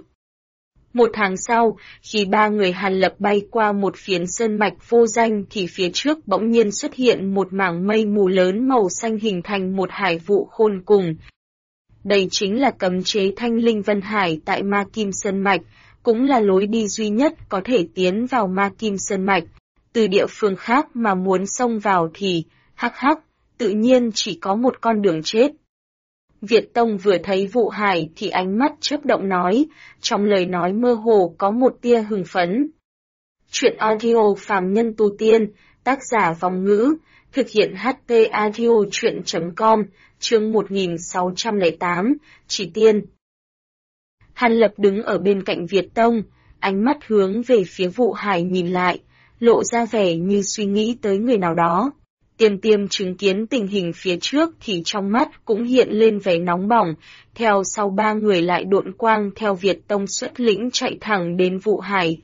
1 tháng sau, khi 3 người Hàn Lập bay qua một phiến sơn mạch vô danh thì phía trước bỗng nhiên xuất hiện một mảng mây mù lớn màu xanh hình thành một hải vụ khôn cùng. Đây chính là cấm chế Thanh Linh Vân Hải tại Ma Kim Sơn Mạch, cũng là lối đi duy nhất có thể tiến vào Ma Kim Sơn Mạch. Từ địa phương khác mà muốn xông vào thì, hắc, tự nhiên chỉ có một con đường chết. Việt Tông vừa thấy vụ hải thì ánh mắt chớp động nói, trong lời nói mơ hồ có một tia hưng phấn. Chuyện audio phàm nhân tu tiên, tác giả Vong Ngữ, thực hiện HT audio chuyện.com, chương 1608, chỉ tiên. Hàn Lập đứng ở bên cạnh Việt Tông, ánh mắt hướng về phía vụ hải nhìn lại, lộ ra vẻ như suy nghĩ tới người nào đó. Tiêm Tiêm chứng kiến tình hình phía trước thì trong mắt cũng hiện lên vẻ nóng bỏng, theo sau 3 người lại độn quang theo Việt Tông xuất lĩnh chạy thẳng đến vụ hải.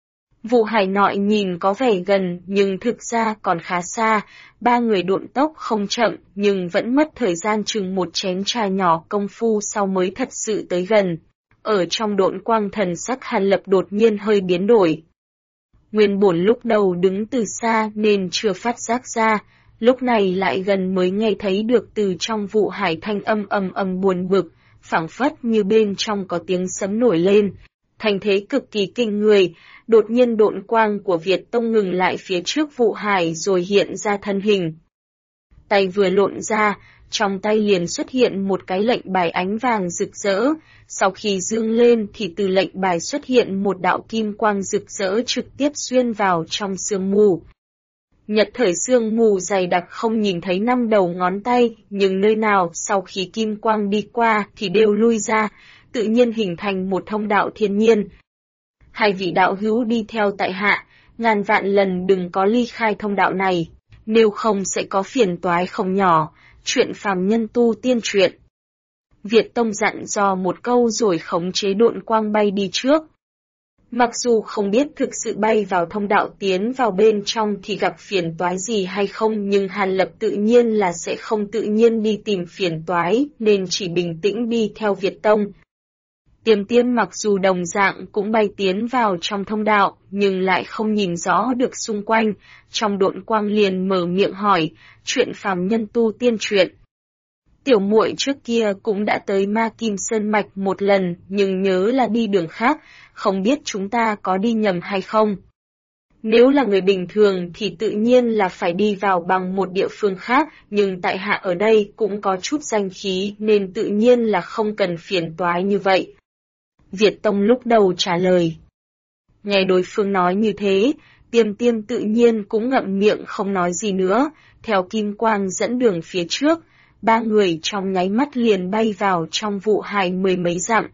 Vụ hải nội nhìn có vẻ gần nhưng thực ra còn khá xa, 3 người độn tốc không chậm nhưng vẫn mất thời gian chừng một chén trà nhỏ công phu sau mới thật sự tới gần. Ở trong độn quang thần sắc Hàn Lập đột nhiên hơi biến đổi. Nguyên bổn lúc đầu đứng từ xa nên chưa phát giác ra, lúc này lại gần mới nghe thấy được từ trong vụ hải thanh âm buồn bực, phảng phất như bên trong có tiếng sấm nổi lên. Thành thế cực kỳ kinh người, đột nhiên độn quang của Việt Tông ngừng lại phía trước vụ hải rồi hiện ra thân hình. Tay vừa lộn ra, trong tay liền xuất hiện một cái lệnh bài ánh vàng rực rỡ, sau khi dương lên thì từ lệnh bài xuất hiện một đạo kim quang rực rỡ trực tiếp xuyên vào trong sương mù. Nhật thời sương mù dày đặc không nhìn thấy 5 đầu ngón tay, nhưng nơi nào sau khi kim quang đi qua thì đều lui ra, tự nhiên hình thành một thông đạo thiên nhiên. 2 vị đạo hữu đi theo tại hạ, ngàn vạn lần đừng có ly khai thông đạo này, nếu không sẽ có phiền toái không nhỏ, chuyện phàm nhân tu tiên truyện. Việt Tông dặn dò một câu rồi khống chế độn quang bay đi trước. Mặc dù không biết thực sự bay vào thông đạo tiến vào bên trong thì gặp phiền toái gì hay không, nhưng Hàn Lập tự nhiên là sẽ không tự nhiên đi tìm phiền toái nên chỉ bình tĩnh đi theo Việt Tông. Tiêm Tiêm mặc dù đồng dạng cũng bay tiến vào trong thông đạo nhưng lại không nhìn rõ được xung quanh, trong độn quang liền mở miệng hỏi, chuyện phàm nhân tu tiên truyện. Tiểu muội trước kia cũng đã tới Ma Kim Sơn Mạch một lần nhưng nhớ là đi đường khác, không biết chúng ta có đi nhầm hay không. Nếu là người bình thường thì tự nhiên là phải đi vào bằng một địa phương khác, nhưng tại hạ ở đây cũng có chút danh khí nên tự nhiên là không cần phiền toái như vậy. Việt Tông lúc đầu trả lời. Nghe đối phương nói như thế, Tiêm Tiêm tự nhiên cũng ngậm miệng không nói gì nữa, theo kim quang dẫn đường phía trước, 3 người trong nháy mắt liền bay vào trong vụ hải 10 mấy dặm.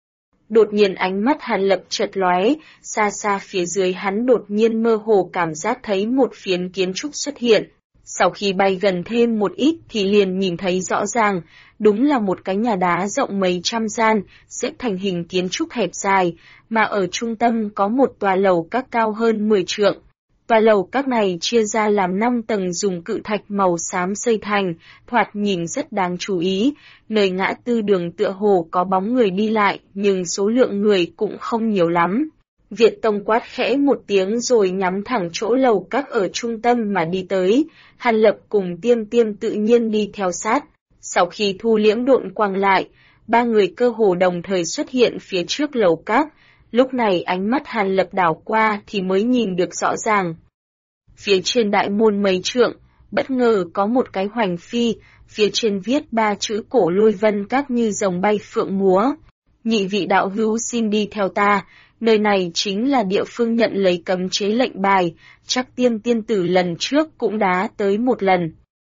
Đột nhiên ánh mắt Hàn Lập chợt lóe, xa xa phía dưới hắn đột nhiên mơ hồ cảm giác thấy một phiến kiến trúc xuất hiện. Sau khi bay gần thêm một ít thì liền nhìn thấy rõ ràng, đúng là một cái nhà đá rộng mấy trăm gian, xếp thành hình kiến trúc hẹp dài, mà ở trung tâm có một tòa lầu các cao hơn 10 trượng. Tòa lầu các này chia ra làm 5 tầng dùng cự thạch màu xám xây thành, thoạt nhìn rất đáng chú ý, nơi ngã tư đường tựa hồ có bóng người đi lại, nhưng số lượng người cũng không nhiều lắm. Việt Tông quát khẽ một tiếng rồi nhắm thẳng chỗ lầu các ở trung tâm mà đi tới, Hàn Lập cùng Tiêm Tiêm tự nhiên đi theo sát. Sau khi thu liễm độn quang lại, 3 người cơ hồ đồng thời xuất hiện phía trước lầu các. Lúc này ánh mắt Hàn Lập đảo qua thì mới nhìn được rõ ràng. Phía trên đại môn mấy trượng, bất ngờ có một cái hoành phi, phía trên viết 3 chữ Cổ Lôi Vân Các như rồng bay phượng múa. Nhị vị đạo hữu xin đi theo ta, nơi này chính là địa phương nhận lấy cấm chế lệnh bài, chắc Tiêm tiên tử lần trước cũng đã tới một lần.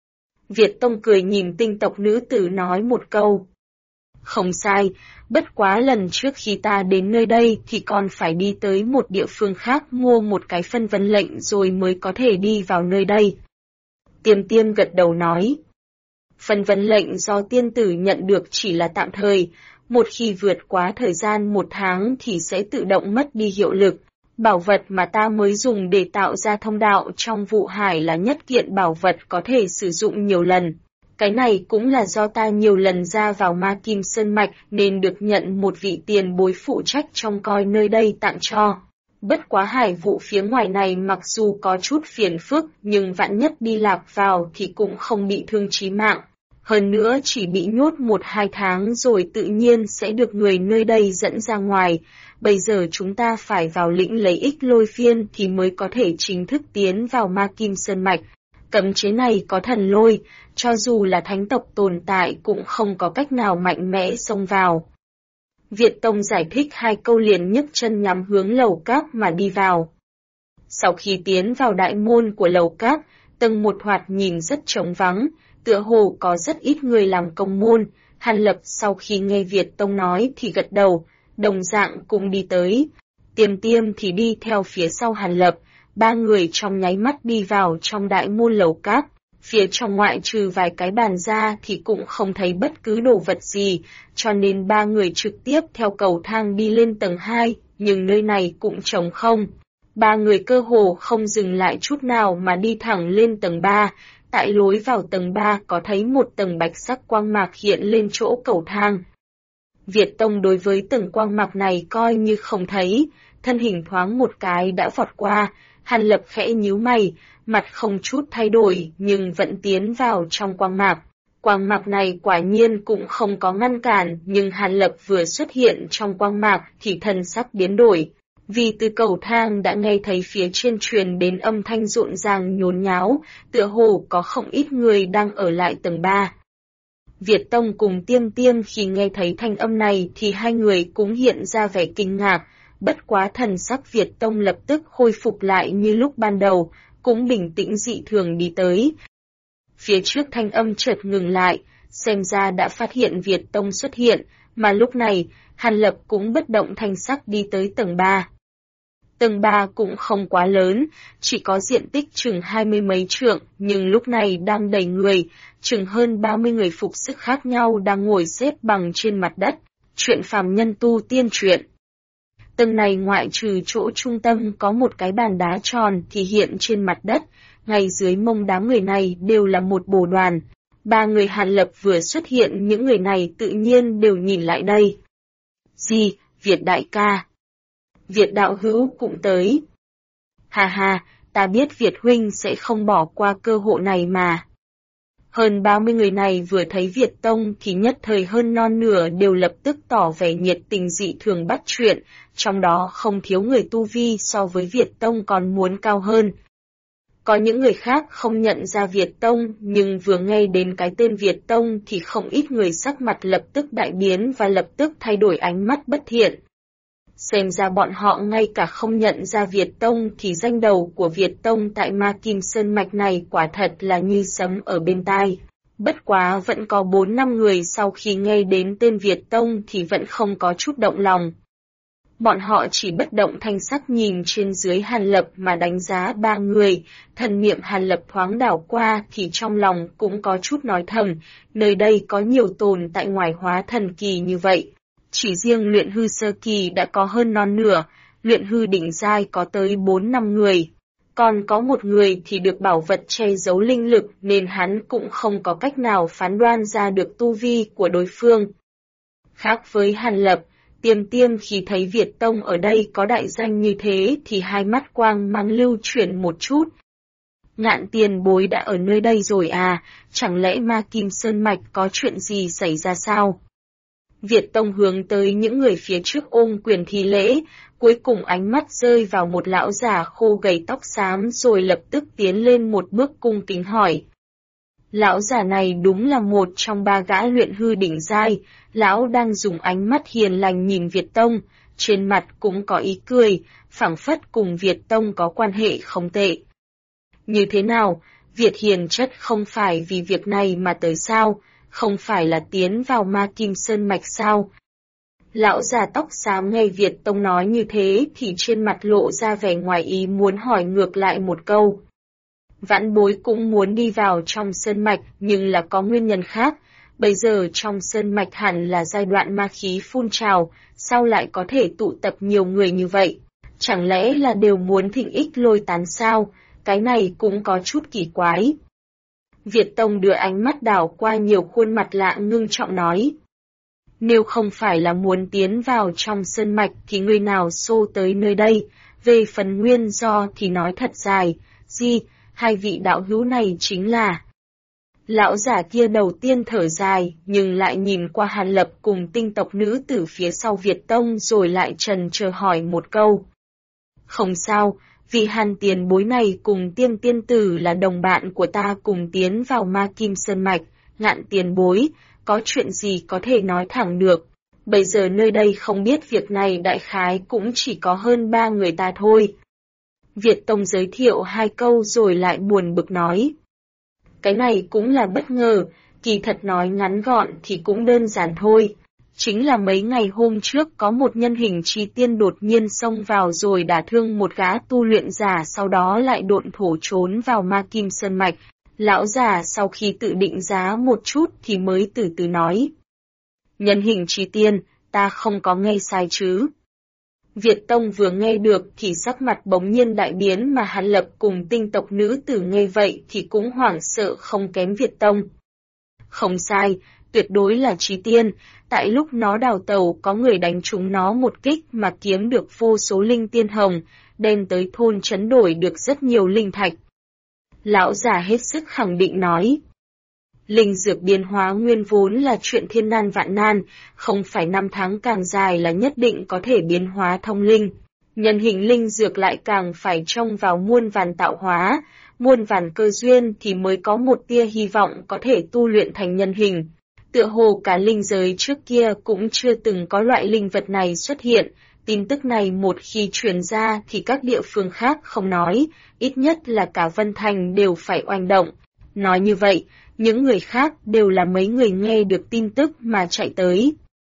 Việt Tông cười nhìn tinh tộc nữ tử nói một câu. Không sai, bất quá lần trước khi ta đến nơi đây thì còn phải đi tới một địa phương khác mua một cái phân vân lệnh rồi mới có thể đi vào nơi đây. Tiêm gật đầu nói. Phân vân lệnh do tiên tử nhận được chỉ là tạm thời, một khi vượt quá thời gian 1 tháng thì sẽ tự động mất đi hiệu lực. Bảo vật mà ta mới dùng để tạo ra thông đạo trong vụ hải là nhất kiện bảo vật có thể sử dụng nhiều lần. Cái này cũng là do ta nhiều lần ra vào Ma Kim Sơn Mạch nên được nhận một vị tiền bối phụ trách trông coi nơi đây tặng cho. Bất quá hải vụ phía ngoài này mặc dù có chút phiền phức nhưng vạn nhất đi lạc vào thì cũng không bị thương chí mạng. Hơn nữa chỉ bị nhốt 1-2 tháng rồi tự nhiên sẽ được người nơi đây dẫn ra ngoài. Bây giờ chúng ta phải vào lĩnh lấy ích lôi phiên thì mới có thể chính thức tiến vào Ma Kim Sơn Mạch. Cấm chế này có thần lôi, cho dù là thánh tộc tồn tại cũng không có cách nào mạnh mẽ xông vào. Việt Tông giải thích 2 câu liền nhấc chân nhắm hướng lầu các mà đi vào. Sau khi tiến vào đại môn của lầu các, tầng 1 thoạt nhìn rất trống vắng, tựa hồ có rất ít người làm công môn. Hàn Lập sau khi nghe Việt Tông nói thì gật đầu, đồng dạng cũng đi tới. Tiêm thì đi theo phía sau Hàn Lập, 3 người trong nháy mắt đi vào trong đại môn lầu các. Phía trong ngoại trừ vài cái bàn ra thì cũng không thấy bất cứ đồ vật gì, cho nên 3 người trực tiếp theo cầu thang đi lên tầng 2, nhưng nơi này cũng trống không. 3 người cơ hồ không dừng lại chút nào mà đi thẳng lên tầng 3. Tại lối vào tầng 3 có thấy một tầng bạch sắc quang mạc hiện lên chỗ cầu thang. Việt Tông đối với tầng quang mạc này coi như không thấy, thân hình thoáng một cái đã vọt qua. Hàn Lập khẽ nhíu mày, mặt không chút thay đổi nhưng vẫn tiến vào trong quang mạc. Quang mạc này quả nhiên cũng không có ngăn cản, nhưng Hàn Lập vừa xuất hiện trong quang mạc thì thân sắc biến đổi. Vì từ cầu thang đã nghe thấy phía trên truyền đến âm thanh rộn ràng nhốn nháo, tựa hồ có không ít người đang ở lại tầng 3. Việt Tông cùng Tiêm khi nghe thấy thanh âm này thì 2 người cũng hiện ra vẻ kinh ngạc, bất quá thần sắc Việt Tông lập tức khôi phục lại như lúc ban đầu, cũng bình tĩnh dị thường đi tới. Phía trước thanh âm chợt ngừng lại, xem ra đã phát hiện Việt Tông xuất hiện, mà lúc này, Hàn Lập cũng bất động thanh sắc đi tới tầng 3. Tầng 3 cũng không quá lớn, chỉ có diện tích chừng 20 mấy trượng, nhưng lúc này đang đầy người, chừng hơn 30 người phục sức khác nhau đang ngồi xếp bằng trên mặt đất. Chuyện phàm nhân tu tiên truyện. Tầng này ngoại trừ chỗ trung tâm có một cái bàn đá tròn thì hiện trên mặt đất, ngay dưới mông đám người này đều là một bồ đoàn. 3 người Hàn Lập vừa xuất hiện, những người này tự nhiên đều nhìn lại đây. Gì, Việt đại ca. Việt đạo hữu cũng tới. Ha, ta biết Việt huynh sẽ không bỏ qua cơ hội này mà. Hơn 30 người này vừa thấy Việt Tông thì nhất thời hơn non nửa đều lập tức tỏ vẻ nhiệt tình dị thường bắt chuyện, trong đó không thiếu người tu vi so với Việt Tông còn muốn cao hơn. Có những người khác không nhận ra Việt Tông, nhưng vừa nghe đến cái tên Việt Tông thì không ít người sắc mặt lập tức đại biến và lập tức thay đổi ánh mắt bất thiện. Xem ra bọn họ ngay cả không nhận ra Việt Tông thì danh đầu của Việt Tông tại Ma Kim Sơn Mạch này quả thật là như sấm ở bên tai. Bất quá vẫn có 4-5 người sau khi nghe đến tên Việt Tông thì vẫn không có chút động lòng. Bọn họ chỉ bất động thanh sắc nhìn trên dưới Hàn Lập mà đánh giá 3 người, thần niệm Hàn Lập thoáng đảo qua thì trong lòng cũng có chút nói thầm, nơi đây có nhiều tồn tại ngoài hóa thần kỳ như vậy. Chỉ riêng luyện hư sơ kỳ đã có hơn non nửa, luyện hư đỉnh giai có tới 4-5 người. Còn có một người thì được bảo vật che giấu linh lực nên hắn cũng không có cách nào phán đoán ra được tu vi của đối phương. Khác với Hàn Lập, Tiêm khi thấy Việt Tông ở đây có đại danh như thế thì hai mắt quang mang lưu chuyển một chút. Ngạn tiền bối đã ở nơi đây rồi à, chẳng lẽ Ma Kim Sơn Mạch có chuyện gì xảy ra sao? Việt Tông hướng tới những người phía trước ôm quyền thi lễ, cuối cùng ánh mắt rơi vào một lão già khô gầy tóc xám rồi lập tức tiến lên một bước cung kính hỏi. Lão già này đúng là một trong 3 gã luyện hư đỉnh giai, lão đang dùng ánh mắt hiền lành nhìn Việt Tông, trên mặt cũng có ý cười, phảng phất cùng Việt Tông có quan hệ không tệ. Như thế nào, Việt Hiền chất không phải vì việc này mà tới sao, không phải là tiến vào Ma Kim Sơn Mạch sao? Lão già tóc xám nghe Việt Tông nói như thế thì trên mặt lộ ra vẻ ngoài ý muốn hỏi ngược lại một câu. Vãn bối cũng muốn đi vào trong Sơn Mạch nhưng là có nguyên nhân khác, bây giờ trong Sơn Mạch hẳn là giai đoạn ma khí phun trào, sao lại có thể tụ tập nhiều người như vậy? Chẳng lẽ là đều muốn thịnh ích lôi tán sao? Cái này cũng có chút kỳ quái. Việt Tông đưa ánh mắt đảo qua nhiều khuôn mặt lạ ngưng trọng nói. Nếu không phải là muốn tiến vào trong Sơn Mạch thì người nào xô tới nơi đây, về phần nguyên do thì nói thật dài, hai vị đạo hữu này chính là... Lão giả kia đầu tiên thở dài, nhưng lại nhìn qua Hàn Lập cùng tinh tộc nữ tử phía sau Việt Tông rồi lại trần chờ hỏi một câu. Không sao, vị Hàn tiền bối này cùng Tiêm tiên tử là đồng bạn của ta cùng tiến vào Ma Kim Sơn Mạch, Ngạn tiền bối, có chuyện gì có thể nói thẳng được. Bây giờ nơi đây không biết việc này đại khái cũng chỉ có hơn 3 người ta thôi. Việt Tông giới thiệu 2 câu rồi lại buồn bực nói. Cái này cũng là bất ngờ, kỳ thật nói ngắn gọn thì cũng đơn giản thôi. Chính là mấy ngày hôm trước có một nhân hình chi tiên đột nhiên xông vào rồi đả thương một gã tu luyện giả, sau đó lại độn thổ trốn vào Ma Kim Sơn Mạch. Lão già sau khi tự định giá một chút thì mới từ từ nói. Nhân hình chi tiên, ta không có nghe sai chứ. Việt Tông vừa nghe được thì sắc mặt bỗng nhiên đại biến, mà Hàn Lập cùng tinh tộc nữ tử nghe vậy thì cũng hoảng sợ không kém Việt Tông. Không sai, tuyệt đối là chí tiên, tại lúc nó đào tàu có người đánh trúng nó một kích mà kiếm được vô số linh tiên hồng, đem tới thôn chấn đổi được rất nhiều linh thạch. Lão già hết sức khẳng định nói. Linh dược biến hóa nguyên vốn là chuyện thiên nan vạn nan, không phải năm tháng càng dài là nhất định có thể biến hóa thông linh. Nhân hình linh dược lại càng phải trông vào muôn vàn tạo hóa, muôn vàn cơ duyên thì mới có một tia hy vọng có thể tu luyện thành nhân hình. Tựa hồ cả linh giới trước kia cũng chưa từng có loại linh vật này xuất hiện, tin tức này một khi truyền ra thì các địa phương khác không nói, ít nhất là cả Vân Thành đều phải oanh động. Nói như vậy, những người khác đều là mấy người nghe được tin tức mà chạy tới.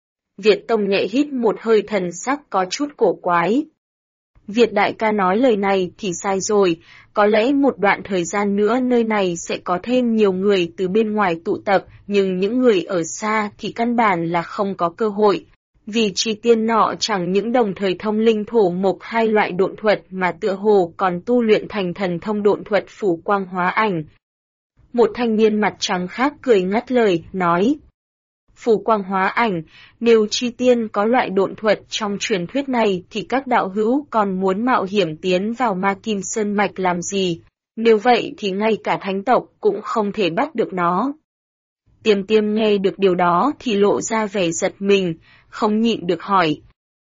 Việt Tông nhẹ hít một hơi, thần sắc có chút cổ quái. Việt đại ca nói lời này thì sai rồi, có lẽ một đoạn thời gian nữa nơi này sẽ có thêm nhiều người từ bên ngoài tụ tập, nhưng những người ở xa thì căn bản là không có cơ hội. Vì chi tiên nọ chẳng những đồng thời thông linh thổ mộc 2 loại độn thuật mà tựa hồ còn tu luyện thành thần thông độn thuật phủ quang hóa ảnh. Một thanh niên mặt trắng khác cười ngắt lời, nói. Phủ quang hóa ảnh, nếu chi tiên có loại độn thuật trong truyền thuyết này thì các đạo hữu còn muốn mạo hiểm tiến vào Ma Kim Sơn Mạch làm gì? Nếu vậy thì ngay cả thánh tộc cũng không thể bắt được nó. Tiêm Tiêm nghe được điều đó thì lộ ra vẻ giật mình, không nhịn được hỏi.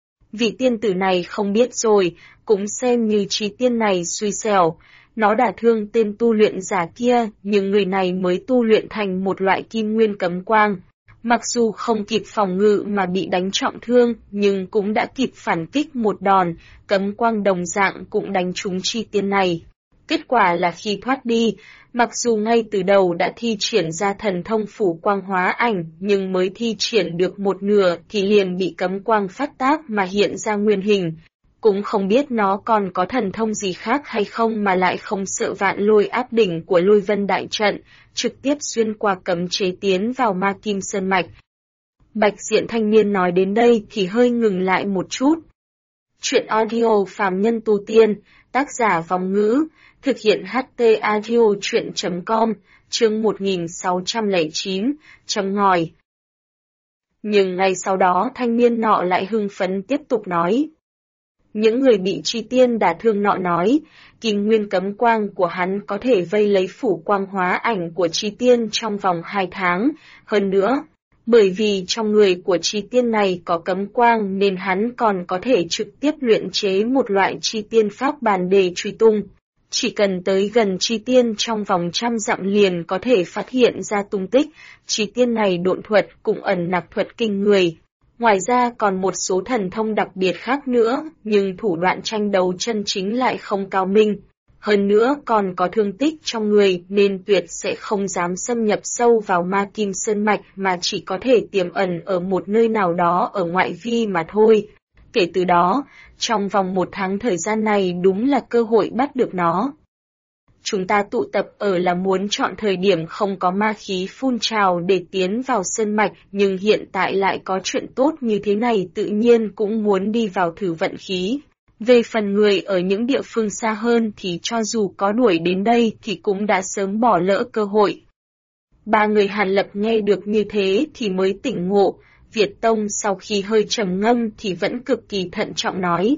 Vị tiên tử này không biết rồi, cũng xem như chi tiên này xui xẻo. Nó đả thương tên tu luyện giả kia, nhưng người này mới tu luyện thành một loại kim nguyên cấm quang. Mặc dù không kịp phòng ngự mà bị đánh trọng thương, nhưng cũng đã kịp phản kích một đòn, cấm quang đồng dạng cũng đánh trúng chi tiên này. Kết quả là khi thoát đi, mặc dù ngay từ đầu đã thi triển ra thần thông phủ quang hóa ảnh, nhưng mới thi triển được một nửa thì liền bị cấm quang phát tác mà hiện ra nguyên hình. Cũng không biết nó còn có thần thông gì khác hay không mà lại không sợ vạn lôi áp đỉnh của lôi vân đại trận, trực tiếp xuyên qua cấm chế tiến vào Ma Kim Sơn Mạch. Bạch diện thanh niên nói đến đây thì hơi ngừng lại một chút. Chuyện audio phàm nhân tu tiên, tác giả Vòng Ngữ, thực hiện HT audio chuyện.com, chương 1609, châm ngòi. Nhưng ngay sau đó thanh niên nọ lại hưng phấn tiếp tục nói. Những người bị chi tiên đả thương nọ nói, kim nguyên cấm quang của hắn có thể vây lấy phủ quang hóa ảnh của chi tiên trong vòng 2 tháng, hơn nữa, Bởi vì trong người của chi tiên này có cấm quang nên hắn còn có thể trực tiếp luyện chế một loại chi tiên pháp bàn để truy tung. Chỉ cần tới gần chi tiên trong vòng 100 dặm liền có thể phát hiện ra tung tích, chi tiên này độn thuật cũng ẩn nặc thuật kinh người. Ngoài ra còn một số thần thông đặc biệt khác nữa, nhưng thủ đoạn tranh đấu chân chính lại không cao minh. Hơn nữa còn có thương tích trong người nên tuyệt sẽ không dám xâm nhập sâu vào Ma Kim Sơn Mạch mà chỉ có thể tiềm ẩn ở một nơi nào đó ở ngoại vi mà thôi. Kể từ đó, trong vòng 1 tháng thời gian này đúng là cơ hội bắt được nó. Chúng ta tụ tập ở là muốn chọn thời điểm không có ma khí phun trào để tiến vào sơn mạch, nhưng hiện tại lại có chuyện tốt như thế này tự nhiên cũng muốn đi vào thử vận khí. Về phần người ở những địa phương xa hơn thì cho dù có đuổi đến đây thì cũng đã sớm bỏ lỡ cơ hội. 3 người Hàn Lập nghe được như thế thì mới tỉnh ngộ. Việt Tông sau khi hơi trầm ngâm thì vẫn cực kỳ thận trọng nói.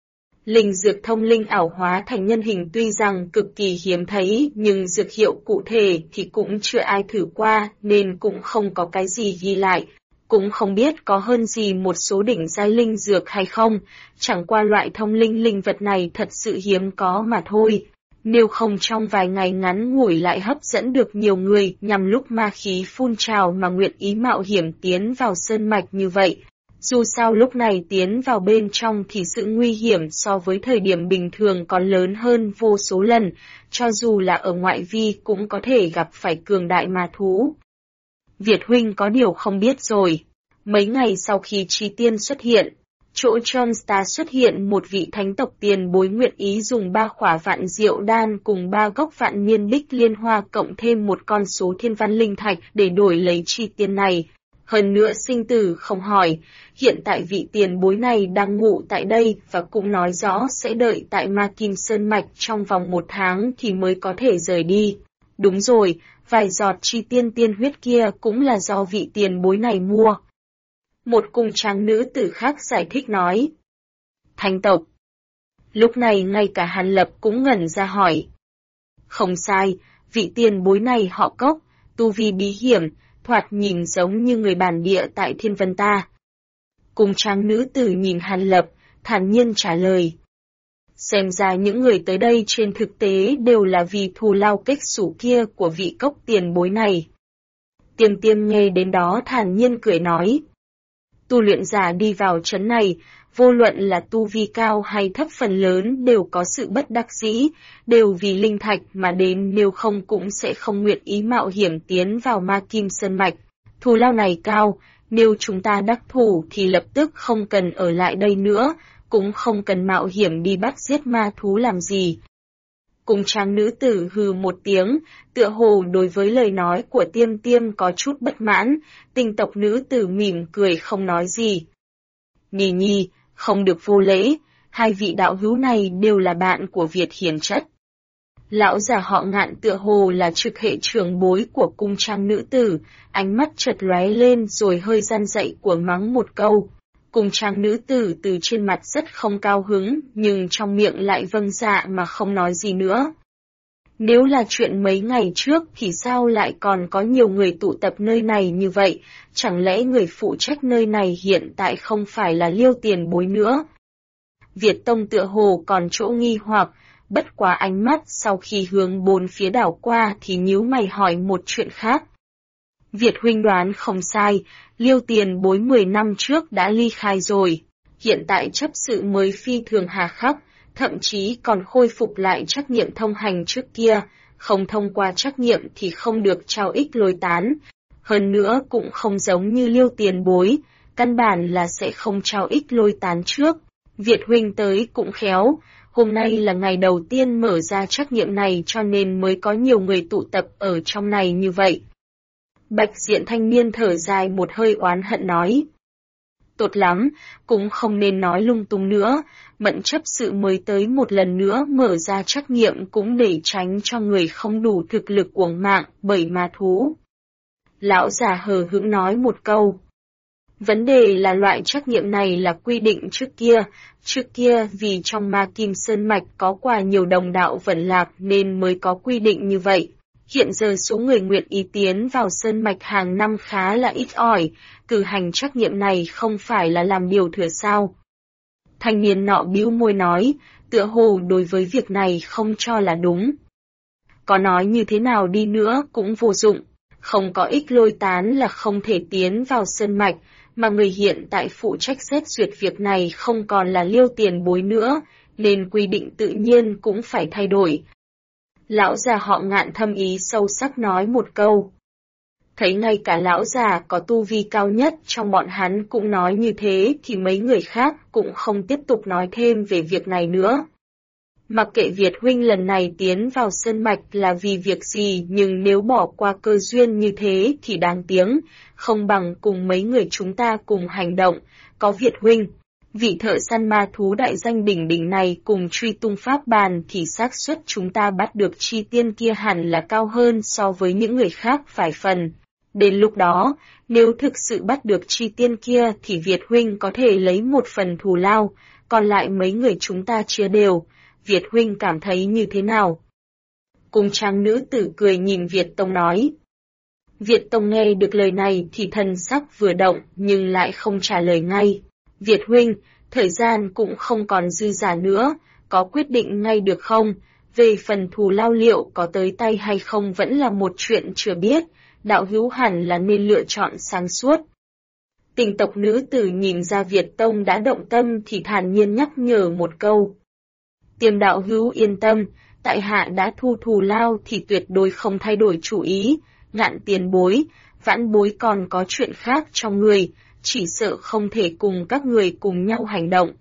Linh dược thông linh ảo hóa thành nhân hình tuy rằng cực kỳ hiếm thấy nhưng dược hiệu cụ thể thì cũng chưa ai thử qua nên cũng không có cái gì ghi lại. Cũng không biết có hơn gì một số đỉnh giai linh dược hay không, chẳng qua loại thông linh linh vật này thật sự hiếm có mà thôi. Nếu không trong vài ngày ngắn ngủi lại hấp dẫn được nhiều người nhằm lúc ma khí phun trào mà nguyện ý mạo hiểm tiến vào sơn mạch như vậy. Dù sao lúc này tiến vào bên trong thì sự nguy hiểm so với thời điểm bình thường còn lớn hơn vô số lần, cho dù là ở ngoại vi cũng có thể gặp phải cường đại ma thú. Việt huynh có điều không biết rồi. Mấy ngày sau khi Chi Tiên xuất hiện, chỗ Johnsta xuất hiện một vị thánh tộc tiền bối nguyện ý dùng 3 khỏa vạn diệu đan cùng 3 gốc vạn niên bích liên hoa cộng thêm một con số thiên văn linh thạch để đổi lấy Chi Tiên này. Hơn nữa sinh tử không hỏi, hiện tại vị tiền bối này đang ngủ tại đây và cũng nói rõ sẽ đợi tại Ma Kim Sơn Mạch trong vòng 1 tháng thì mới có thể rời đi. Đúng rồi, vài giọt Chi Tiên tiên huyết kia cũng là do vị tiền bối này mua. Một cung tráng nữ tử khác giải thích nói. Thánh tộc. Lúc này ngay cả Hàn Lập cũng ngẩn ra hỏi. Không sai, vị tiền bối này họ Cốc, tu vi bí hiểm, thoạt nhìn giống như người bản địa tại Thiên Vân ta. Cung tráng nữ tử nhìn Hàn Lập, thản nhiên trả lời. Xem ra những người tới đây trên thực tế đều là vì thù lao kích sủ kia của vị Cốc tiền bối này. Tiêm Tiêm nghe đến đó thản nhiên cười nói. Tu luyện giả đi vào trấn này, vô luận là tu vi cao hay thấp phần lớn đều có sự bất đắc dĩ, đều vì linh thạch mà đến nếu không cũng sẽ không nguyện ý mạo hiểm tiến vào Ma Kim Sơn Mạch. Thù lao này cao, nếu chúng ta đắc thủ thì lập tức không cần ở lại đây nữa, cũng không cần mạo hiểm đi bắt giết ma thú làm gì. Cung tráng nữ tử hừ một tiếng, tựa hồ đối với lời nói của Tiêm Tiêm có chút bất mãn, tinh tộc nữ tử mỉm cười không nói gì. Nhi nhi, không được vô lễ, hai vị đạo hữu này đều là bạn của Việt hiền chất. Lão già họ Ngạn tựa hồ là trực hệ trưởng bối của cung tráng nữ tử, ánh mắt chợt lóe lên rồi hơi gian dạy của mắng một câu. Cung tráng nữ tử từ trên mặt rất không cao hứng, nhưng trong miệng lại vâng dạ mà không nói gì nữa. Nếu là chuyện mấy ngày trước thì sao lại còn có nhiều người tụ tập nơi này như vậy, chẳng lẽ người phụ trách nơi này hiện tại không phải là Liêu tiền bối nữa? Việt Tông tựa hồ còn chỗ nghi hoặc, bất quá ánh mắt sau khi hướng bốn phía đảo qua thì nhíu mày hỏi một chuyện khác. Việt huynh đoán không sai, Liêu tiền bối 10 năm trước đã ly khai rồi, hiện tại chấp sự mới phi thường hà khắc, thậm chí còn khôi phục lại trắc nghiệm thông hành trước kia, không thông qua trắc nghiệm thì không được trao ích lôi tán. Hơn nữa cũng không giống như Liêu tiền bối, căn bản là sẽ không trao ích lôi tán trước. Việt huynh tới cũng khéo, hôm nay là ngày đầu tiên mở ra trắc nghiệm này cho nên mới có nhiều người tụ tập ở trong này như vậy. Bạch diện thanh niên thở dài một hơi oán hận nói. Tốt lắm, cũng không nên nói lung tung nữa, Mận chấp sự mới tới một lần nữa mở ra trắc nghiệm cũng để tránh cho người không đủ thực lực uổng mạng bởi ma thú. Lão già hờ hững nói một câu. Vấn đề là loại trắc nghiệm này là quy định trước kia vì trong Ma Kim Sơn Mạch có quá nhiều đồng đạo vẩn lạc nên mới có quy định như vậy. Hiện giờ số người nguyện ý tiến vào sơn mạch hàng năm khá là ít ỏi, cử hành trắc nghiệm này không phải là làm điều thừa sao. Thanh niên nọ bĩu môi nói, tựa hồ đối với việc này không cho là đúng. Có nói như thế nào đi nữa cũng vô dụng, không có ích lôi tán là không thể tiến vào sơn mạch, mà người hiện tại phụ trách xét duyệt việc này không còn là Liêu tiền bối nữa, nên quy định tự nhiên cũng phải thay đổi. Lão già họ Ngạn thâm ý sâu sắc nói một câu. Thấy ngay cả lão già có tu vi cao nhất trong bọn hắn cũng nói như thế thì mấy người khác cũng không tiếp tục nói thêm về việc này nữa. Mặc kệ Việt huynh lần này tiến vào sơn mạch là vì việc gì, nhưng nếu bỏ qua cơ duyên như thế thì đáng tiếng, không bằng cùng mấy người chúng ta cùng hành động. Có Việt huynh, vị thợ săn ma thú đại danh đỉnh đỉnh này cùng truy tung pháp bàn thì xác suất chúng ta bắt được chi tiên kia hẳn là cao hơn so với những người khác vài phần. Đến lúc đó, nếu thực sự bắt được chi tiên kia thì Việt huynh có thể lấy một phần thù lao, còn lại mấy người chúng ta chia đều. Việt huynh cảm thấy như thế nào? Cung trang nữ tử cười nhìn Việt Tông nói. Việt Tông nghe được lời này thì thần sắc vừa động nhưng lại không trả lời ngay. Việt huynh, thời gian cũng không còn dư dả nữa, có quyết định ngay được không? Về phần thù lao liệu có tới tay hay không vẫn là một chuyện chưa biết, đạo hữu hẳn là nên lựa chọn sáng suốt. Tình tộc nữ tử nhìn ra Việt Tông đã động tâm thì thản nhiên nhắc nhở một câu. Tiềm đạo hữu yên tâm, tại hạ đã thu thù lao thì tuyệt đối không thay đổi chủ ý, Ngạn tiền bối, Vãn bối còn có chuyện khác trong người, chỉ sợ không thể cùng các người cùng nhau hành động.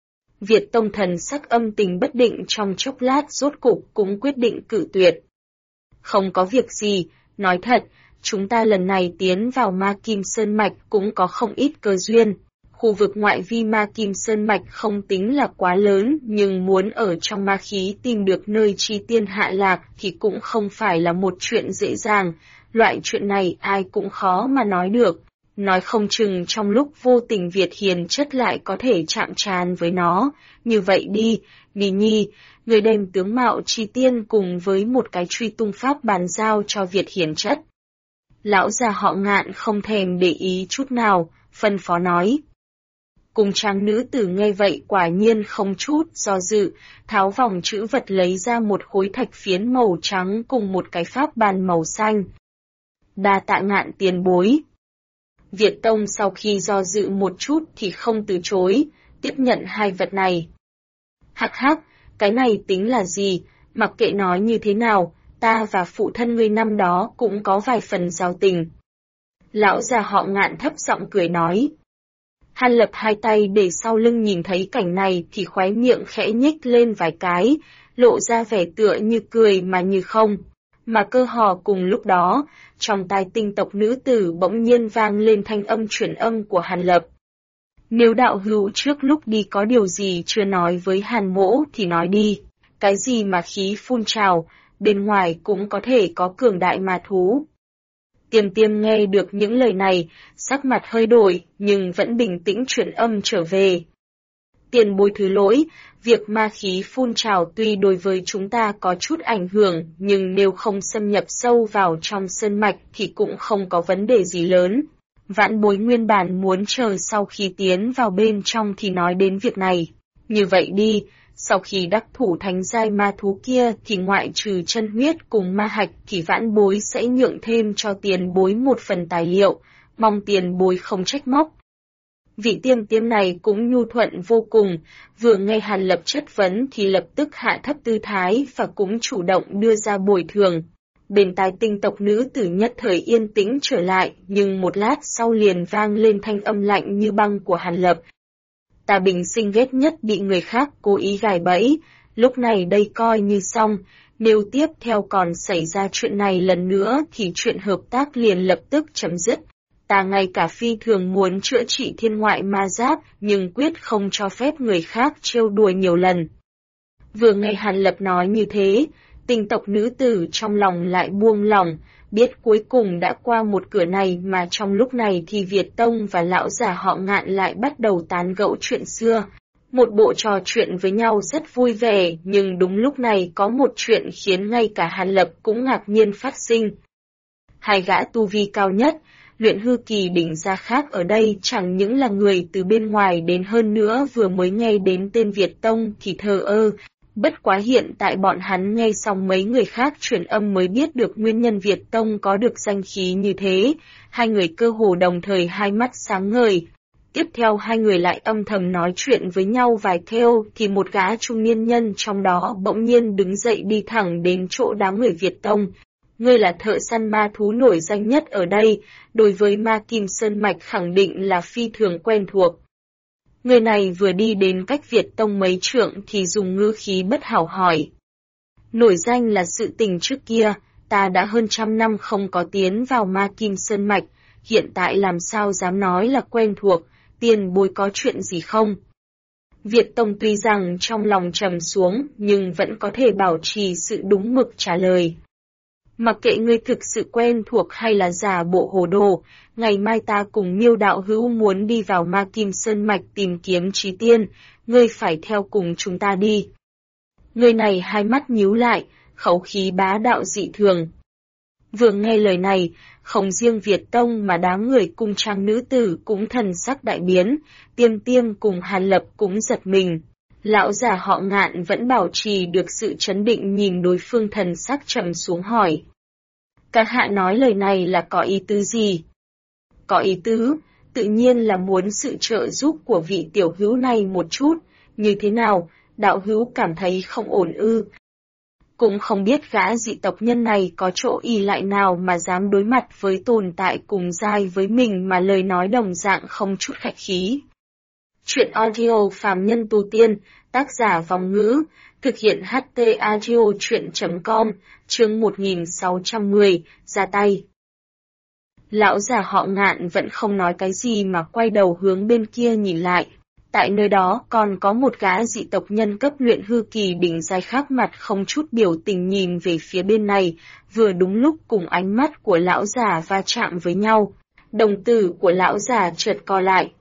Việt Tông thần sắc âm tình bất định trong chốc lát rốt cục cũng quyết định cự tuyệt. Không có việc gì, nói thật, chúng ta lần này tiến vào Ma Kim Sơn Mạch cũng có không ít cơ duyên. Khu vực ngoại vi Ma Kim Sơn Mạch không tính là quá lớn, nhưng muốn ở trong ma khí tìm được nơi chi tiên hạ lạc thì cũng không phải là một chuyện dễ dàng. Loại chuyện này ai cũng khó mà nói được. Nói không chừng trong lúc vô tình Việt Hiền chất lại có thể chạm trán với nó. Như vậy đi, Nì Nhi, người đem tướng mạo chi tiên cùng với một cái truy tung pháp bàn giao cho Việt Hiền chất. Lão già họ Ngạn không thèm để ý chút nào, phân phó nói. Cung trang nữ tử nghe vậy quả nhiên không chút do dự, tháo vòng chữ vật lấy ra một khối thạch phiến màu trắng cùng một cái pháp bàn màu xanh. Đa tạ Ngạn tiền bối. Việt Tông sau khi do dự một chút thì không từ chối, tiếp nhận hai vật này. Hắc hắc, cái này tính là gì, mặc kệ nói như thế nào, ta và phụ thân ngươi năm đó cũng có vài phần giao tình. Lão già họ Ngạn thấp giọng cười nói. Hàn Lập hai tay để sau lưng nhìn thấy cảnh này thì khóe miệng khẽ nhếch lên vài cái, lộ ra vẻ tựa như cười mà như không. Mà cơ hồ cùng lúc đó, trong tai tinh tộc nữ tử bỗng nhiên vang lên thanh âm chuyển âm của Hàn Lập. Nếu đạo hữu trước lúc đi có điều gì chưa nói với Hàn mỗ thì nói đi, cái gì mà khí phun trào, bên ngoài cũng có thể có cường đại ma thú. Tiềm Tiêm nghe được những lời này, sắc mặt hơi đổi, nhưng vẫn bình tĩnh chuyển âm trở về. Tiền bối thứ lỗi, việc ma khí phun trào tuy đối với chúng ta có chút ảnh hưởng, nhưng nếu không xâm nhập sâu vào trong sơn mạch thì cũng không có vấn đề gì lớn. Vãn bối nguyên bản muốn chờ sau khi tiến vào bên trong thì nói đến việc này. Như vậy đi, sau khi đắc thủ thánh giai ma thú kia thì ngoại trừ chân huyết cùng ma hạch thì vãn bối sẽ nhượng thêm cho tiền bối một phần tài liệu, mong tiền bối không trách móc. Vị Tiêm Tiêm này cũng nhu thuận vô cùng, vừa nghe Hàn Lập chất vấn thì lập tức hạ thấp tư thái và cũng chủ động đưa ra bồi thường. Bên tai tinh tộc nữ tử nhất thời yên tĩnh trở lại, nhưng một lát sau liền vang lên thanh âm lạnh như băng của Hàn Lập. Ta bình sinh ghét nhất bị người khác cố ý gài bẫy, lúc này đây coi như xong, nếu tiếp theo còn xảy ra chuyện này lần nữa thì chuyện hợp tác liền lập tức chấm dứt. Ta ngay cả phi thường muốn chữa trị thiên ngoại ma giáp, nhưng quyết không cho phép người khác trêu đùa nhiều lần. Vừa nghe Hàn Lập nói như thế, tinh tộc nữ tử trong lòng lại buông lỏng, biết cuối cùng đã qua một cửa này mà trong lúc này thì Việt Tông và lão già họ Ngạn lại bắt đầu tán gẫu chuyện xưa. Một bộ trò chuyện với nhau rất vui vẻ, nhưng đúng lúc này có một chuyện khiến ngay cả Hàn Lập cũng ngạc nhiên phát sinh. Hai gã tu vi cao nhất, luyện hư kỳ đỉnh gia khác ở đây chẳng những là người từ bên ngoài đến, hơn nữa vừa mới nghe đến tên Việt Tông thì thờ ơ. Bất quá hiện tại bọn hắn nghe xong mấy người khác truyền âm mới biết được nguyên nhân Việt Tông có được danh khí như thế, hai người cơ hồ đồng thời hai mắt sáng ngời. Tiếp theo hai người lại âm thầm nói chuyện với nhau vài câu thì một gã trung niên nhân trong đó bỗng nhiên đứng dậy đi thẳng đến chỗ đám người Việt Tông. Ngươi là thợ săn ma thú nổi danh nhất ở đây, đối với ma kim sơn mạch khẳng định là phi thường quen thuộc. Người này vừa đi đến cách Việt Tông mấy trượng thì dùng ngữ khí bất hảo hỏi. Nổi danh là sự tình trước kia, ta đã hơn 100 năm không có tiến vào ma kim sơn mạch, hiện tại làm sao dám nói là quen thuộc, tiền bối có chuyện gì không? Việt Tông tuy rằng trong lòng trầm xuống nhưng vẫn có thể bảo trì sự đúng mực trả lời. Mặc kệ ngươi thực sự quen thuộc hay là giả bộ hồ đồ, ngày mai ta cùng Miêu đạo hữu muốn đi vào ma kim sơn mạch tìm kiếm trí tiên, ngươi phải theo cùng chúng ta đi. Người này hai mắt nhíu lại, khẩu khí bá đạo dị thường. Vừa nghe lời này, không riêng Việt Tông mà đám người cung trang nữ tử cũng thần sắc đại biến, Tiêm Tiêm cùng Hàn Lập cũng giật mình. Lão già họ Ngạn vẫn bảo trì được sự trấn định nhìn đối phương, thần sắc trầm xuống hỏi. Các hạ nói lời này là có ý tứ gì? Có ý tứ, tự nhiên là muốn sự trợ giúp của vị tiểu hữu này một chút, như thế nào, đạo hữu cảm thấy không ổn ư? Cũng không biết gã dị tộc nhân này có chỗ ỷ lại nào mà dám đối mặt với tồn tại cùng giai với mình mà lời nói đồng dạng không chút khách khí. Chuyện audio phàm nhân tu tiên, tác giả Vòng Ngữ, thực hiện HT audio chuyện.com, chương 1610, ra tay. Lão già họ Ngạn vẫn không nói cái gì mà quay đầu hướng bên kia nhìn lại. Tại nơi đó còn có một gã dị tộc nhân cấp luyện hư kỳ đỉnh giai khác, mặt không chút biểu tình nhìn về phía bên này, vừa đúng lúc cùng ánh mắt của lão già va chạm với nhau. Đồng tử của lão già chợt co lại.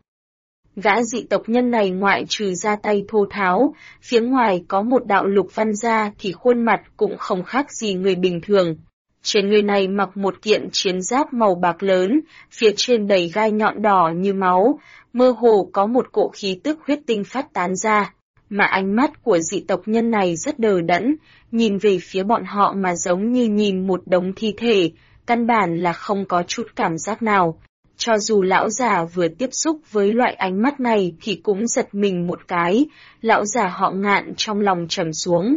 Gã dị tộc nhân này ngoại trừ ra tay thô tháo, phía ngoài có một đạo lục văn ra thì khuôn mặt cũng không khác gì người bình thường. Trên người này mặc một kiện chiến giáp màu bạc lớn, phía trên đầy gai nhọn đỏ như máu, mơ hồ có một cỗ khí tức huyết tinh phát tán ra, mà ánh mắt của dị tộc nhân này rất đờ đẫn, nhìn về phía bọn họ mà giống như nhìn một đống thi thể, căn bản là không có chút cảm giác nào. Cho dù lão già vừa tiếp xúc với loại ánh mắt này thì cũng giật mình một cái, lão già họ Ngạn trong lòng trầm xuống.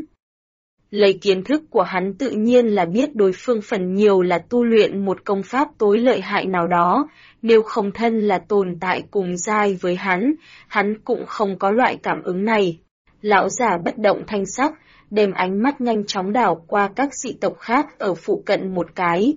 Lấy kiến thức của hắn tự nhiên là biết đối phương phần nhiều là tu luyện một công pháp tối lợi hại nào đó, nếu không thân là tồn tại cùng giai với hắn cũng không có loại cảm ứng này. Lão già bất động thanh sắc, đem ánh mắt nhanh chóng đảo qua các dị tộc khác ở phụ cận một cái.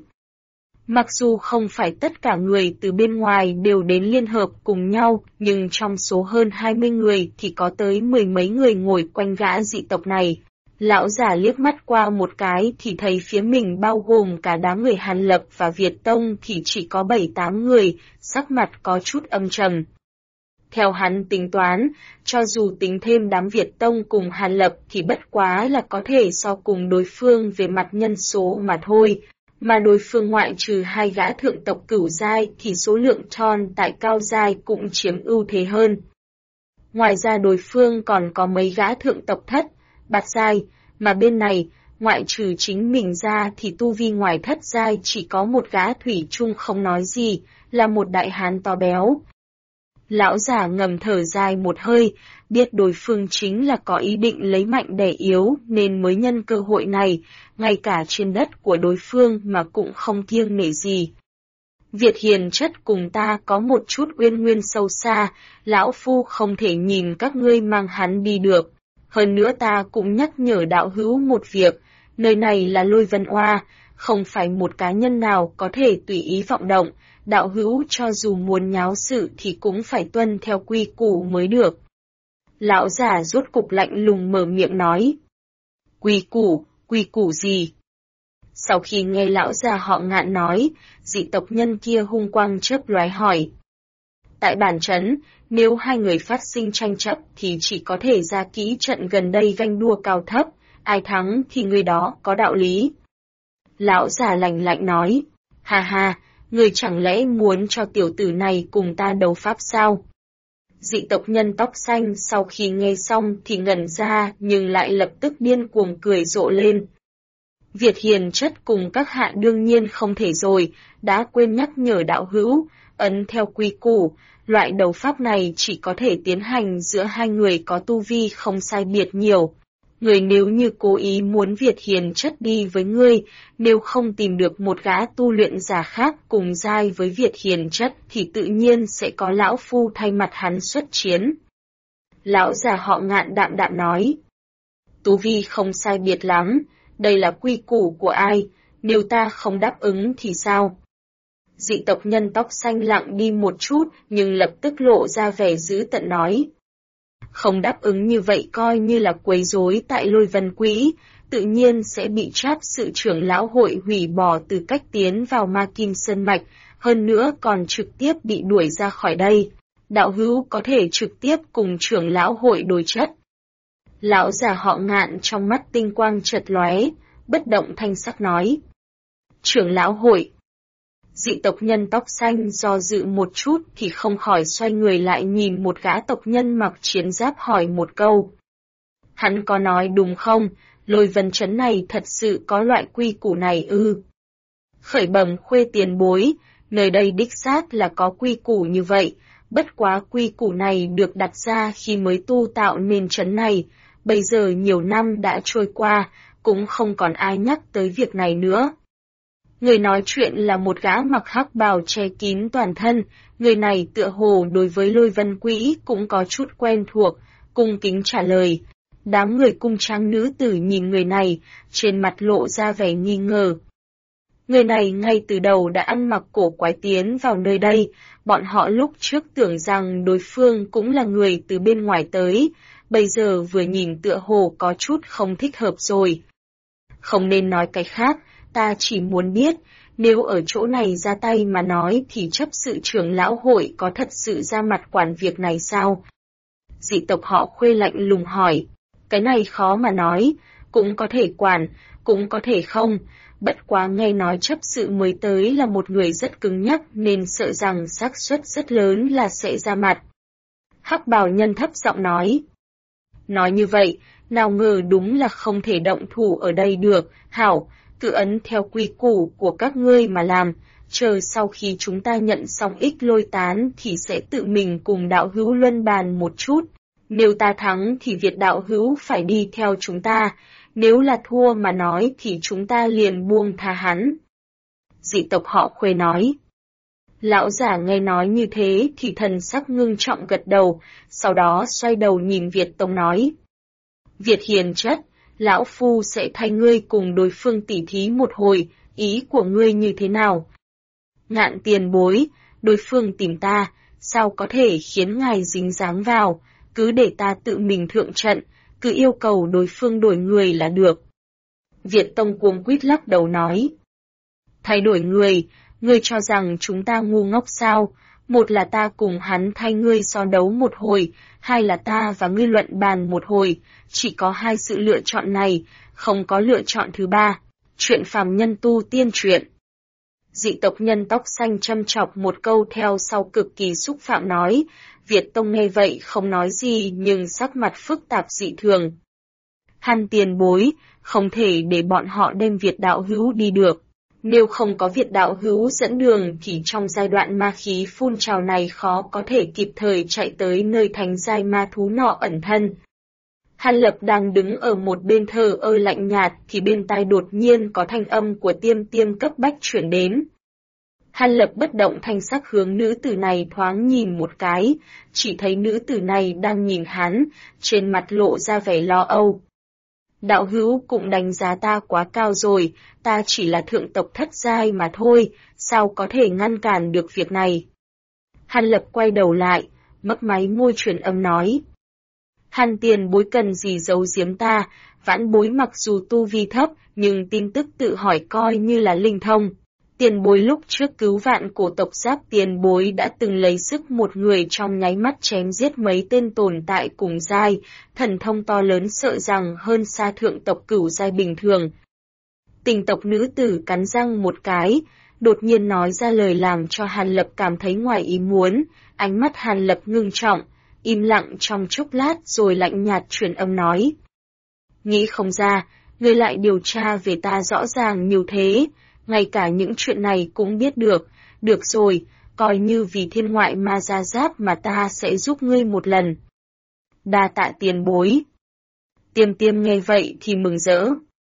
Mặc dù không phải tất cả người từ bên ngoài đều đến liên hợp cùng nhau, nhưng trong số hơn 20 người thì có tới 10 mấy người ngồi quanh gã dị tộc này. Lão già liếc mắt qua một cái thì thấy phía mình bao gồm cả đám người Hàn Lập và Việt Tông thì chỉ có 7-8 người, sắc mặt có chút âm trầm. Theo hắn tính toán, cho dù tính thêm đám Việt Tông cùng Hàn Lập thì bất quá là có thể so cùng đối phương về mặt nhân số mà thôi. Mà đối phương ngoại trừ hai gã thượng tộc cửu giai thì số lượng ton tại cao giai cũng chiếm ưu thế hơn. Ngoài ra đối phương còn có mấy gã thượng tộc thất, bát giai, mà bên này, ngoại trừ chính mình ra thì tu vi ngoài thất giai chỉ có một gã thủy chung không nói gì, là một đại hán to béo. Lão già ngầm thở dài một hơi, biết đối phương chính là có ý định lấy mạnh đè yếu nên mới nhân cơ hội này, ngay cả trên đất của đối phương mà cũng không kiêng nể gì. Việt hiền chất cùng ta có một chút uyên nguyên sâu xa, lão phu không thể nhìn các ngươi mang hắn đi được. Hơn nữa ta cũng nhắc nhở đạo hữu một việc, nơi này là Lôi Vân Oa, không phải một cá nhân nào có thể tùy ý vọng động, đạo hữu cho dù muốn nháo sự thì cũng phải tuân theo quy củ mới được. Lão già rốt cục lạnh lùng mở miệng nói. Quy củ gì? Sau khi nghe lão già họ Ngạn nói, dị tộc nhân kia hung quang chớp lóe hỏi. Tại bản trấn, nếu hai người phát sinh tranh chấp thì chỉ có thể ra kỹ trận gần đây ganh đua cao thấp, ai thắng thì người đó có đạo lý. Lão già lạnh lạnh nói, ha ha, người chẳng lẽ muốn cho tiểu tử này cùng ta đấu pháp sao? Dị tộc nhân tóc xanh sau khi nghe xong thì ngẩn ra nhưng lại lập tức điên cuồng cười rộ lên. Việt hiền chất cùng các hạ đương nhiên không thể rồi, đã quên nhắc nhở đạo hữu, ấn theo quy củ, loại đấu pháp này chỉ có thể tiến hành giữa hai người có tu vi không sai biệt nhiều. Người nếu như cố ý muốn Việt hiền chất đi với ngươi, nếu không tìm được một gã tu luyện giả khác cùng giai với Việt hiền chất thì tự nhiên sẽ có lão phu thay mặt hắn xuất chiến. Lão già họ Ngạn đạm đạm nói, tu vi không sai biệt lắm, đây là quy củ của ai, nếu ta không đáp ứng thì sao? Dị tộc nhân tóc xanh lặng đi một chút nhưng lập tức lộ ra vẻ dữ tợn nói. Không đáp ứng như vậy coi như là quấy rối tại Lôi Vân Quỹ, tự nhiên sẽ bị Tráp sự trưởng lão hội hủy bỏ tư cách tiến vào Ma Kim Sơn Mạch, hơn nữa còn trực tiếp bị đuổi ra khỏi đây. Đạo hữu có thể trực tiếp cùng trưởng lão hội đối chất. Lão già họ Ngạn trong mắt tinh quang chợt lóe, bất động thanh sắc nói. Trưởng lão hội. Dị tộc nhân tóc xanh do dự một chút thì không khỏi xoay người lại nhìn một gã tộc nhân mặc chiến giáp hỏi một câu. Hắn có nói đúng không, Lôi Vân trấn này thật sự có loại quy củ này ư? Khởi bẩm Khuê tiền bối, nơi đây đích xác là có quy củ như vậy, bất quá quy củ này được đặt ra khi mới tu tạo nên trấn này, bây giờ nhiều năm đã trôi qua, cũng không còn ai nhắc tới việc này nữa. Người nói chuyện là một gã mặc hắc bào che kín toàn thân, người này tựa hồ đối với Lôi Vân Quỹ cũng có chút quen thuộc, cung kính trả lời. Đám người cung trang nữ tử nhìn người này, trên mặt lộ ra vẻ nghi ngờ. Người này ngay từ đầu đã ăn mặc cổ quái tiến vào nơi đây, bọn họ lúc trước tưởng rằng đối phương cũng là người từ bên ngoài tới, bây giờ vừa nhìn tựa hồ có chút không thích hợp rồi. Không nên nói cái khác, ta chỉ muốn biết, nếu ở chỗ này ra tay mà nói thì chấp sự trưởng lão hội có thật sự ra mặt quản việc này sao? Dị tộc họ Khuê lạnh lùng hỏi, cái này khó mà nói, cũng có thể quản, cũng có thể không, bất quá nghe nói chấp sự mới tới là một người rất cứng nhắc nên sợ rằng xác suất rất lớn là sẽ ra mặt. Hắc bào nhân thấp giọng nói. Nói như vậy, nào ngờ đúng là không thể động thủ ở đây được, hảo, cứ ấn theo quy củ của các ngươi mà làm, chờ sau khi chúng ta nhận xong ích lôi tán thì sẽ tự mình cùng đạo hữu luân bàn một chút. Nếu ta thắng thì Việt đạo hữu phải đi theo chúng ta, nếu là thua mà nói thì chúng ta liền buông tha hắn. Dị tộc họ Khuê nói. Lão giả nghe nói như thế thì thần sắc ngưng trọng gật đầu, sau đó xoay đầu nhìn Việt Tông nói. Việt hiền chất, lão phu sẽ thay ngươi cùng đối phương tỉ thí một hồi, ý của ngươi như thế nào? Ngạn tiền bối, đối phương tìm ta, sao có thể khiến ngài dính dáng vào, cứ để ta tự mình thượng trận, cứ yêu cầu đối phương đổi người là được. Việt Tông cuống quýt lắc đầu nói. Thay đổi người, ngươi cho rằng chúng ta ngu ngốc sao? Một là ta cùng hắn thay ngươi so đấu một hồi, hai là ta và ngươi luận bàn một hồi, chỉ có hai sự lựa chọn này, không có lựa chọn thứ ba. Chuyện phàm nhân tu tiên truyện. Dị tộc nhân tóc xanh châm chọc một câu theo sau cực kỳ xúc phạm nói, Việt Tông nghe vậy không nói gì nhưng sắc mặt phức tạp dị thường. Hắn tiền bối, không thể để bọn họ đem Việt đạo hữu đi được. Nếu không có Việt đạo hữu dẫn đường thì trong giai đoạn ma khí phun trào này khó có thể kịp thời chạy tới nơi thánh giai ma thú nọ ẩn thân. Hàn Lập đang đứng ở một bên thờ ơ lạnh nhạt thì bên tai đột nhiên có thanh âm của Tiêm Tiêm cấp bách chuyển đến. Hàn Lập bất động thanh sắc hướng nữ tử này thoáng nhìn một cái, chỉ thấy nữ tử này đang nhìn hắn, trên mặt lộ ra vẻ lo âu. Đạo hữu cũng đánh giá ta quá cao rồi, ta chỉ là thượng tộc thất giai mà thôi, sao có thể ngăn cản được việc này? Hàn Lập quay đầu lại, mấp máy môi truyền âm nói. Hàn tiền bối cần gì giấu giếm ta, vãn bối mặc dù tu vi thấp, nhưng tin tức tự hỏi coi như là linh thông. Tiền bối lúc trước cứu vạn cổ tộc Giáp tiền bối đã từng lấy sức một người trong nháy mắt chém giết mấy tên tồn tại cùng giai, thần thông to lớn sợ rằng hơn xa thượng tộc cửu giai bình thường. Tình tộc nữ tử cắn răng một cái, đột nhiên nói ra lời làm cho Hàn Lập cảm thấy ngoài ý muốn, ánh mắt Hàn Lập ngưng trọng, im lặng trong chốc lát rồi lạnh nhạt truyền âm nói. Nghĩ không ra, ngươi lại điều tra về ta rõ ràng nhiều thế, ngay cả những chuyện này cũng biết được rồi, coi như vì thiên ngoại ma gia Giáp mà ta sẽ giúp ngươi một lần. Đa tạ tiền bối. Tiêm nghe vậy thì mừng rỡ.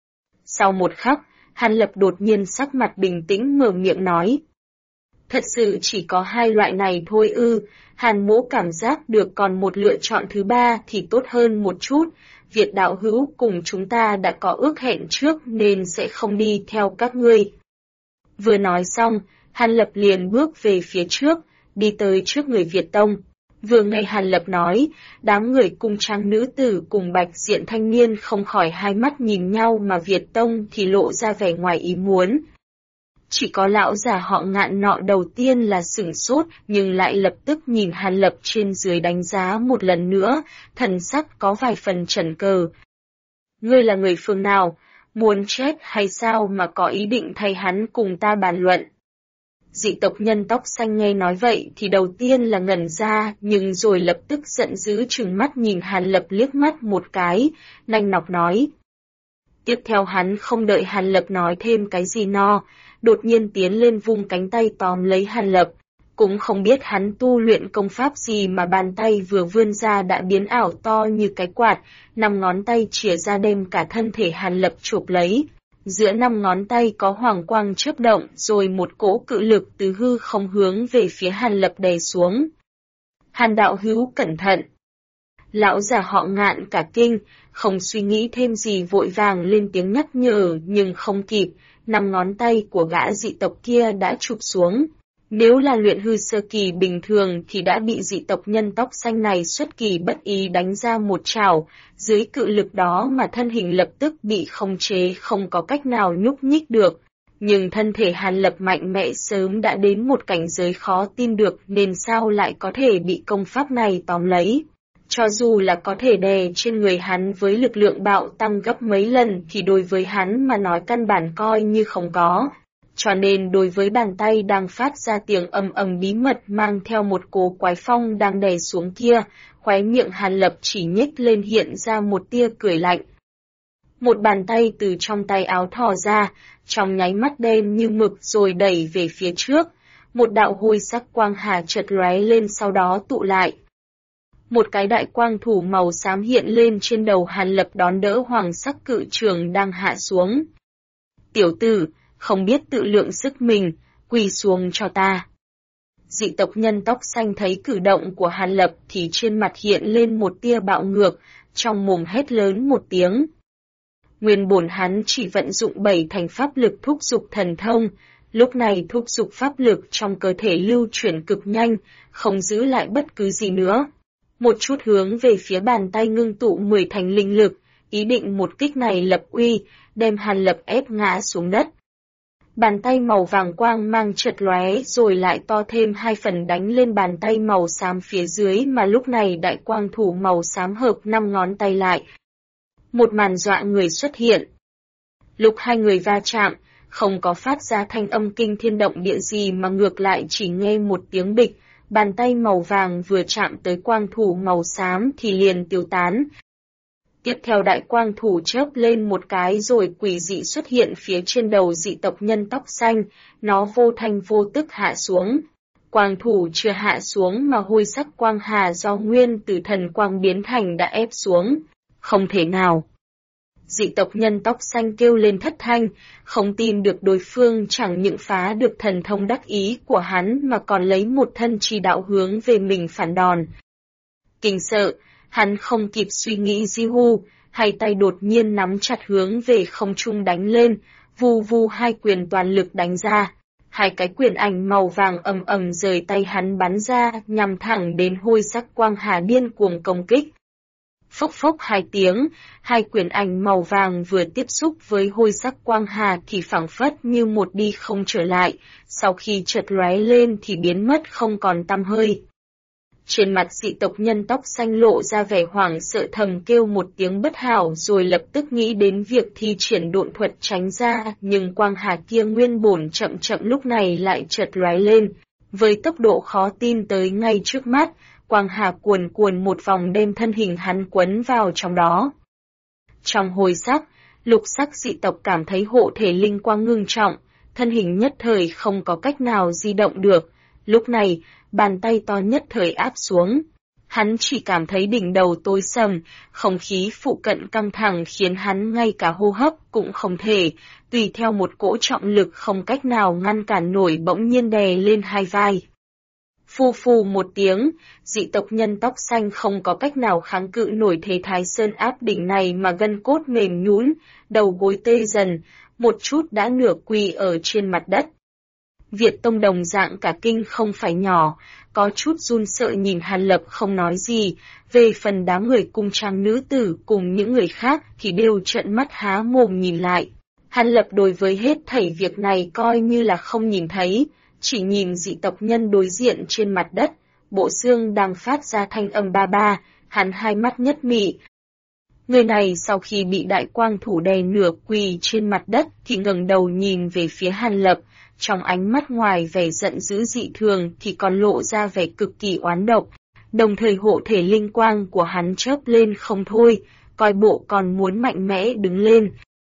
Sau một khắc, Hàn Lập đột nhiên sắc mặt bình tĩnh mở miệng nói. Thật sự chỉ có hai loại này thôi ư, Hàn mỗ cảm giác được còn một lựa chọn thứ ba thì tốt hơn một chút, Việt đạo hữu cùng chúng ta đã có ước hẹn trước nên sẽ không đi theo các ngươi. Vừa nói xong, Hàn Lập liền bước về phía trước, đi tới trước người Việt Tông. Vừa nghe Hàn Lập nói, đám người cung trang nữ tử cùng bạch diện thanh niên không khỏi hai mắt nhìn nhau mà Việt Tông thì lộ ra vẻ ngoài ý muốn. Chỉ có lão già họ Ngạn nọ đầu tiên là sửng sốt nhưng lại lập tức nhìn Hàn Lập trên dưới đánh giá một lần nữa, thần sắc có vài phần chần cờ. Ngươi là người phương nào, muốn chết hay sao mà có ý định thay hắn cùng ta bàn luận? Dị tộc nhân tóc xanh nghe nói vậy thì đầu tiên là ngẩn ra nhưng rồi lập tức giận dữ trừng mắt nhìn Hàn Lập liếc mắt một cái, nanh nọc nói. Tiếp theo hắn không đợi Hàn Lập nói thêm cái gì đột nhiên tiến lên vung cánh tay tóm lấy Hàn Lập. Cũng không biết hắn tu luyện công pháp gì mà bàn tay vừa vươn ra đã biến ảo to như cái quạt, 5 ngón tay chìa ra đem cả thân thể Hàn Lập chụp lấy. Giữa 5 ngón tay có hoàng quang chớp động rồi một cỗ cự lực từ hư không hướng về phía Hàn Lập đè xuống. Hàn đạo hữu cẩn thận. Lão già họ Ngạn cả kinh, không suy nghĩ thêm gì vội vàng lên tiếng nhắc nhở nhưng không kịp, 5 ngón tay của gã dị tộc kia đã chụp xuống. Nếu là luyện hư sơ kỳ bình thường thì đã bị dị tộc nhân tóc xanh này xuất kỳ bất ý đánh ra một trảo, dưới cự lực đó mà thân hình lập tức bị khống chế không có cách nào nhúc nhích được. Nhưng thân thể Hàn Lập mạnh mẽ sớm đã đến một cảnh giới khó tin được nên sao lại có thể bị công pháp này tóm lấy. Cho dù là có thể đè trên người hắn với lực lượng bạo tăng gấp mấy lần thì đối với hắn mà nói căn bản coi như không có. Cho nên đối với bàn tay đang phát ra tiếng ầm ầm bí mật mang theo một cỗ quái phong đang đè xuống kia, khóe miệng Hàn Lập chỉ nhếch lên hiện ra một tia cười lạnh. Một bàn tay từ trong tay áo thò ra, trong nháy mắt đen như mực rồi đẩy về phía trước, một đạo hôi sắc quang hà chợt lóe lên sau đó tụ lại. Một cái đại quang thủ màu xám hiện lên trên đầu Hàn Lập đón đỡ hoàng sắc cự trường đang hạ xuống. Tiểu tử, không biết tự lượng sức mình, quỳ xuống cho ta. Dị tộc nhân tóc xanh thấy cử động của Hàn Lập thì trên mặt hiện lên một tia bạo ngược, trong mồm hét lớn một tiếng. Nguyên bổn hắn chỉ vận dụng 7 thành pháp lực thúc dục thần thông, lúc này thúc dục pháp lực trong cơ thể lưu chuyển cực nhanh, không giữ lại bất cứ gì nữa. Một chút hướng về phía bàn tay ngưng tụ 10 thành linh lực, ý định một kích này lập uy, đem Hàn Lập ép ngã xuống đất. Bàn tay màu vàng quang mang chợt lóe rồi lại to thêm 2 phần đánh lên bàn tay màu xám phía dưới mà lúc này đại quang thủ màu xám hợp 5 ngón tay lại. Một màn dọa người xuất hiện. Lúc hai người va chạm, không có phát ra thanh âm kinh thiên động địa gì mà ngược lại chỉ nghe một tiếng bịch, bàn tay màu vàng vừa chạm tới quang thủ màu xám thì liền tiêu tán. Tiếp theo đại quang thủ chớp lên một cái rồi quỷ dị xuất hiện phía trên đầu dị tộc nhân tóc xanh, nó vô thanh vô tức hạ xuống. Quang thủ chưa hạ xuống mà hôi sắc quang hà do nguyên từ thần quang biến thành đã ép xuống. Không thể nào. Dị tộc nhân tóc xanh kêu lên thất thanh, không tin được đối phương chẳng những phá được thần thông đắc ý của hắn mà còn lấy một thân chỉ đạo hướng về mình phản đòn. Kinh sợ, hắn không kịp suy nghĩ di hu, hai tay đột nhiên nắm chặt hướng về không trung đánh lên, vù vù hai quyền toàn lực đánh ra. Hai cái quyền ảnh màu vàng ầm ầm rời tay hắn bắn ra nhằm thẳng đến hôi sắc quang hà điên cuồng công kích. Phốc phốc hai tiếng, hai quyền ảnh màu vàng vừa tiếp xúc với hôi sắc quang hà thì phảng phất như một đi không trở lại, sau khi chợt lóe lên thì biến mất không còn tăm hơi. Trên mặt dị tộc nhân tóc xanh lộ ra vẻ hoảng sợ, thầm kêu một tiếng bất hảo rồi lập tức nghĩ đến việc thi triển độn thuật tránh ra, nhưng quang hà kia nguyên bổn chậm chậm lúc này lại chợt lóe lên, với tốc độ khó tin tới ngay trước mắt, quang hà cuồn cuồn một vòng đem thân hình hắn quấn vào trong đó. Trong hồi sắc, lục sắc dị tộc cảm thấy hộ thể linh quang ngưng trọng, thân hình nhất thời không có cách nào di động được, lúc này, bàn tay to nhất thời áp xuống. Hắn chỉ cảm thấy đỉnh đầu tối sầm, không khí phụ cận căng thẳng khiến hắn ngay cả hô hấp cũng không thể, tùy theo một cỗ trọng lực không cách nào ngăn cản nổi bỗng nhiên đè lên hai vai. Phù phù một tiếng, dị tộc nhân tóc xanh không có cách nào kháng cự nổi thế thái sơn áp đỉnh này mà gân cốt mềm nhũn, đầu gối tê dần, một chút đã nửa quỳ ở trên mặt đất. Việt Tông đồng dạng cả kinh không phải nhỏ, có chút run sợ nhìn Hàn Lập không nói gì, về phần đám người cung trang nữ tử cùng những người khác thì đều trợn mắt há mồm nhìn lại. Hàn Lập đối với hết thảy việc này coi như là không nhìn thấy, chỉ nhìn dị tộc nhân đối diện trên mặt đất, bộ xương đang phát ra thanh âm ba ba, hắn hai mắt nhất mị. Người này sau khi bị đại quang thủ đè nửa quỳ trên mặt đất thì ngẩng đầu nhìn về phía Hàn Lập, trong ánh mắt ngoài vẻ giận dữ dị thường thì còn lộ ra vẻ cực kỳ oán độc, đồng thời hộ thể linh quang của hắn chớp lên không thôi, coi bộ còn muốn mạnh mẽ đứng lên.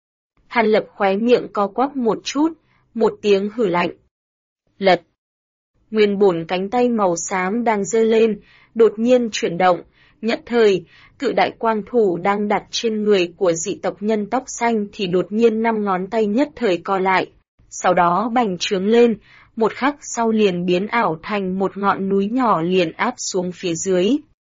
Hàn Lập khóe miệng co quắp một chút, một tiếng hử lạnh. Lật. Nguyên bổn cánh tay màu xám đang giơ lên, đột nhiên chuyển động, nhất thời, cự đại quang thủ đang đặt trên người của dị tộc nhân tóc xanh thì đột nhiên 5 ngón tay nhất thời co lại, sau đó bành trướng lên, một khắc sau liền biến ảo thành một ngọn núi nhỏ liền áp xuống phía dưới.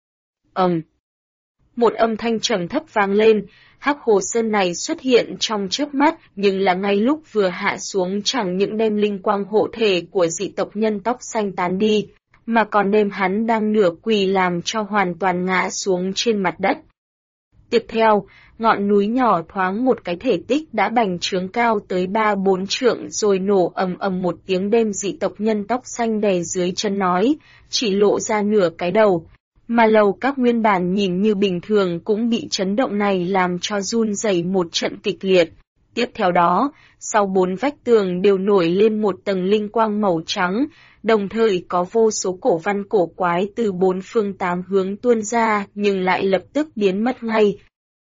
Một âm thanh trầm thấp vang lên, hắc hồ sơn này xuất hiện trong chớp mắt, nhưng là ngay lúc vừa hạ xuống chẳng những đem linh quang hộ thể của dị tộc nhân tóc xanh tán đi, mà còn đem hắn đang nửa quỳ làm cho hoàn toàn ngã xuống trên mặt đất. Tiếp theo, ngọn núi nhỏ thoáng một cái thể tích đã bành trướng cao tới 3-4 trượng rồi nổ ầm ầm một tiếng đem dị tộc nhân tóc xanh đè dưới chân nói, chỉ lộ ra nửa cái đầu. Mà lầu các nguyên bản nhìn như bình thường cũng bị chấn động này làm cho run rẩy một trận kịch liệt. Tiếp theo đó, sau 4 vách tường đều nổi lên một tầng linh quang màu trắng, đồng thời có vô số cổ văn cổ quái từ 4 phương 8 hướng tuôn ra nhưng lại lập tức biến mất ngay.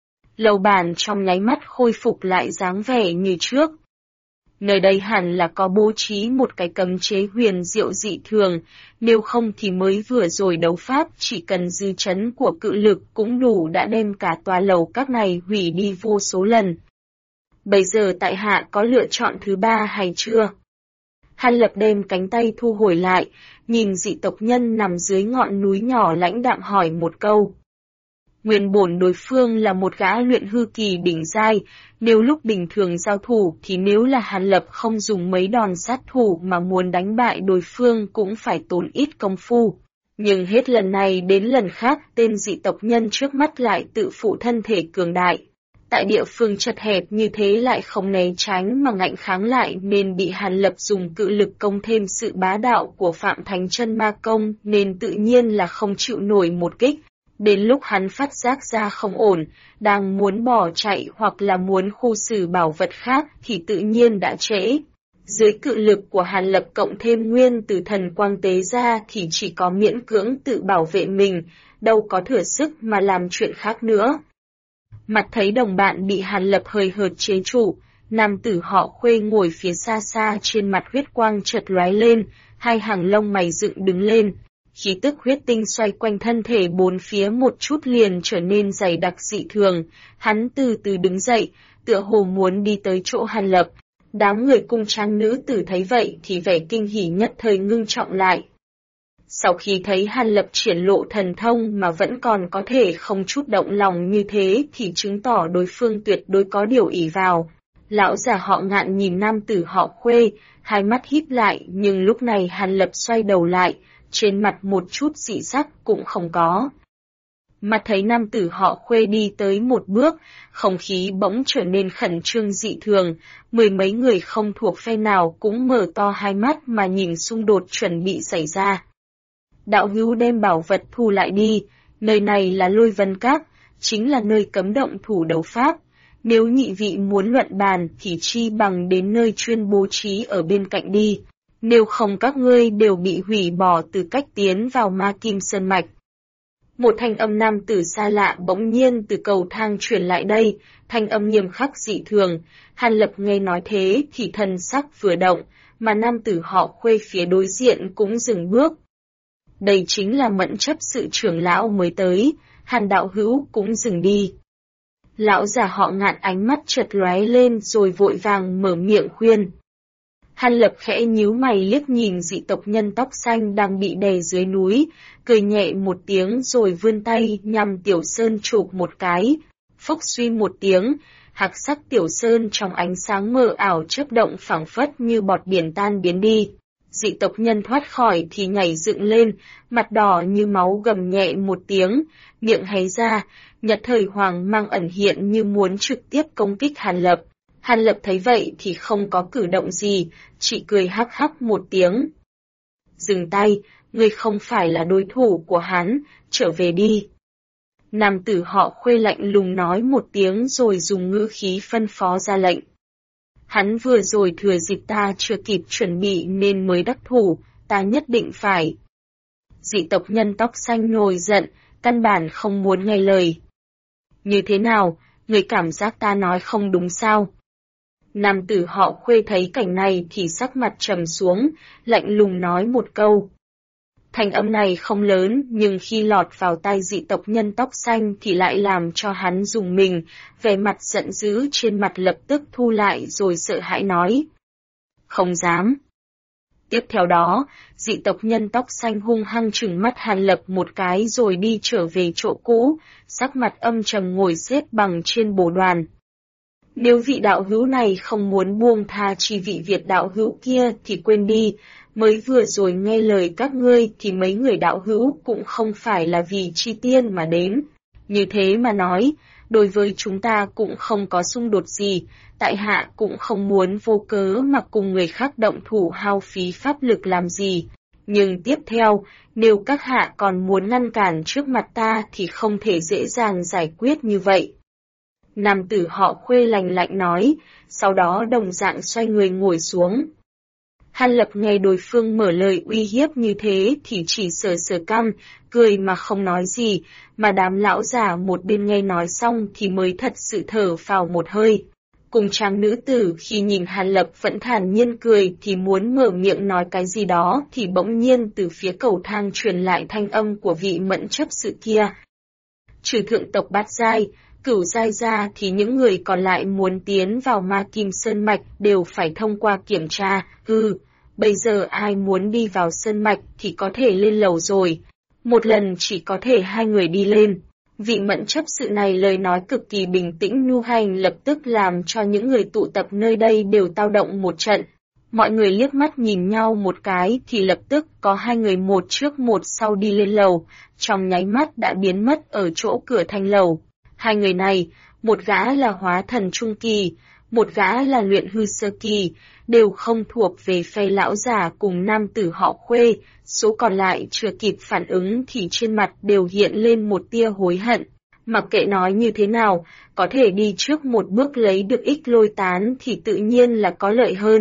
Lầu bản trong nháy mắt khôi phục lại dáng vẻ như trước. Nơi đây hẳn là có bố trí một cái cấm chế huyền diệu dị thường, nếu không thì mới vừa rồi đấu pháp chỉ cần dư chấn của cự lực cũng đủ đã đem cả tòa lầu các này hủy đi vô số lần. Bây giờ tại hạ có lựa chọn thứ ba hay chưa? Hàn Lập đem cánh tay thu hồi lại, nhìn dị tộc nhân nằm dưới ngọn núi nhỏ lãnh đạm hỏi một câu. Nguyên bổn đối phương là một gã luyện hư kỳ đỉnh giai, nếu lúc bình thường giao thủ thì nếu là Hàn Lập không dùng mấy đòn sát thủ mà muốn đánh bại đối phương cũng phải tốn ít công phu. Nhưng hết lần này đến lần khác tên dị tộc nhân trước mắt lại tự phụ thân thể cường đại. Tại địa phương chật hẹp như thế lại không né tránh mà ngạnh kháng lại nên bị Hàn Lập dùng cự lực công thêm sự bá đạo của Phạm Thánh Chân Ma Công nên tự nhiên là không chịu nổi một kích. Đến lúc hắn phát giác ra không ổn, đang muốn bỏ chạy hoặc là muốn khu xử bảo vật khác thì tự nhiên đã trễ. Dưới cự lực của Hàn Lập cộng thêm nguyên từ thần quang tế ra thì chỉ có miễn cưỡng tự bảo vệ mình, đâu có thừa sức mà làm chuyện khác nữa. Mặt thấy đồng bạn bị Hàn Lập hời hợt chế trụ, nam tử họ Khuê ngồi phía xa xa trên mặt huyết quang chợt lóe lên, hai hàng lông mày dựng đứng lên. Khí tức huyết tinh xoay quanh thân thể bốn phía một chút liền trở nên dày đặc dị thường, hắn từ từ đứng dậy, tựa hồ muốn đi tới chỗ Hàn Lập. Đám người cung trang nữ tử thấy vậy thì vẻ kinh hỉ nhất thời ngưng trọng lại. Sau khi thấy Hàn Lập triển lộ thần thông mà vẫn còn có thể không chút động lòng như thế thì chứng tỏ đối phương tuyệt đối có điều ỷ vào. Lão già họ Ngạn nhìn nam tử họ Khuê, hai mắt híp lại nhưng lúc này Hàn Lập xoay đầu lại, trên mặt một chút dị sắc cũng không có. Mà thấy nam tử họ Khuê đi tới một bước, không khí bỗng trở nên khẩn trương dị thường, mười mấy người không thuộc phe nào cũng mở to hai mắt mà nhìn xung đột chuẩn bị xảy ra. Đạo hữu đem bảo vật thu lại đi, nơi này là Lôi Vân Các, chính là nơi cấm động thủ đấu pháp. Nếu nhị vị muốn luận bàn thì chi bằng đến nơi chuyên bố trí ở bên cạnh đi, nếu không các ngươi đều bị hủy bỏ từ cách tiến vào Ma Kim Sơn Mạch. Một thanh âm nam tử xa lạ bỗng nhiên từ cầu thang truyền lại đây, thanh âm nghiêm khắc dị thường. Hàn Lập nghe nói thế thì thần sắc vừa động, mà nam tử họ Khuê phía đối diện cũng dừng bước. Đây chính là Mẫn Chấp Sự trưởng lão mới tới, Hàn đạo hữu cũng dừng đi. Lão già họ Ngạn ánh mắt chợt lóe lên rồi vội vàng mở miệng khuyên. Hàn Lập khẽ nhíu mày liếc nhìn dị tộc nhân tóc xanh đang bị đè dưới núi, cười nhẹ một tiếng rồi vươn tay nhằm Tiểu Sơn chụp một cái. Phốc suy một tiếng, hạc sắc Tiểu Sơn trong ánh sáng mờ ảo chớp động phảng phất như bọt biển tan biến đi. Dị tộc nhân thoát khỏi thì nhảy dựng lên, mặt đỏ như máu gầm nhẹ một tiếng, miệng hé ra, Nhật Thời Hoàng mang ẩn hiện như muốn trực tiếp công kích Hàn Lập. Hàn Lập thấy vậy thì không có cử động gì, chỉ cười hắc hắc một tiếng. Dừng tay, ngươi không phải là đối thủ của hắn, trở về đi. Nam tử họ Khuê lạnh lùng nói một tiếng rồi dùng ngữ khí phân phó ra lệnh. Hắn vừa rồi thừa dịp ta chưa kịp chuẩn bị nên mới đắc thủ, ta nhất định phải. Dị tộc nhân tóc xanh nổi giận, căn bản không muốn nghe lời. Như thế nào, người cảm giác ta nói không đúng sao? Nam tử họ Khuê thấy cảnh này thì sắc mặt trầm xuống, lạnh lùng nói một câu. Thanh âm này không lớn nhưng khi lọt vào tai dị tộc nhân tóc xanh thì lại làm cho hắn rùng mình, vẻ mặt giận dữ trên mặt lập tức thu lại rồi sợ hãi nói. Không dám. Tiếp theo đó, dị tộc nhân tóc xanh hung hăng trừng mắt Hàn Lập một cái rồi đi trở về chỗ cũ, sắc mặt âm trầm ngồi xếp bằng trên bồ đoàn. Nếu vị đạo hữu này không muốn buông tha chi vị Việt đạo hữu kia thì quên đi, mới vừa rồi nghe lời các ngươi thì mấy người đạo hữu cũng không phải là vì chi tiên mà đến. Như thế mà nói, đối với chúng ta cũng không có xung đột gì, tại hạ cũng không muốn vô cớ mà cùng người khác động thủ hao phí pháp lực làm gì. Nhưng tiếp theo, nếu các hạ còn muốn ngăn cản trước mặt ta thì không thể dễ dàng giải quyết như vậy. Nam tử họ Khuê lạnh lạnh nói, sau đó đồng dạng xoay người ngồi xuống. Hàn Lập nghe đối phương mở lời uy hiếp như thế thì chỉ sờ sờ cằm, cười mà không nói gì, mà đám lão già một bên nghe nói xong thì mới thật sự thở phào một hơi. Cùng trang nữ tử khi nhìn Hàn Lập vẫn thản nhiên cười thì muốn mở miệng nói cái gì đó thì bỗng nhiên từ phía cầu thang truyền lại thanh âm của vị Mẫn Chấp Sự kia. Trừ thượng tộc Bát Giai, Cửu Giai ra thì những người còn lại muốn tiến vào Ma Kim Sơn Mạch đều phải thông qua kiểm tra. Bây giờ ai muốn đi vào Sơn Mạch thì có thể lên lầu rồi. Một lần chỉ có thể 2 người đi lên. Vị Mẫn Chấp Sự này lời nói cực kỳ bình tĩnh nhu hành lập tức làm cho những người tụ tập nơi đây đều tao động một trận. Mọi người liếc mắt nhìn nhau một cái thì lập tức có 2 người một trước một sau đi lên lầu, trong nháy mắt đã biến mất ở chỗ cửa thành lầu. 2 người này, một gã là hóa thần trung kỳ, một gã là luyện hư sơ kỳ, đều không thuộc về phe lão già cùng nam tử họ Khuê, số còn lại chưa kịp phản ứng thì trên mặt đều hiện lên một tia hối hận. Mặc kệ nói như thế nào, có thể đi trước một bước lấy được ích lôi tán thì tự nhiên là có lợi hơn.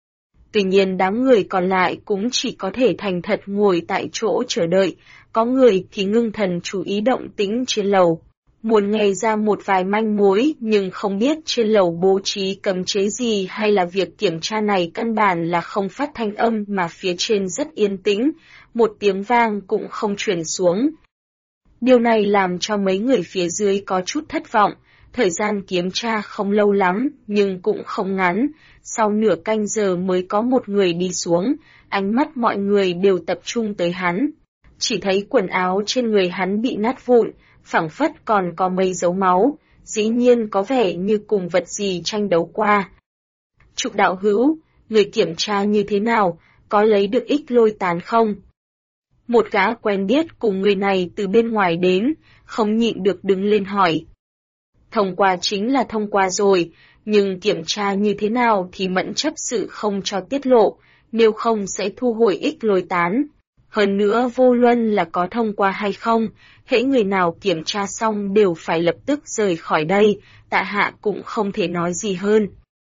Tuy nhiên đám người còn lại cũng chỉ có thể thành thật ngồi tại chỗ chờ đợi, có người thì ngưng thần chú ý động tĩnh trên lầu. Muốn nghe ra một vài manh mối nhưng không biết trên lầu bố trí cấm chế gì hay là việc kiểm tra này căn bản là không phát thanh âm mà phía trên rất yên tĩnh, một tiếng vang cũng không truyền xuống. Điều này làm cho mấy người phía dưới có chút thất vọng, thời gian kiểm tra không lâu lắm nhưng cũng không ngắn, sau nửa canh giờ mới có một người đi xuống, ánh mắt mọi người đều tập trung tới hắn. Chỉ thấy quần áo trên người hắn bị nát vụn, phảng phất còn có mấy dấu máu, dĩ nhiên có vẻ như cùng vật gì tranh đấu qua. Trục đạo hữu, người kiểm tra như thế nào, có lấy được ích lôi tán không? Một gã quen biết cùng người này từ bên ngoài đến, không nhịn được đứng lên hỏi. Thông qua chính là thông qua rồi, nhưng kiểm tra như thế nào thì Mẫn chấp sự không cho tiết lộ, nếu không sẽ thu hồi ích lôi tán. Hơn nữa vô luận là có thông qua hay không, hễ người nào kiểm tra xong đều phải lập tức rời khỏi đây, tại hạ cũng không thể nói gì hơn.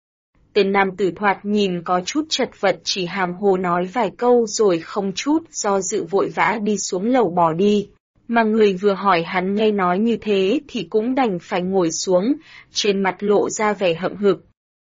Tên nam tử thoạt nhìn có chút chật vật chỉ hàm hồ nói vài câu rồi không chút do dự vội vã đi xuống lầu bỏ đi. Mà người vừa hỏi hắn nghe nói như thế thì cũng đành phải ngồi xuống, trên mặt lộ ra vẻ hậm hực.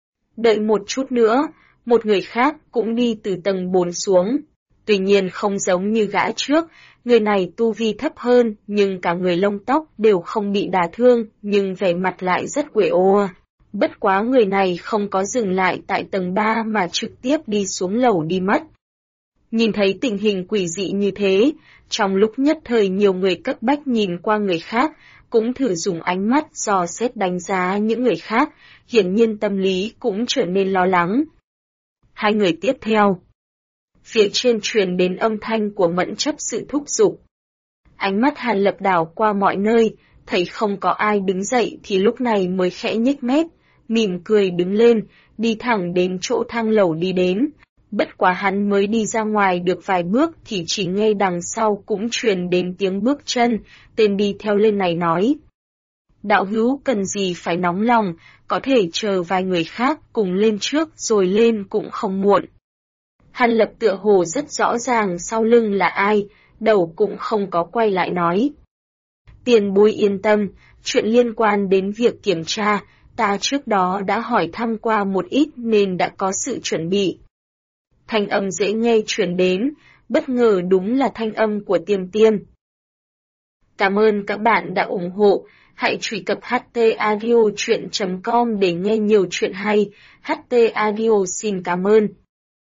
Đợi một chút nữa, một người khác cũng đi từ tầng 4 xuống. Tuy nhiên không giống như gã trước, người này tu vi thấp hơn nhưng cả người lông tóc đều không bị đả thương nhưng vẻ mặt lại rất uể oải. Bất quá người này không có dừng lại tại tầng 3 mà trực tiếp đi xuống lầu đi mất. Nhìn thấy tình hình quỷ dị như thế, trong lúc nhất thời nhiều người cấp bách nhìn qua người khác, cũng thử dùng ánh mắt dò xét đánh giá những người khác, hiển nhiên tâm lý cũng trở nên lo lắng. Hai người tiếp theo. Phía trên truyền đến âm thanh của Mẫn chấp sự thúc giục. Ánh mắt Hàn Lập đảo qua mọi nơi, thấy không có ai đứng dậy thì lúc này mới khẽ nhếch mép, mỉm cười đứng lên, đi thẳng đến chỗ thang lầu đi đến. Bất quá hắn mới đi ra ngoài được vài bước thì chỉ nghe đằng sau cũng truyền đến tiếng bước chân, tên đi theo lên này nói. Đạo hữu cần gì phải nóng lòng, có thể chờ vài người khác cùng lên trước rồi lên cũng không muộn. Hàn Lập tựa hồ rất rõ ràng sau lưng là ai, đầu cũng không có quay lại nói. Tiền bối yên tâm, chuyện liên quan đến việc kiểm tra, ta trước đó đã hỏi thăm qua một ít nên đã có sự chuẩn bị. Thanh âm dễ nghe truyền đến, bất ngờ đúng là thanh âm của Tiêm Tiêm. Cảm ơn các bạn đã ủng hộ, hãy truy cập htaudio.com để nghe nhiều chuyện hay, HT Audio xin cảm ơn.